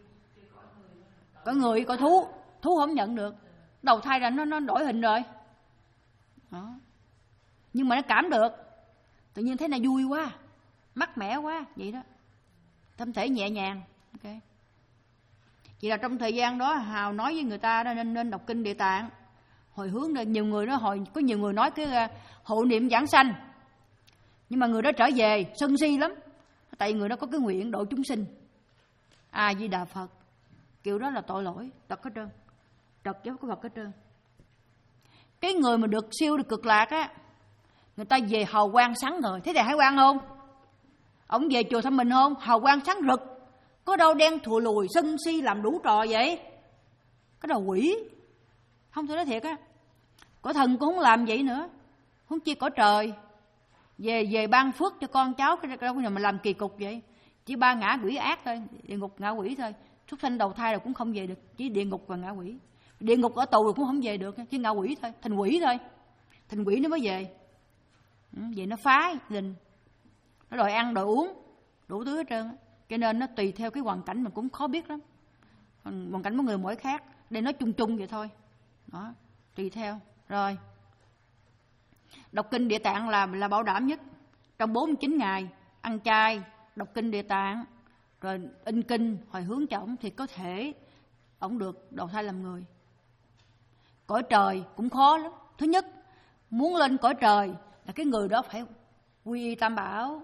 Có người có thú, thú không nhận được, đầu thai ra nó nó đổi hình rồi. Đó. Nhưng mà nó cảm được, tự nhiên thấy là vui quá, mát mẻ quá, vậy đó. Tâm thể nhẹ nhàng. Ok. Chỉ là trong thời gian đó Hào nói với người ta đó, nên nên đọc kinh Địa Tạng, hồi hướng. Nhiều người nó hồi có nhiều người nói cái uh, hộ niệm giảng sanh, nhưng mà người đó trở về sân si lắm, tại vì người đó có cái nguyện độ chúng sinh. A Di Đà Phật, kiểu đó là tội lỗi, trật hết trơn, trật với có Phật hết trơn. Cái người mà được siêu được cực lạc á, người ta về hào quang sáng ngời. Thấy Thầy Hải Quang không? Ông về chùa thăm mình không? Hào quang sáng rực, có đâu đen thùa lùi sân si làm đủ trò vậy. Cái đầu quỷ. Không, tôi nói thiệt á, cõi thần cũng không làm vậy nữa, huống chi cõi trời. Về về ban phước cho con cháu, cái đâu có mà làm kỳ cục vậy. Chỉ ba ngã quỷ ác thôi, địa ngục ngạ quỷ thôi. Súc sanh đầu thai rồi cũng không về được, chỉ địa ngục và ngạ quỷ. Địa ngục ở tù rồi cũng không về được, chỉ ngạ quỷ thôi, thành quỷ thôi. Thành quỷ nó mới về. Vậy nó phá đình, nó đòi ăn đòi uống đủ thứ hết trơn. Cho nên nó tùy theo cái hoàn cảnh mình cũng khó biết lắm. Hoàn cảnh mỗi người mỗi khác, đây nói chung chung vậy thôi. Đó, tùy theo. Rồi, đọc kinh Địa Tạng là là bảo đảm nhất. Trong bốn mươi chín ngày ăn chay, đọc kinh Địa Tạng, rồi in kinh hồi hướng cho ổng thì có thể ổng được đầu thai làm người. Cõi trời cũng khó lắm. Thứ nhất, muốn lên cõi trời là cái người đó phải quy y Tam Bảo.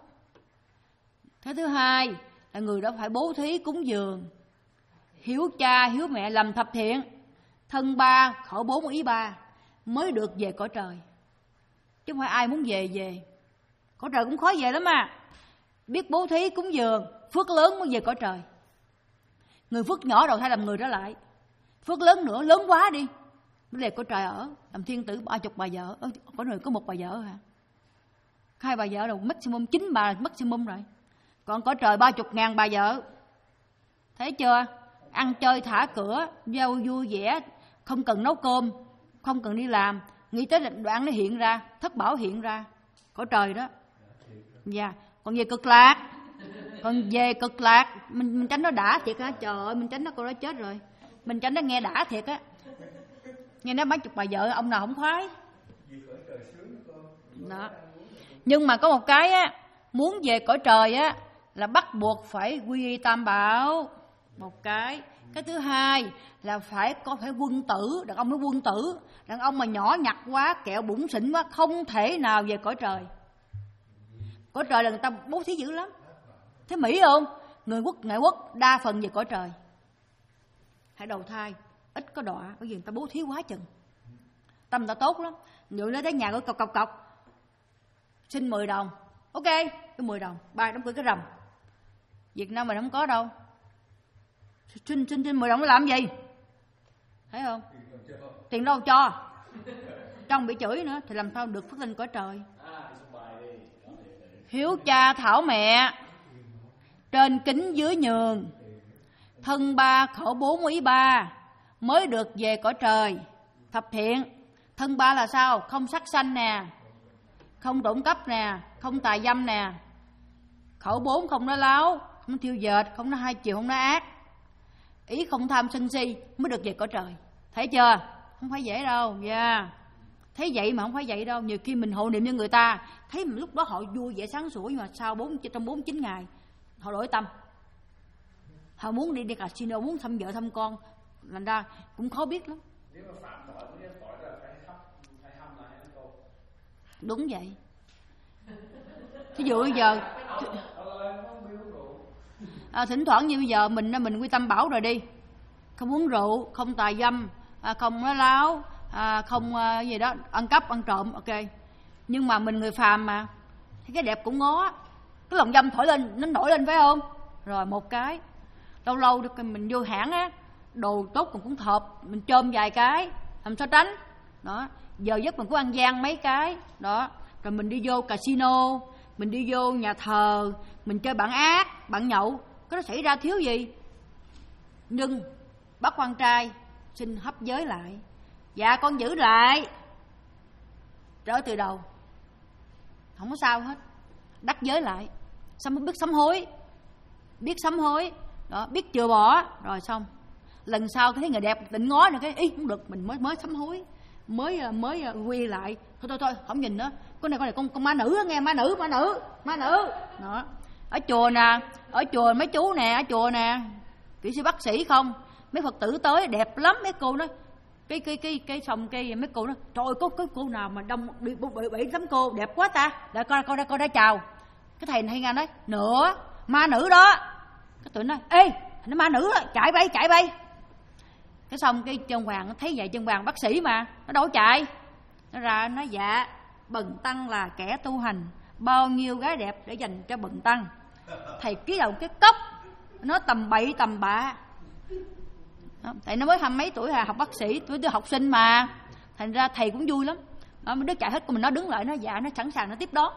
Cái thứ hai là người đó phải bố thí cúng dường, hiếu cha hiếu mẹ, làm thập thiện, thân ba khẩu bốn ý ba mới được về cõi trời. Chứ không phải ai muốn về về. Cõi trời cũng khó về lắm mà. Biết bố thí cúng dường, phước lớn mới về cõi trời. Người phước nhỏ đầu thai làm người đó lại, phước lớn nữa, lớn quá đi mới về cõi trời ở làm thiên tử ba chục bà vợ. Ơ, có người có một bà vợ hả? Hai bà vợ đâu, maximum chín bà là maximum rồi. Còn cõi trời ba chục ngàn bà vợ. Thấy chưa? Ăn chơi thả cửa, giao vui vẻ, không cần nấu cơm, không cần đi làm, nghĩ tới đoạn nó hiện ra, thất bảo hiện ra. Cõi trời đó. Dạ. Còn về cực lạc, còn về cực lạc mình, mình tránh nó đã thiệt á. Trời ơi, mình tránh nó cô đó chết rồi. Mình tránh nó nghe đã thiệt á. Nghe nói mấy chục bà vợ ông nào không khoái. Đó. Nhưng mà có một cái á, muốn về cõi trời á là bắt buộc phải quy y Tam Bảo. Một cái. Cái thứ hai là phải có phải quân tử, đàn ông mới quân tử. Đàn ông mà nhỏ nhặt quá, kẹo bụng xỉn quá, không thể nào về cõi trời. Cõi trời là người ta bố thí dữ lắm. Thế Mỹ không? Người quốc ngoại quốc đa phần về cõi trời. Hãy đầu thai ít có đọa, bởi vì người ta bố thí quá chừng. Tâm người ta tốt lắm. Dụ nó tới nhà của cọc cọc cọc, xin mười đồng. Ok, cái mười đồng, ba đóng cửa cái rầm. Việt Nam mình không có đâu. Xin xin xin mười đồng nó làm gì? Thấy không? Tiền đâu cho. Trong bị chửi nữa thì làm sao được phước linh cõi trời. Hiếu cha thảo mẹ, trên kính dưới nhường, thân ba khẩu bốn ý ba mới được về cõi trời. Thập thiện. Thân ba là sao? Không sát sanh nè, không trộm cắp nè, không tà dâm nè. Khẩu bốn không nói láo, không thiêu dệt, không nói hai chiều, không nói ác, ý không tham sân si mới được về cõi trời. Thấy chưa? Không phải dễ đâu. Yeah. Thấy vậy mà không phải vậy đâu. Nhiều khi mình hộ niệm cho người ta, thấy mình lúc đó họ vui vẻ sáng sủa, nhưng mà sau bốn trong bốn chín ngày họ đổi tâm. Họ muốn đi đi casino, muốn thăm vợ thăm con, thành ra cũng khó biết lắm. Nếu mà phạm tội, cái tội là phải hâm, phải hâm lại anh cô. Đúng vậy. Thí dụ bây giờ à, thỉnh thoảng như bây giờ mình mình quy tâm bảo rồi đi, không uống rượu, không tà dâm, à, không nói láo, à, không à, gì đó ăn cắp ăn trộm, ok. Nhưng mà mình người phàm mà, thấy cái đẹp cũng ngó, cái lòng dâm thổi lên, nó nổi lên phải không? Rồi một cái, lâu lâu mình vô hãng á, đồ tốt còn cũng thọp, mình chôm vài cái, làm sao tránh? Đó, giờ giấc mình cũng ăn gian mấy cái, đó. Rồi mình đi vô casino, mình đi vô nhà thờ, mình chơi bạn ác, bạn nhậu, có nó xảy ra thiếu gì? Nhưng bác quan trai xin hấp giới lại. Dạ con giữ lại. Trở từ đầu, không có sao hết, đắc giới lại. Xong mới biết sám hối, biết sám hối, đó, biết chừa bỏ, rồi xong. Lần sau thấy người đẹp định ngó nữa, cái ý không được, mình mới mới sám hối, mới mới quy lại. Thôi thôi thôi, không nhìn nữa. Con này con này con con ma nữ nghe, ma nữ, ma nữ, ma nữ. Đó. Ở chùa nè, ở chùa mấy chú nè, ở chùa nè, kỹ sư bác sĩ không, mấy Phật tử tới đẹp lắm, mấy cô nói cái cái cái cái xong cái mấy cô nói trời ơi, có cái cô nào mà đông bị bị bị lắm cô, đẹp quá ta. Để coi coi đây coi đây chào. Cái thầy này nghe nói nữa, ma nữ đó. Cái tụi nói ê, nó ma nữ đó, chạy bay chạy bay. Cái xong cái Chân Hoàng nó thấy vậy, Chân Hoàng bác sĩ mà, nó đâu chạy. Nó ra nó dạ, bần tăng là kẻ tu hành, bao nhiêu gái đẹp để dành cho bần tăng. Thầy ký đầu cái cốc, nó tầm bậy tầm bạ. Đó, tại nó mới hai mấy tuổi à, học bác sĩ, tuổi tôi học sinh mà, thành ra thầy cũng vui lắm. Đó, mấy đứa chạy hết, mình nó đứng lại, nó dạ, nó sẵn sàng nó tiếp đón.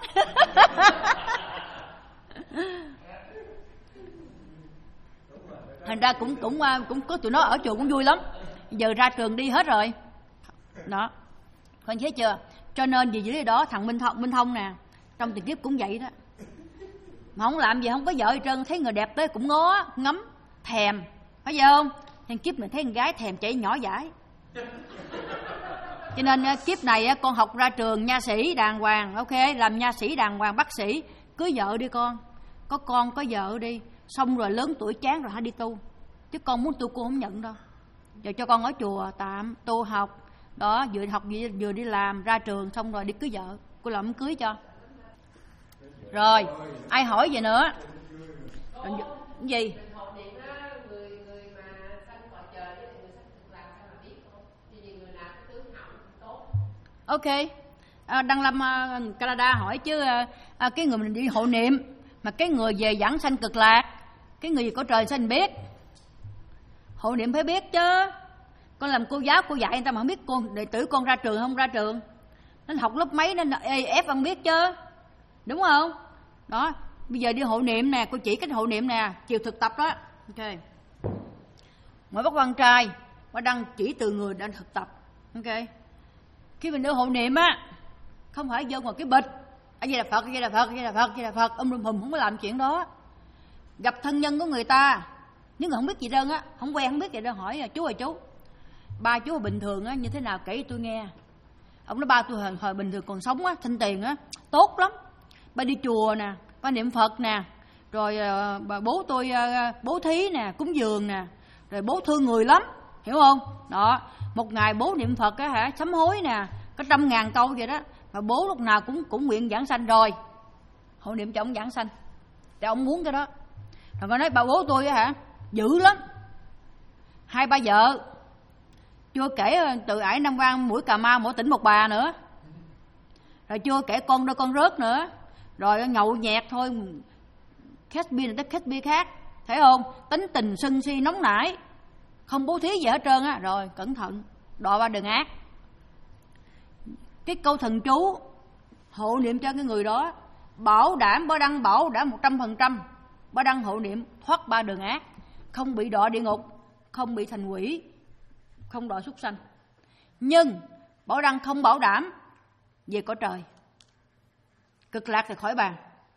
Thành ra cũng cũng cũng có tụi nó ở chùa cũng vui lắm. Giờ ra trường đi hết rồi. Đó, con thấy chưa? Cho nên gì dưới đó thằng Minh Thông, Minh Thông nè, trong tiền kiếp cũng vậy đó. Mà không làm gì, không có vợ gì trơn, thấy người đẹp tới cũng ngó, ngắm, thèm, phải vậy không? Thằng kiếp này thấy con gái thèm chạy nhỏ dãi. Cho nên kiếp này con học ra trường nha sĩ đàng hoàng, ok, làm nha sĩ đàng hoàng, bác sĩ, cưới vợ đi con, có con có vợ đi, xong rồi lớn tuổi chán rồi hãy đi tu. Chứ con muốn tu cô không nhận đâu. Giờ cho con ở chùa tạm tu học, đó, vừa học vừa, vừa đi làm, ra trường xong rồi đi cưới vợ, cô làm cưới cho. Rồi, ai hỏi gì nữa? Rồi, gì? Ok, à, Đăng Lâm uh, Canada hỏi chứ uh, uh, cái người mình đi hộ niệm mà cái người về giảng sanh cực lạc, cái người gì có trời sanh biết, hộ niệm phải biết chứ. Con làm cô giáo cô dạy người ta mà không biết con đệ tử con ra trường không ra trường, nó học lớp mấy nên ép ăn biết chứ, đúng không? Đó, bây giờ đi hộ niệm nè, cô chỉ cách hộ niệm nè, chiều thực tập đó. Ok, mỗi bác quan trai bác Đăng chỉ từ người đang thực tập. Ok, khi mình đưa hộ niệm á, không phải vô ngoài cái bịch A Di Đà Phật, A Di Đà Phật, A Di Đà Phật, A Di Đà Phật, um lum hùm, không có làm chuyện đó. Gặp thân nhân của người ta, nếu người không biết gì đơn á, không quen không biết gì đâu, hỏi chú ơi chú, ba chú bình thường á như thế nào kể tôi nghe. Ông nói ba tôi hồi, hồi bình thường còn sống á, thanh tiền á, tốt lắm. Ba đi chùa nè, ba niệm Phật nè, rồi bà bố tôi bố thí nè, cúng dường nè, rồi bố thương người lắm, hiểu không? Đó, một ngày bố niệm Phật á hả, sám hối nè, có trăm ngàn câu vậy đó. Mà bố lúc nào cũng cũng nguyện giảng sanh rồi, hộ niệm cho ông giảng sanh, để ông muốn cái đó. Rồi con nói bà bố tôi á hả, dữ lắm, hai ba vợ, chưa kể từ ải Nam Vang, mũi Cà Mau, mỗi tỉnh một bà nữa. Rồi chưa kể con đôi con rớt nữa. Rồi nhậu nhẹt thôi, khét bia này tới khét bia khác, thấy không? Tính tình sân si nóng nảy, không bố thí gì hết trơn á. Rồi cẩn thận, đọa ba đường ác. Cái câu thần chú hộ niệm cho cái người đó, bảo đảm Bá Đăng bảo đảm một trăm phần trăm Bá Đăng hộ niệm thoát ba đường ác, không bị đọa địa ngục, không bị thành quỷ, không đọa súc sanh. Nhưng Bảo Đăng không bảo đảm về cõi trời, cực lạc thì khỏi bàn.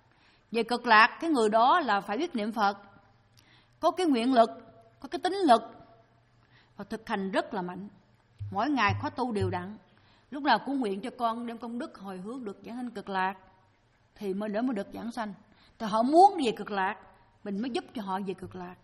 Về cực lạc, cái người đó là phải biết niệm Phật, có cái nguyện lực, có cái tính lực, và thực hành rất là mạnh. Mỗi ngày khóa tu đều đặn, lúc nào cũng nguyện cho con đem công đức hồi hướng được giảng sanh cực lạc, thì mới đỡ mới được giảng sanh. Thì họ muốn đi về cực lạc, mình mới giúp cho họ về cực lạc.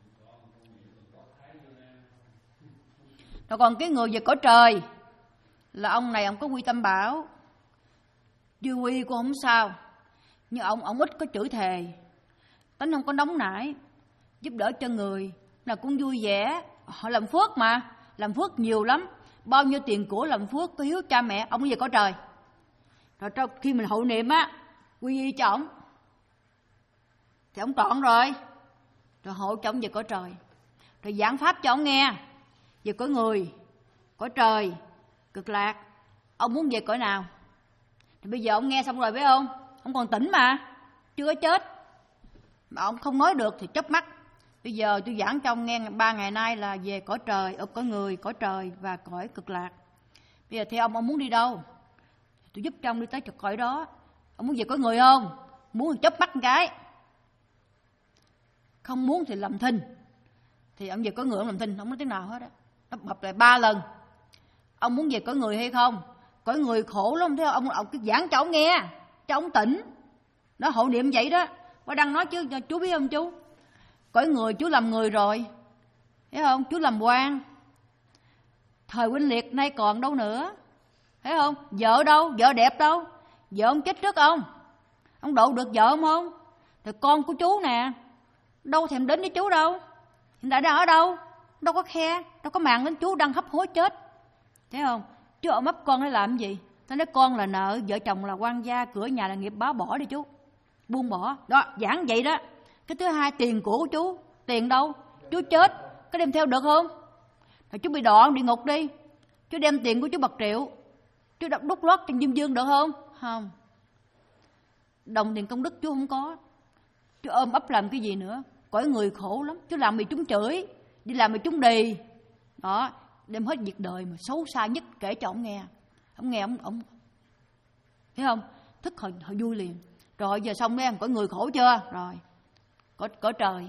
Rồi còn cái người về cõi trời là ông này, ông có quy tâm bảo, chưa quy cũng không sao, nhưng ông ông ít có chửi thề, tính không có nóng nảy, giúp đỡ cho người nào cũng vui vẻ. Họ làm phước mà, làm phước nhiều lắm, bao nhiêu tiền của làm phước, có hiếu cha mẹ, ông về cõi trời. Rồi khi mình hộ niệm á, quy y cho ông thì ông trọn rồi, rồi hộ cho ông về cõi trời, rồi giảng pháp cho ông nghe về cõi người, cõi trời, cực lạc. Ông muốn về cõi nào thì bây giờ ông nghe xong rồi phải không? Ông còn tỉnh mà, chưa có chết, mà ông không nói được thì chớp mắt. Bây giờ tôi giảng cho ông nghe ba ngày nay là về cõi trời, ở cõi người, cõi trời và cõi cực lạc. Bây giờ theo ông, ông muốn đi đâu? Tôi giúp cho ông đi tới cõi đó. Ông muốn về cõi người không? Muốn thì chớp mắt một cái, không muốn thì làm thinh. Thì ông về cõi người, ông làm thinh, không nói tiếng nào hết á. Nó bập lại ba lần. Ông muốn về cõi người hay không? Cõi người khổ lắm, thấy không? Ông, ông cứ giảng cho ông nghe, cho ông tỉnh. Nó hộ niệm vậy đó. Có đang nói chứ, chú biết không chú? Cõi người chú làm người rồi, thấy không? Chú làm quan. Thời huynh liệt nay còn đâu nữa, thấy không? Vợ đâu? Vợ đẹp đâu? Vợ ông chết trước ông, ông độ được vợ ông không? Thì con của chú nè, đâu thèm đến với chú đâu. Hiện tại đang ở đâu? Đâu có khe, đâu có màng đến chú, đang hấp hối chết, thấy không? Chú ôm ấp con để làm gì? Nó nói con là nợ, vợ chồng là quan gia, cửa nhà là nghiệp báo, bỏ đi chú, buông bỏ. Đó, giảng vậy đó. Cái thứ hai, tiền của chú, tiền đâu? Chú chết, có đem theo được không? Rồi chú bị đọa địa ngục đi, chú đem tiền của chú bạc triệu, chú đút lót trên diêm dương được không? Không. Đồng tiền công đức chú không có, chú ôm ấp làm cái gì nữa? Cõi người khổ lắm, chú làm vì chúng chửi, đi làm vì chúng đì. Đó, đem hết việc đời mà xấu xa nhất kể cho ông nghe. Ông nghe, ông, ông thấy không? Thức hồi, hồi vui liền. Rồi giờ xong đấy, cõi người khổ chưa? Rồi, cõi, cõi trời.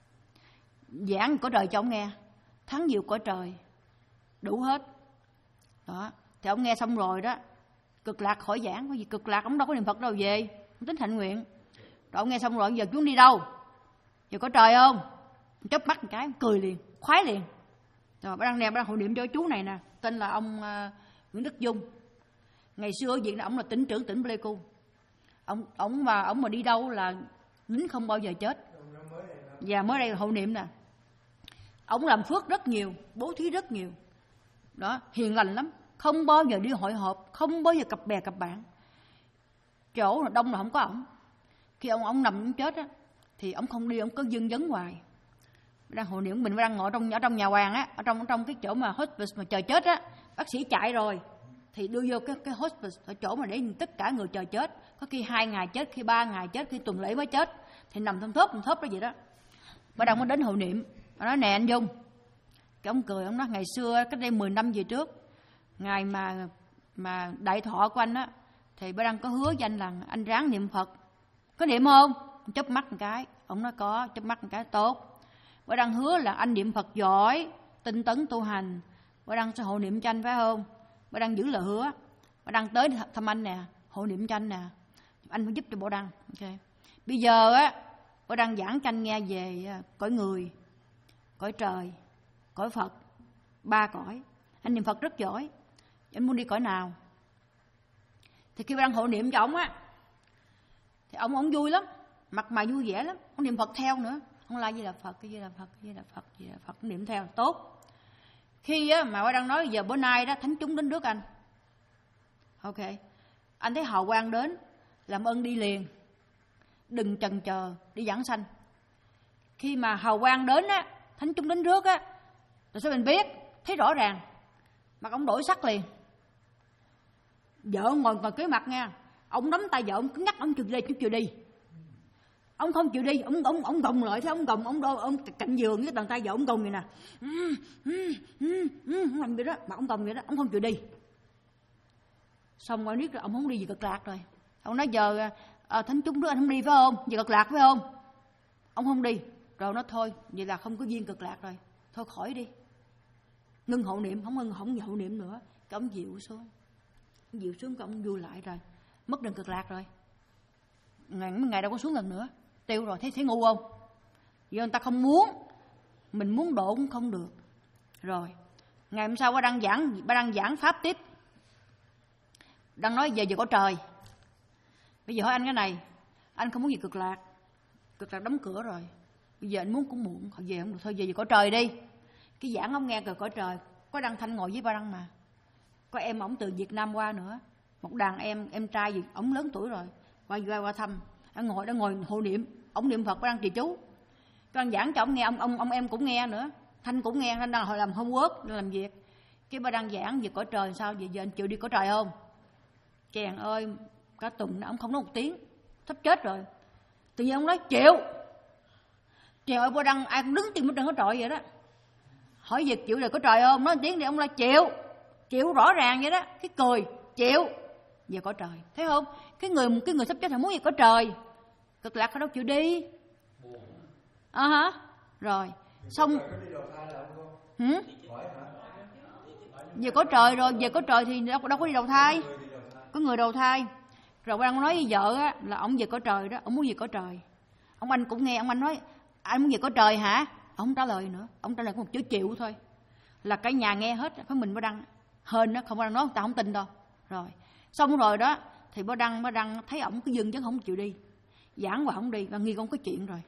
Giảng cõi trời cho ông nghe, thắng nhiều cõi trời, đủ hết. Đó, thì ông nghe xong rồi đó, cực lạc khỏi giảng, có gì cực lạc ông đâu có niệm Phật đâu về, ông tính hạnh nguyện. Rồi ông nghe xong rồi, giờ chú đi đâu? Giờ có trời không? Chớp mắt một cái, cười liền, khoái liền. Rồi bác đang nè, bác đang hộ niệm cho chú này nè, tên là ông uh, Nguyễn Đức Dung. Ngày xưa ở Việt Nam ông là tỉnh trưởng tỉnh Pleiku. Ông ông mà ông mà đi đâu là lính không bao giờ chết. Và mới đây là hộ niệm nè. Ông làm phước rất nhiều, bố thí rất nhiều. Đó, hiền lành lắm, không bao giờ đi hội họp, không bao giờ cặp bè cặp bạn. Chỗ đông là không có ổng. Khi ông ông nằm ông chết á, thì ông không đi, ông có dưng dấn hoài. Đang hộ niệm mình đang ngồi trong ở trong nhà hoàng á, ở trong ở trong cái chỗ mà hospice mà chờ chết á, bác sĩ chạy rồi thì đưa vô cái cái hospice ở chỗ mà để tất cả người chờ chết, có khi hai ngày chết, khi ba ngày chết, khi tuần lễ mới chết, thì nằm thơm thớp thơm thớp đó vậy đó. Bà đang mới đến hộ niệm, bà nói nè anh Dung, cái ông cười, ông nói ngày xưa cách đây mười năm về trước, ngày mà mà đại thọ của anh á, thì bà đang có hứa với anh là anh ráng niệm Phật, có niệm không? Chớp mắt một cái, ông nói có, chớp mắt một cái tốt. Bà đang hứa là anh niệm Phật giỏi, tinh tấn tu hành, bà đang sẽ hộ niệm cho anh phải không? Bà đang giữ lời hứa, bà đang tới thăm anh nè, hộ niệm cho anh nè, anh phải giúp cho bà đăng. Ok. Bây giờ á, bà đang giảng cho anh nghe về cõi người, cõi trời, cõi Phật, ba cõi. Anh niệm Phật rất giỏi, anh muốn đi cõi nào? Thì khi bà đang hộ niệm cho ông á, thì ông ông vui lắm, mặt mày vui vẻ lắm, ông niệm Phật theo nữa. Ông la gì là Phật, cái gì là Phật, cái gì là Phật, gì là Phật, ông niệm theo tốt. Khi á, mà bà đang nói giờ bữa nay đó thánh chúng đến rước anh, ok, anh thấy hào quang đến, làm ơn đi liền, đừng chần chờ đi giảng sanh. Khi mà hào quang đến á, thánh chúng đến rước á, rồi sao mình biết? Thấy rõ ràng, mặt ông đổi sắc liền. Vợ ông ngồi ngồi kế mặt nha, ông nắm tay vợ ông cứng nhắc, ông chưa đi, chưa đi. Ông không chịu đi, ông ông ông gồng lại, thấy ông gồng, ông ông cạnh giường với bàn tay vợ ông gồng vậy nè, ông làm vậy đó, mà ông gồng vậy đó, ông không chịu đi. Xong rồi biết rồi, ông không đi về cực lạc rồi. Ông nói giờ à, thánh chúng Đức Anh không đi phải không, về cực lạc phải không? Ông không đi. Rồi nó thôi, vậy là không có duyên cực lạc rồi, thôi khỏi đi, ngưng hộ niệm, không ngưng không hộ niệm nữa. Cái ông dịu xuống, dịu xuống cái ông vui lại rồi, mất đường cực lạc rồi. Ngày ngày đâu có xuống lần nữa, tiêu rồi. Thấy thấy ngu không? Giờ người ta không muốn, mình muốn độ cũng không được. Rồi ngày hôm sau ba đăng giảng, ba đăng giảng pháp tiếp. Đăng nói về giờ có trời. Bây giờ hỏi anh cái này, anh không muốn gì cực lạc, cực lạc đóng cửa rồi, bây giờ anh muốn cũng muộn, họ về không được, thôi về giờ có trời đi. Cái giảng ông nghe rồi có trời. Có Đăng Thanh ngồi với ba Đăng mà, có em ổng từ Việt Nam qua nữa, một đàn em em trai gì, ổng lớn tuổi rồi, qua qua qua thăm. Anh ngồi đó ngồi hộ niệm, ổng niệm Phật, ba Đăng trì chú. Ba Đăng giảng cho ổng nghe, ông ông ông em cũng nghe nữa, Thanh cũng nghe. Thanh đang hồi làm homework, làm việc. Cái ba Đăng giảng về cõi trời sao, vậy giờ anh chịu đi cõi trời không? Chàng ơi, cả tuần ông không nói một tiếng, sắp chết rồi. Tự nhiên ông nói chịu. Chàng ơi, ba Đăng ai cũng đứng tìm bên trên cõi trời vậy đó. Hỏi việc chịu rồi có trời không? Nói một tiếng thì ông là chịu. Chịu rõ ràng vậy đó. Cái cười chịu về có trời. Thấy không? Cái người cái người sắp chết là muốn gì có trời. Cực lạc phải đâu chịu đi. À hả? Rồi xong hử? Về có trời rồi. Về có trời thì đâu, đâu có đi đầu thai. Có người đầu thai. Rồi ông nói với vợ á, là ông về có trời đó. Ông muốn về có trời. Ông anh cũng nghe. Ông anh nói anh muốn về có trời hả? Ông không trả lời nữa, ông trả lời có một chữ chịu thôi, là cả nhà nghe hết. Có mình Bá Đăng hên đó, không Bá Đăng nói người ta không tin đâu. Rồi xong rồi đó thì Bá Đăng Bá Đăng thấy ổng cứ dưng chứ không chịu đi, giảng hoài không đi, và nghi con có chuyện rồi.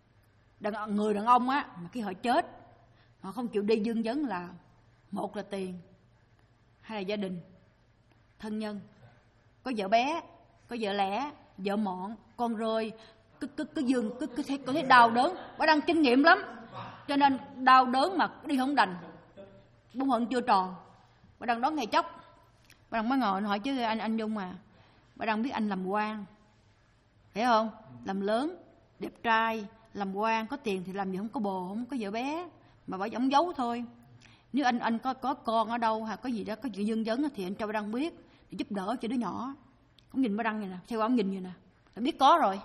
Đàn, người đàn ông á mà khi họ chết họ không chịu đi dưng dấn là một là tiền, hai là gia đình, thân nhân, có vợ bé, có vợ lẽ, vợ mọn, con rơi, cứ cứ cứ dưng cứ cứ thấy, cứ thấy đau đớn. Bá Đăng kinh nghiệm lắm, cho nên đau đớn mà đi không đành, bổn phận chưa tròn. Bá Đăng đón ngày chốc, Bá Đăng mới ngồi hỏi chứ anh anh Dung mà, Bá Đăng biết anh làm quan, hiểu không? Làm lớn, đẹp trai, làm quan, có tiền thì làm gì không có bồ, không có vợ bé, mà bảo ổng giấu thôi. Nếu anh anh có có con ở đâu hay có gì đó, có chuyện dưng dấn thì anh cho Bá Đăng biết để giúp đỡ cho đứa nhỏ. Ông nhìn Bá Đăng vậy nè, theo ông nhìn vậy nè, là biết có rồi.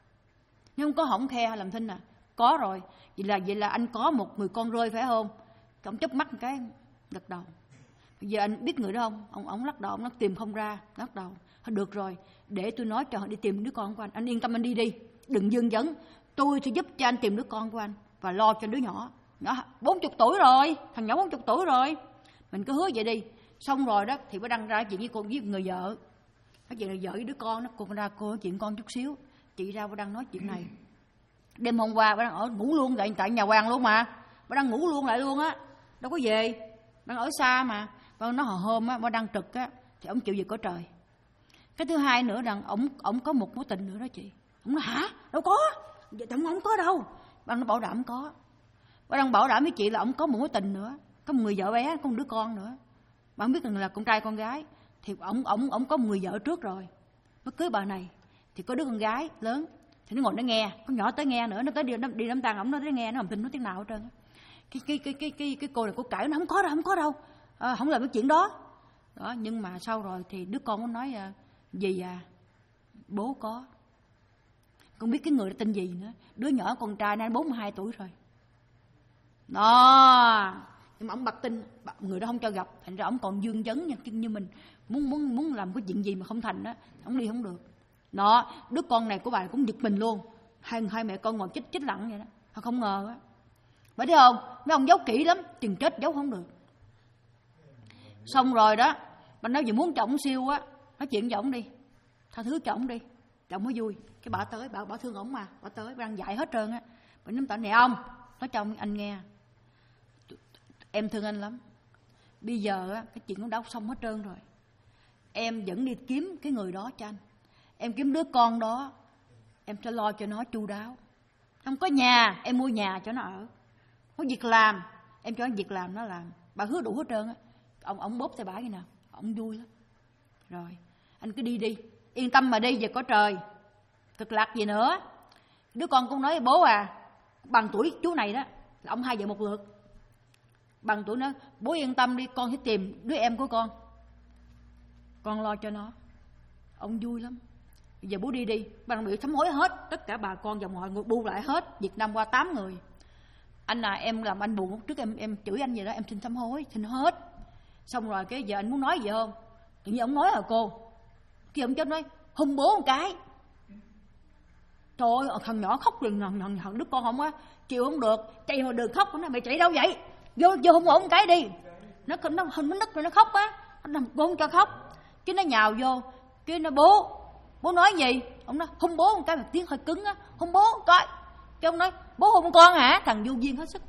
Nếu không có hổng khe làm thinh nè, có rồi. Vậy là vậy là anh có một người con rơi phải không? Ông chớp mắt một cái gật đầu. Bây giờ anh biết người đó không? Ông ông lắc đầu, ông nói tìm không ra, lắc đầu. Thôi được rồi, để tôi nói cho họ đi tìm đứa con của anh. Anh yên tâm anh đi đi, đừng dưng dấn. Tôi sẽ giúp cho anh tìm đứa con của anh và lo cho đứa nhỏ. Nhỏ bốn mươi tuổi rồi, thằng nhỏ bốn mươi tuổi rồi. Mình cứ hứa vậy đi. Xong rồi đó thì Bá Đăng ra chuyện với cô với người vợ. Nói chuyện là vợ với đứa con đó, cô ra cô nói chuyện con chút xíu. Chị ra Bá Đăng nói chuyện này. Đêm hôm qua Bá Đăng ở ngủ luôn tại tại nhà quan luôn mà. Bá Đăng ngủ luôn lại luôn á, đâu có về. Bá Đăng ở xa mà. Bá Đăng nói hồi hôm á Bá Đăng trực á thì ông chịu về có trời. Cái thứ hai nữa rằng ổng ổng có một mối tình nữa đó chị. Ổng nói hả? Đâu có. Vậy ổng không có đâu. Bá Đăng nó bảo đảm có. Bá Đăng bảo đảm với chị là ổng có một mối tình nữa, có một người vợ bé, có một đứa con nữa. Bạn biết rằng là con trai con gái thì ổng ổng ổng có một người vợ trước rồi. Nó cưới bà này thì có đứa con gái lớn thì nó ngồi nó nghe, con nhỏ tới nghe nữa, nó tới đi đi đám tang ổng nó tới nghe, nó không tin nói tiếng nào hết trơn. Cái cái cái cái cái cái cô này cô cãi nó không có đâu, không có đâu, à, không làm cái chuyện đó. Đó, nhưng mà sau rồi thì đứa con nó nói à, gì à, bố có. Không biết cái người đó tên gì nữa, đứa nhỏ con trai nay bốn mươi hai tuổi rồi. Đó, nhưng mà ông bật tin, người đó không cho gặp, thành ra ông còn dương vấn như, như mình muốn muốn muốn làm cái chuyện gì mà không thành đó, ông đi không được. Đó, đứa con này của bà cũng giật mình luôn, hai hai mẹ con ngồi chích chích lặng vậy đó, họ không ngờ á. Bởi thấy không, mấy ông giấu kỹ lắm, chừng chết giấu không được. Xong rồi đó, bà nói gì muốn cho ổng siêu á, nói chuyện cho ổng đi, tha thứ cho ổng đi, cho ổng mới vui. Cái bà tới, bà bà thương ổng mà, bà tới, bà đang dạy hết trơn á, bà nói tao này ông, nói cho ông anh nghe, em thương anh lắm. Bây giờ á, cái chuyện nó đã xong hết trơn rồi. Em vẫn đi kiếm cái người đó cho anh. Em kiếm đứa con đó, em sẽ lo cho nó chu đáo. Không có nhà, em mua nhà cho nó ở. Có việc làm, em cho nó việc làm nó làm. Bà hứa đủ hết trơn á. Ông ông bóp tay bả như nào, ông vui lắm. Rồi, anh cứ đi đi, yên tâm mà đi về có trời. Cực lạc gì nữa. Đứa con cũng nói bố à, bằng tuổi chú này đó, là ông hai vợ một lượt. Bằng tuổi nó, bố yên tâm đi, con sẽ tìm đứa em của con, con lo cho nó. Ông vui lắm. giờ bố đi đi. Ban biểu sám hối hết, tất cả bà con dòng họ người bu lại hết, Việt Nam qua tám người. Anh à, em làm anh buồn lúc trước em em chửi anh vậy đó, em xin sám hối, xin hết. Xong rồi cái giờ anh muốn nói gì không? Tự nhiên ông nói là cô. Khi ông chết nói hung bố một cái. Trời ơi, thằng nhỏ khóc liền, thằng, thằng, thằng đứa con không á, chịu không được, chạy mà đừng khóc, nó nói mày chạy đâu vậy? Vô vô hung bố một cái đi. Nó nó nó, nó nức rồi nó khóc á, nó cô không cho khóc. Chứ nó nhào vô, cái nó bố, bố nói gì? Ông nói hung bố một cái, mà tiếng hơi cứng á, hung bố một cái. Cái ông nói bố hung con hả? Thằng vô duyên hết sức.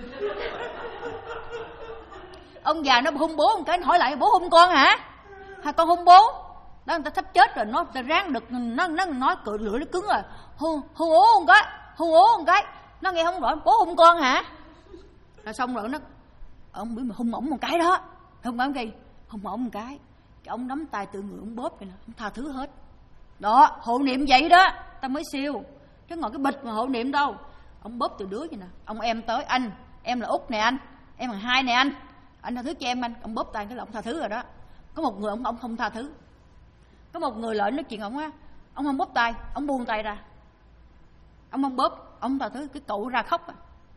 Ông già nó hung bố một cái, hỏi lại bố hung con hả? Hay con hung bố? Đó, người ta sắp chết rồi, nó ta ráng được, nó nó nói cự lưỡi nó cứng rồi. Hung hung ố một cái, hung ố một cái. Nó nghe không rõ, bố hung con hả? Rồi xong rồi nó ông biết mà hung ổng một cái đó. Hung ổng gì? Hung ổng một cái. Cái ông nắm tay tự người ông bóp vậy nè, ông tha thứ hết. Đó, hộ niệm vậy đó, ta mới siêu. Chứ ngồi cái bịch mà hộ niệm đâu. Ông bóp từ đứa vậy nè, ông em tới anh, em là út nè anh, em là hai nè anh, anh tha thứ cho em anh. Ông bóp tay cái là ông tha thứ rồi đó. Có một người ông ông không tha thứ. Có một người lỡ nói chuyện ông á, ông không bóp tay, ông buông tay ra. Ông không bóp, ông tha thứ, cái cậu ra khóc à.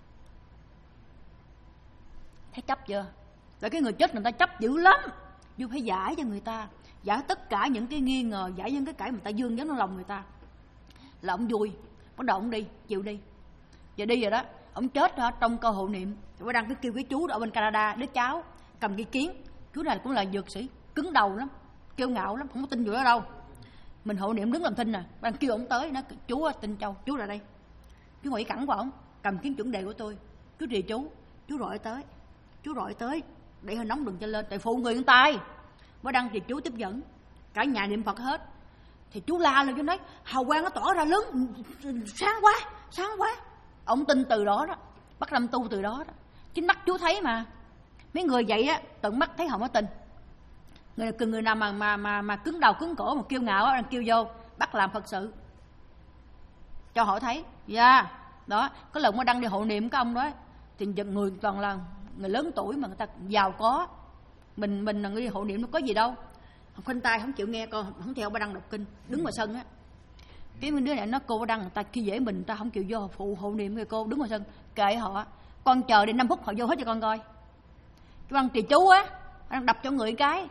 Thấy chấp chưa? Rồi cái người chết người ta chấp dữ lắm. Dù phải giải cho người ta, giải tất cả những cái nghi ngờ, giải những cái cái mà người ta dương vấn trong lòng người ta. Là ông vui, bắt đầu ông đi, chịu đi. Giờ đi rồi đó, ông chết đó trong cơ hộ niệm. Rồi đang cứ kêu cái chú đó ở bên Canada, đứa cháu cầm cái kiến. Chú này cũng là dược sĩ, cứng đầu lắm, kiêu ngạo lắm, không có tin vụ đó đâu. Mình hộ niệm đứng làm thinh nè, đang kêu ông tới, nó chú Tinh Châu, chú ra đây. Chú ngồi cẳng của ông, cầm kiến chuẩn đề của tôi. Chú trì chú, chú rọi tới, chú rọi tới, để hơi nóng đừng cho lên, tại phụ người người tay. Mới đăng thì chú tiếp dẫn, cả nhà niệm Phật hết. Thì chú la lên, chú nói hào quang nó tỏ ra lớn, sáng quá, sáng quá. Ông tin từ đó đó, bắt lâm tu từ đó đó. Chính mắt chú thấy mà. Mấy người vậy á, tận mắt thấy không có tin. Người người nào mà mà mà mà cứng đầu cứng cổ mà kiêu ngạo á, đang kêu vô bắt làm Phật sự cho họ thấy. Dạ yeah. Đó, có lần mới đăng đi hộ niệm cái ông đó, thì người toàn là người lớn tuổi mà người ta giàu có. Mình mình là người đi hộ niệm nó có gì đâu. Không khoanh tay không chịu nghe, con không theo ba đăng đọc kinh, đứng ngoài sân á. Cái đứa này nó cô ba đăng người ta khi dễ mình, người ta không chịu vô phụ hộ niệm, người cô đứng ngoài sân kệ họ. Con chờ đến năm phút họ vô hết cho con coi. Cái băng trì chú á, đang đập cho người cái.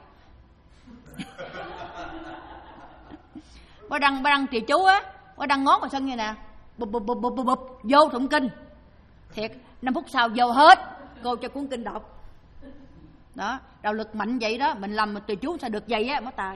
Ba đăng ba đăng trì chú á, ba đăng ngón ngoài sân như nè, bụp bụp bụp bụp bụp vô tụng kinh. Thiệt, năm phút sau vô hết, cô cho cuốn kinh đọc. Đó, đạo lực mạnh vậy đó, mình làm mà từ chú sao được vậy á, mới tài.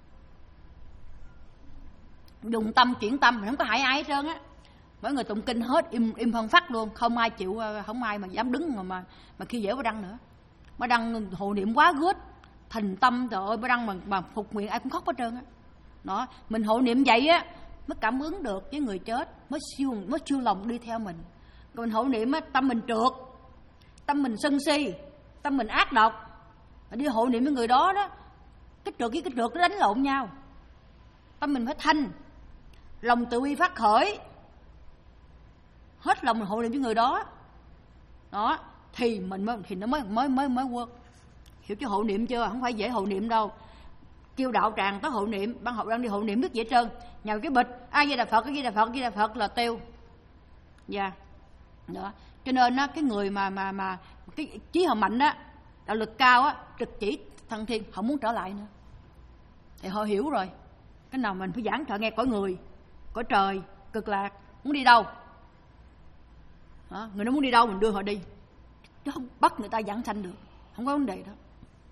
Dùng tâm chuyển tâm, mình không có hại ai hết trơn á. Mỗi người tụng kinh hết im im phân phát luôn, không ai chịu, không ai mà dám đứng mà mà, mà khi dễ ba đăng nữa. Ba đăng hộ niệm quá gớt, thành tâm, trời ơi, ba đăng mà, mà phục nguyện ai cũng khóc hết trơn á. Đó, mình hộ niệm vậy á mới cảm ứng được với người chết, mới siêu mới siêu lòng đi theo mình. Còn mình hộ niệm á, tâm mình trượt, tâm mình sân si, tâm mình ác độc, đi hộ niệm với người đó đó, cái trượt với cái trượt nó đánh lộn nhau. Tâm mình phải thanh, lòng tự uy phát khởi, hết lòng mình hộ niệm với người đó, đó thì mình mới thì nó mới mới mới mới work. Hiểu chứ hộ niệm chưa? Không phải dễ hộ niệm đâu. Kêu đạo tràng tới hộ niệm, ban học đang đi hộ niệm rất dễ trơn, nhào cái bịch ai Di Đà Phật, cái Di Đà Phật, Di Đà Phật là tiêu. Dạ. Yeah. Đó. Cho nên á, cái người mà mà mà cái trí họ mạnh á, đạo lực cao á, trực chỉ thăng thiên, họ muốn trở lại nữa. Thì họ hiểu rồi. Cái nào mình phải giảng trợ nghe cõi người, cõi trời, cực lạc, muốn đi đâu? Đó, người nó muốn đi đâu mình đưa họ đi. Chứ không bắt người ta giảng sanh được, không có vấn đề đó.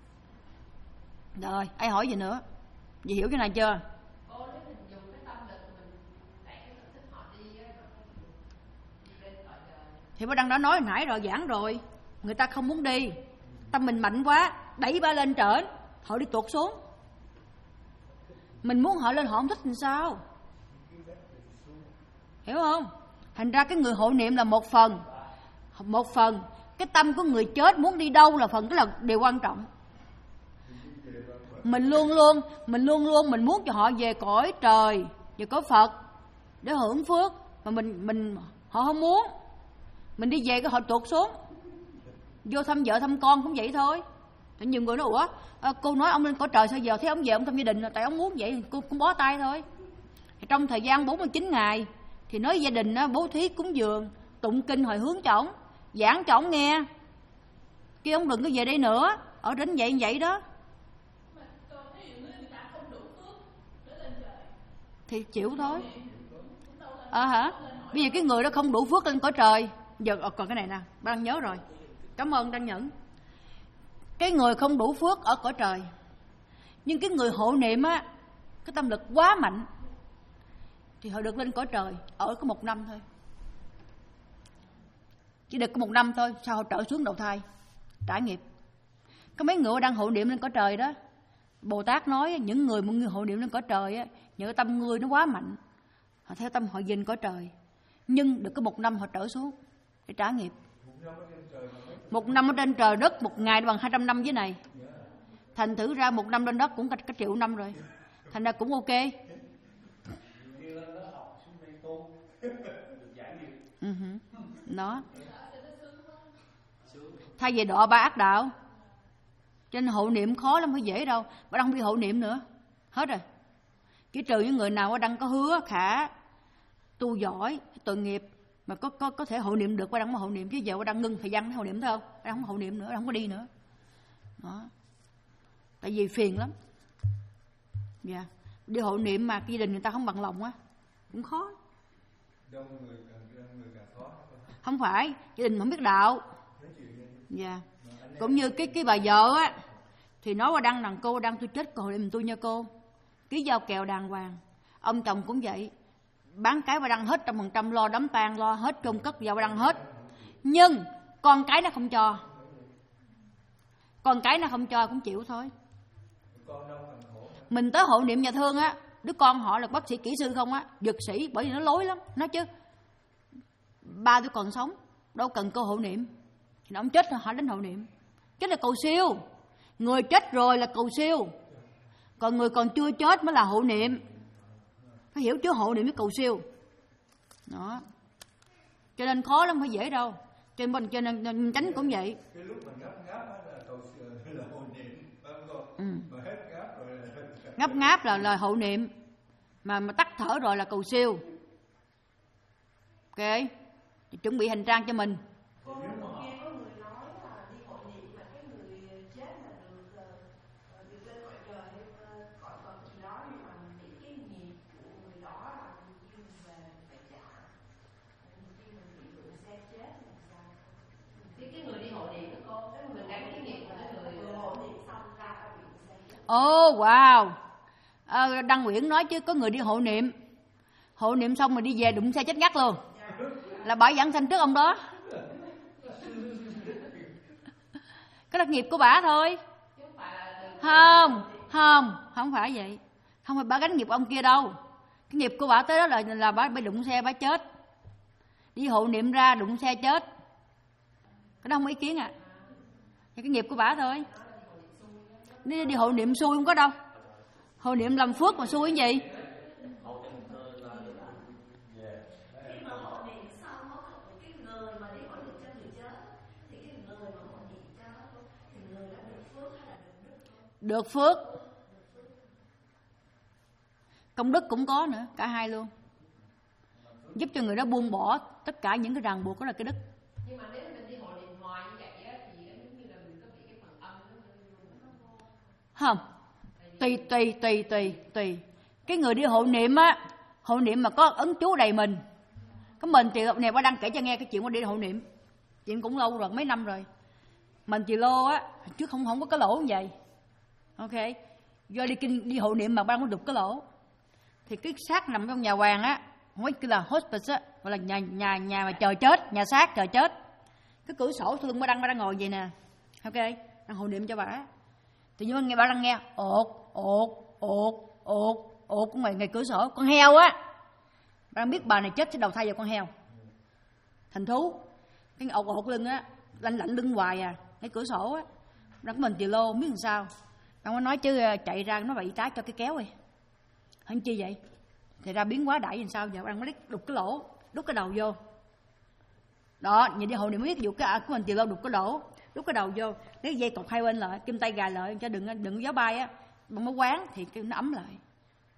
Rồi, ai hỏi gì nữa? Dì hiểu cái này chưa? Thì bác Đăng đã nói nãy rồi, giảng rồi. Người ta không muốn đi, tâm mình mạnh quá, đẩy ba lên trển, họ đi tuột xuống. Mình muốn họ lên họ không thích làm sao? Hiểu không? Thành ra cái người hộ niệm là một phần. Một phần. Cái tâm của người chết muốn đi đâu là phần, cái là điều quan trọng. Mình luôn luôn, mình luôn luôn mình muốn cho họ về cõi trời, về cõi Phật để hưởng phước, mà mình mình họ không muốn. Mình đi về cái họ tuột xuống. Vô thăm vợ thăm con cũng vậy thôi. Nhiều người nói ủa, à, cô nói ông lên cõi trời sao giờ thấy ông về ông thăm gia đình, tại ông muốn vậy, cô cũng bó tay thôi. trong thời gian bốn mươi chín ngày thì nói gia đình á, bố thí cúng dường, tụng kinh hồi hướng cho ổng, giảng cho ổng nghe. Kia ông đừng có về đây nữa, ở đến vậy vậy đó. Thì chịu thôi. Ờ à, hả? Bây giờ cái người đó không đủ phước lên cõi trời. Giờ còn cái này nè, ba đang nhớ rồi. Cảm ơn Đăng Nhẫn. Cái người không đủ phước ở cõi trời, nhưng cái người hộ niệm á, cái tâm lực quá mạnh thì họ được lên cõi trời ở có một năm thôi. Chỉ được có một năm thôi, sao họ trở xuống đầu thai trải nghiệp. Có mấy người đang hộ niệm lên cõi trời đó, Bồ Tát nói những người một người hộ niệm lên cõi trời á, nhờ tâm người nó quá mạnh, họ theo tâm họ dình cõi trời, nhưng được có một năm họ trở xuống để trả nghiệp. Một năm ở trên trời đất, một ngày bằng hai trăm năm dưới này. Thành thử ra một năm lên đất cũng cả, cả triệu năm rồi. Thành ra cũng ok. Uh-huh. Đó. Thay vì đọa ba ác đạo, cho nên hộ niệm khó lắm, phải dễ đâu. Bà đang bị hộ niệm nữa, hết rồi. Chỉ trừ những người nào đang có hứa khả tu giỏi, tội nghiệp mà có có có thể hộ niệm được, bà đang có hộ niệm. Chứ giờ bà đang ngưng thời gian hộ niệm thôi không? Bà đang không hộ niệm nữa, bà không có đi nữa. Đó. Tại vì phiền lắm. Dạ. Yeah. Đi hộ niệm mà gia đình người ta không bằng lòng á, cũng khó. Không phải, gia đình không biết đạo. Dạ. Yeah. Cũng như cái cái bà vợ á, thì nói qua đăng rằng cô đang tôi chết cô để mình tu nha cô. Ký giao kèo đàng hoàng. Ông chồng cũng vậy, bán cái bà đăng hết trăm phần trăm, lo đám tang, lo hết chôn cất vào bà đăng hết. Nhưng con cái nó không cho, con cái nó không cho cũng chịu thôi. Mình tới hộ niệm nhà thương á, đứa con họ là bác sĩ kỹ sư không á, dược sĩ, bởi vì nó lối lắm. Nói chứ ba tôi còn sống, đâu cần cô hộ niệm. Thì ông chết rồi họ đến hộ niệm. Chết là cầu siêu. Người chết rồi là cầu siêu, còn người còn chưa chết mới là hộ niệm. Phải hiểu chứ, hộ niệm với cầu siêu. Đó. Cho nên khó lắm, phải dễ đâu. Cho nên, cho nên tránh cũng vậy. Cái lúc mà ngáp ngáp là cầu siêu, là hộ niệm. Ừ. Mà hết ngáp rồi là... Ngáp ngáp là lời hộ niệm. Mà mà tắt thở rồi là cầu siêu. Ok. Thì chuẩn bị hành trang cho mình. Ồ oh, wow. À, Đăng Nguyễn nói chứ có người đi hộ niệm, hộ niệm xong rồi đi về đụng xe chết ngắt luôn. Là bả giảng sanh trước ông đó. Cái đặc nghiệp của bả thôi. Không, không, không phải vậy. Không phải bả gánh nghiệp ông kia đâu. Cái nghiệp của bả tới đó là là bả bị đụng xe bả chết. Đi hộ niệm ra đụng xe chết. Cái đó không có ý kiến à. Cái nghiệp của bả thôi. Đi, đi hộ niệm xui không có đâu. Hộ niệm làm phước mà xui cái gì. Được phước. Công đức cũng có nữa, cả hai luôn. Giúp cho người đó buông bỏ tất cả những cái ràng buộc, đó là cái đức. Nhưng mà nếu mình đi hộ niệm hoài như vậy á, thì giống như là mình có bị cái phần âm không? Tùy tùy tùy tùy tùy. Cái người đi hộ niệm á, hộ niệm mà có ấn chú đầy mình. Cái mình thì này bà đang kể cho nghe cái chuyện của đi hộ niệm. Chuyện cũng lâu rồi, mấy năm rồi. Mình chị lô á, chứ không không có cái lỗ như vậy. Ok. Do đi kinh đi hộ niệm mà bà đang có đục cái lỗ. Thì cái xác nằm trong nhà hoàng á, không có cái là hospice á, gọi là nhà nhà nhà mà chờ chết, nhà xác chờ chết. Cái cửa sổ thương bà đang bà đang ngồi vậy nè. Ok, đang hộ niệm cho bà. Thì nhưng mà nghe bà đang nghe ột ột ột ột ột của ngoài ngay cửa sổ, con heo á. Bà đang biết bà này chết sẽ đầu thai vào con heo. Thành thú. Cái ột ột lưng á, lạnh lạnh lưng hoài à, cái cửa sổ á. Đang có mình tì lô không biết làm sao. Đang có nói chứ chạy ra nó bị tá cho cái kéo đi. Hẳn chi vậy? Thì ra biến quá đại làm sao giờ đang mới đục cái lỗ, đút cái đầu vô. Đó, nhìn đi hộ niệm mới biết dụ cái của mình tì lô đục cái lỗ, đút cái đầu vô, lấy dây cột hai bên lại, kim tay gài lại cho đừng đừng gió bay á, bằng mới quán thì nó ấm lại.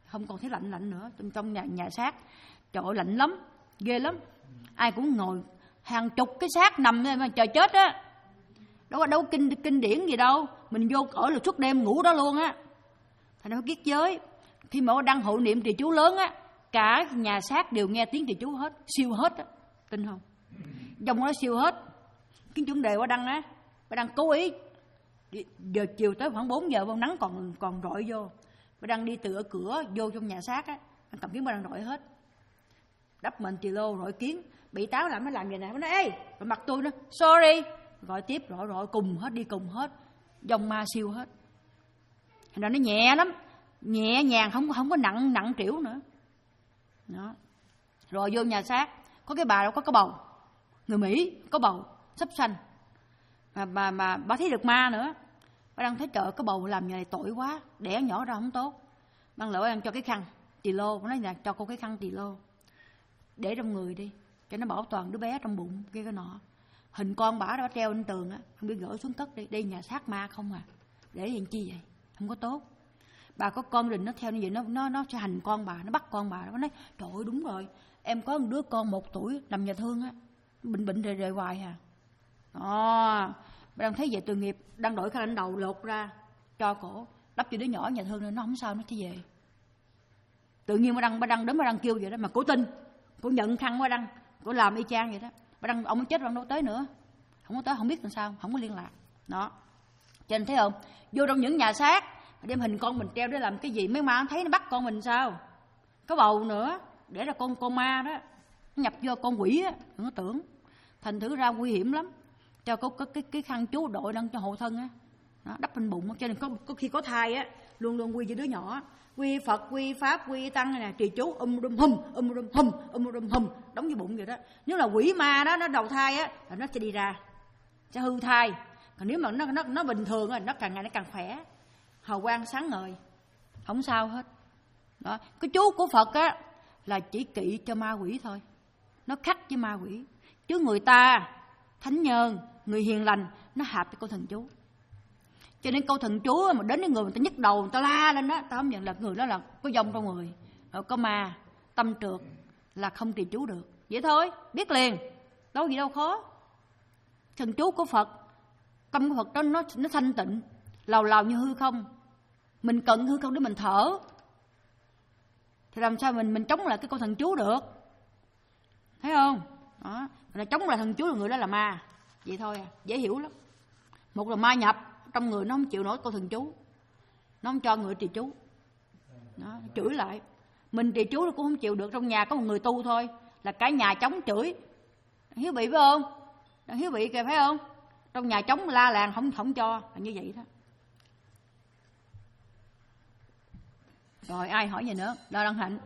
không còn thấy lạnh lạnh nữa. Trong, trong nhà, nhà xác, trời ơi, lạnh lắm, ghê lắm. Ai cũng ngồi hàng chục cái xác nằm mà chờ chết á. Đâu có đâu kinh kinh điển gì đâu, mình vô ở là suốt đêm ngủ đó luôn á. Thành ra kiết giới. Khi mà đăng hộ niệm trì chú lớn á, cả nhà xác đều nghe tiếng trì chú hết, siêu hết á, tin không? Dòng nó siêu hết. Cái chuẩn đề qua đăng á, bà đăng cố ý giờ chiều tới khoảng bốn giờ nắng còn còn rọi vô, bà đăng đi từ ở cửa vô trong nhà xác á, cầm kiếm bà đăng rọi hết, đắp mền trì lô rọi kiến. Bị táo làm nó làm vậy nè, nó nói ê, rồi mặt tôi nó sorry, gọi tiếp rọi rọi cùng hết, đi cùng hết, dòng ma siêu hết. Thành ra nó nhẹ lắm, nhẹ nhàng, không không có nặng nặng trĩu nữa. Đó. Rồi vô nhà xác, có cái bà đâu có cái bầu, người Mỹ có bầu sắp sanh, mà mà mà bà thấy được ma nữa. Bà đang thấy trời cái bầu làm như này tội quá, đẻ nhỏ ra không tốt. Ban lỡ ăn cho cái khăn tỳ lô, nó nói là cho cô cái khăn tỳ lô để trong người đi, cho nó bảo toàn đứa bé trong bụng kia cái nọ. Hình con bả đó treo lên tường á, không biết gỡ xuống cất đi. Đây nhà xác ma không à, để làm chi vậy, không có tốt. Bà có con rình nó theo như vậy, nó nó nó sẽ hành con bà, nó bắt con bà. Nó nói trời ơi đúng rồi, em có một đứa con một tuổi nằm nhà thương á, bệnh bệnh rề rề hoài à. Đó, bà đang thấy vậy tội nghiệp, đang đổi khăn đánh đầu lột ra cho cổ đắp cho đứa nhỏ nhà thương nên nó không sao, nó chỉ về. Tự nhiên bà đăng bà đăng đến bà đăng kêu vậy đó, mà cổ tin, cổ nhận khăn bà đăng, cổ làm y chang vậy đó. Bà đăng ông chết bà đâu tới nữa, không có tới, không biết làm sao, không có liên lạc. Đó, cho nên thấy không, vô trong những nhà xác đem hình con mình treo để làm cái gì, mấy ma thấy nó bắt con mình sao, có bầu nữa, để ra con con ma đó, nó nhập vô con quỷ á, đừng có tưởng. Thành thử ra nguy hiểm lắm. Cho có, có cái cái khăn chú đội đăng cho hộ thân á, đó, đắp bên bụng. Cho nên có, có khi có thai á, luôn luôn quy cho đứa nhỏ, quy Phật, quy Pháp, quy Tăng này nè, trì chú um đum hum um đum hum um đum hum đóng vô bụng vậy đó. Nếu là quỷ ma đó, nó đầu thai á, là nó sẽ đi ra, sẽ hư thai. Còn nếu mà nó nó nó bình thường á, nó càng ngày nó càng khỏe, hào quang sáng ngời, không sao hết. Đó, cái chú của Phật á là chỉ kỵ cho ma quỷ thôi, nó khắc với ma quỷ. Chứ người ta thánh nhân, người hiền lành, nó hạp cái câu thần chú. Cho nên câu thần chú mà đến cái người người ta nhức đầu, người ta la lên đó, ta không nhận là người đó là có dông trong người, rồi có ma, tâm trượt, là không trì chú được. Vậy thôi, biết liền, đâu gì đâu khó. Thần chú của Phật, tâm của Phật đó nó nó thanh tịnh, lào lào như hư không. Mình cần hư không để mình thở, thì làm sao mình mình chống lại cái câu thần chú được, thấy không? Đó, là chống lại thần chú là người đó là ma, vậy thôi à, dễ hiểu lắm. Một là ma nhập trong người, nó không chịu nổi câu thần chú, nó không cho người trì chú, đó, chửi lại. Mình trì chú nó cũng không chịu được. Trong nhà có một người tu thôi là cả nhà chống chửi, hiếu bị phải không? Đang hiếu bị kìa phải không? Trong nhà chống la làng không không cho, là như vậy đó. Rồi ai hỏi gì nữa? Đo Đăng Hạnh.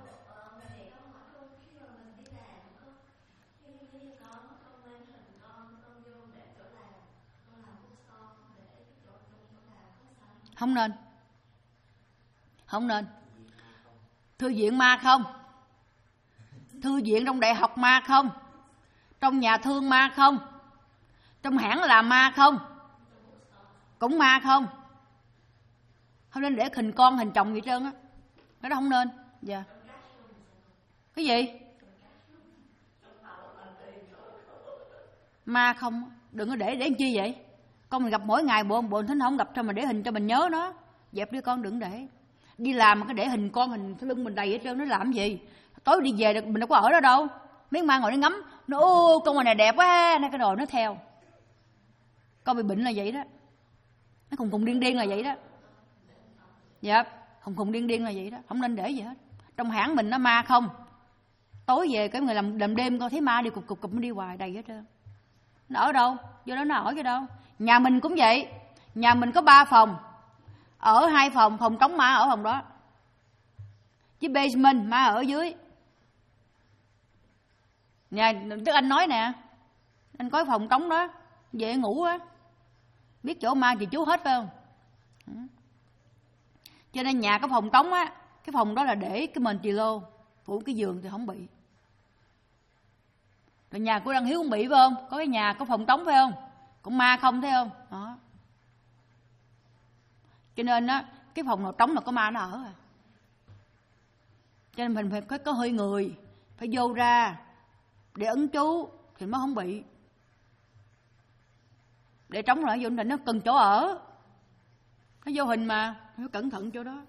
Không nên, không nên. Thư viện ma không? Thư viện trong đại học ma không? Trong nhà thương ma không? Trong hãng làm ma không? Cũng ma không? Không nên để hình con hình chồng gì trơn á, cái đó không nên. Dạ. Cái gì? Ma không? Đừng có để để làm chi vậy? Con mình gặp mỗi ngày bộ bộ thánh không gặp sao mà để hình cho mình nhớ nó. Dẹp đi con, đừng để. Đi làm mà cái để hình con hình cái lưng mình đầy hết trơn, nó làm gì? Tối đi về mình đâu có ở đó đâu. Mấy ma ngồi nó ngắm, nó ô con ngoài này đẹp quá, nó cái đồ nó theo. Con bị bệnh là vậy đó. Nó khùng khùng điên điên là vậy đó. Dạ, khùng khùng điên điên là vậy đó, không nên để gì hết. Trong hãng mình nó ma không? Tối về cái người làm làm đêm con thấy ma đi cục cục cục đi hoài đầy hết trơn. Nó ở đâu? Vô đó nó ở cái đâu? Nhà mình cũng vậy. Nhà mình có ba phòng, ở hai phòng, phòng trống ma ở phòng đó, chứ basement ma ở dưới. Nhà Đức Anh nói nè, anh có phòng trống đó, về ngủ á, biết chỗ ma thì chú hết phải không? Cho nên nhà có phòng trống á, cái phòng đó là để cái mền tỳ lô, phủ cái giường thì không bị. Rồi nhà của Đăng Hiếu cũng bị phải không? Có cái nhà có phòng trống phải không? Cũng ma không thấy không? Đó. Cho nên á, cái phòng nào trống là có ma nó ở à. Cho nên mình phải, phải có hơi người, phải vô ra để ấn chú thì nó không bị. Để trống lại vô định nó cần chỗ ở, nó vô hình mà, phải cẩn thận chỗ đó.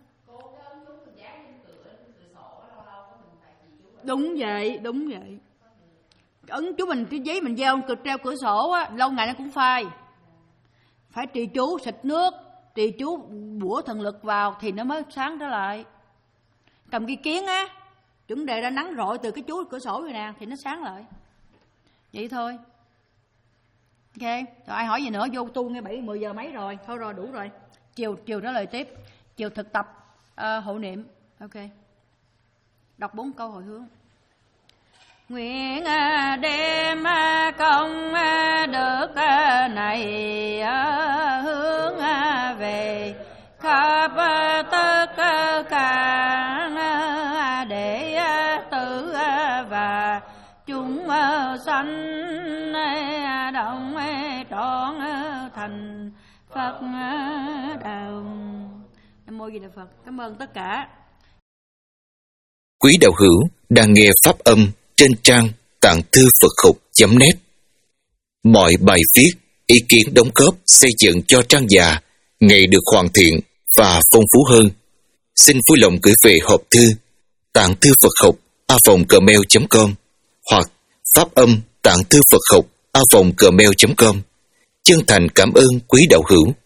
Đúng vậy, đúng vậy. Ấn chú mình cái giấy mình gieo treo cửa sổ á, lâu ngày nó cũng phai. Phải trì chú xịt nước, trì chú bủa thần lực vào thì nó mới sáng trở lại. Cầm cái kiến á, chuẩn đề ra nắng rọi từ cái chú cửa sổ rồi nè thì nó sáng lại. Vậy thôi. Ok, rồi ai hỏi gì nữa, vô tu nghe bảy mười giờ mấy rồi, thôi rồi đủ rồi. Chiều chiều trả lời tiếp, chiều thực tập uh, hộ niệm. Ok. Đọc bốn câu hồi hướng. Nguyện đem công đức này hướng về khắp tất cả đệ tử và chúng sanh đồng trọn thành Phật đạo. Nam mô Di Đà Phật. Cảm ơn tất cả. Quý đạo hữu đang nghe pháp âm trên trang tạng thư Phật học chấm net. Mọi bài viết, ý kiến đóng góp xây dựng cho trang già ngày được hoàn thiện và phong phú hơn. Xin vui lòng gửi về hộp thư tạng thư Phật học a vòng gmail chấm com hoặc pháp âm tạng thư Phật học a vòng gmail chấm com. Chân thành cảm ơn quý đạo hữu.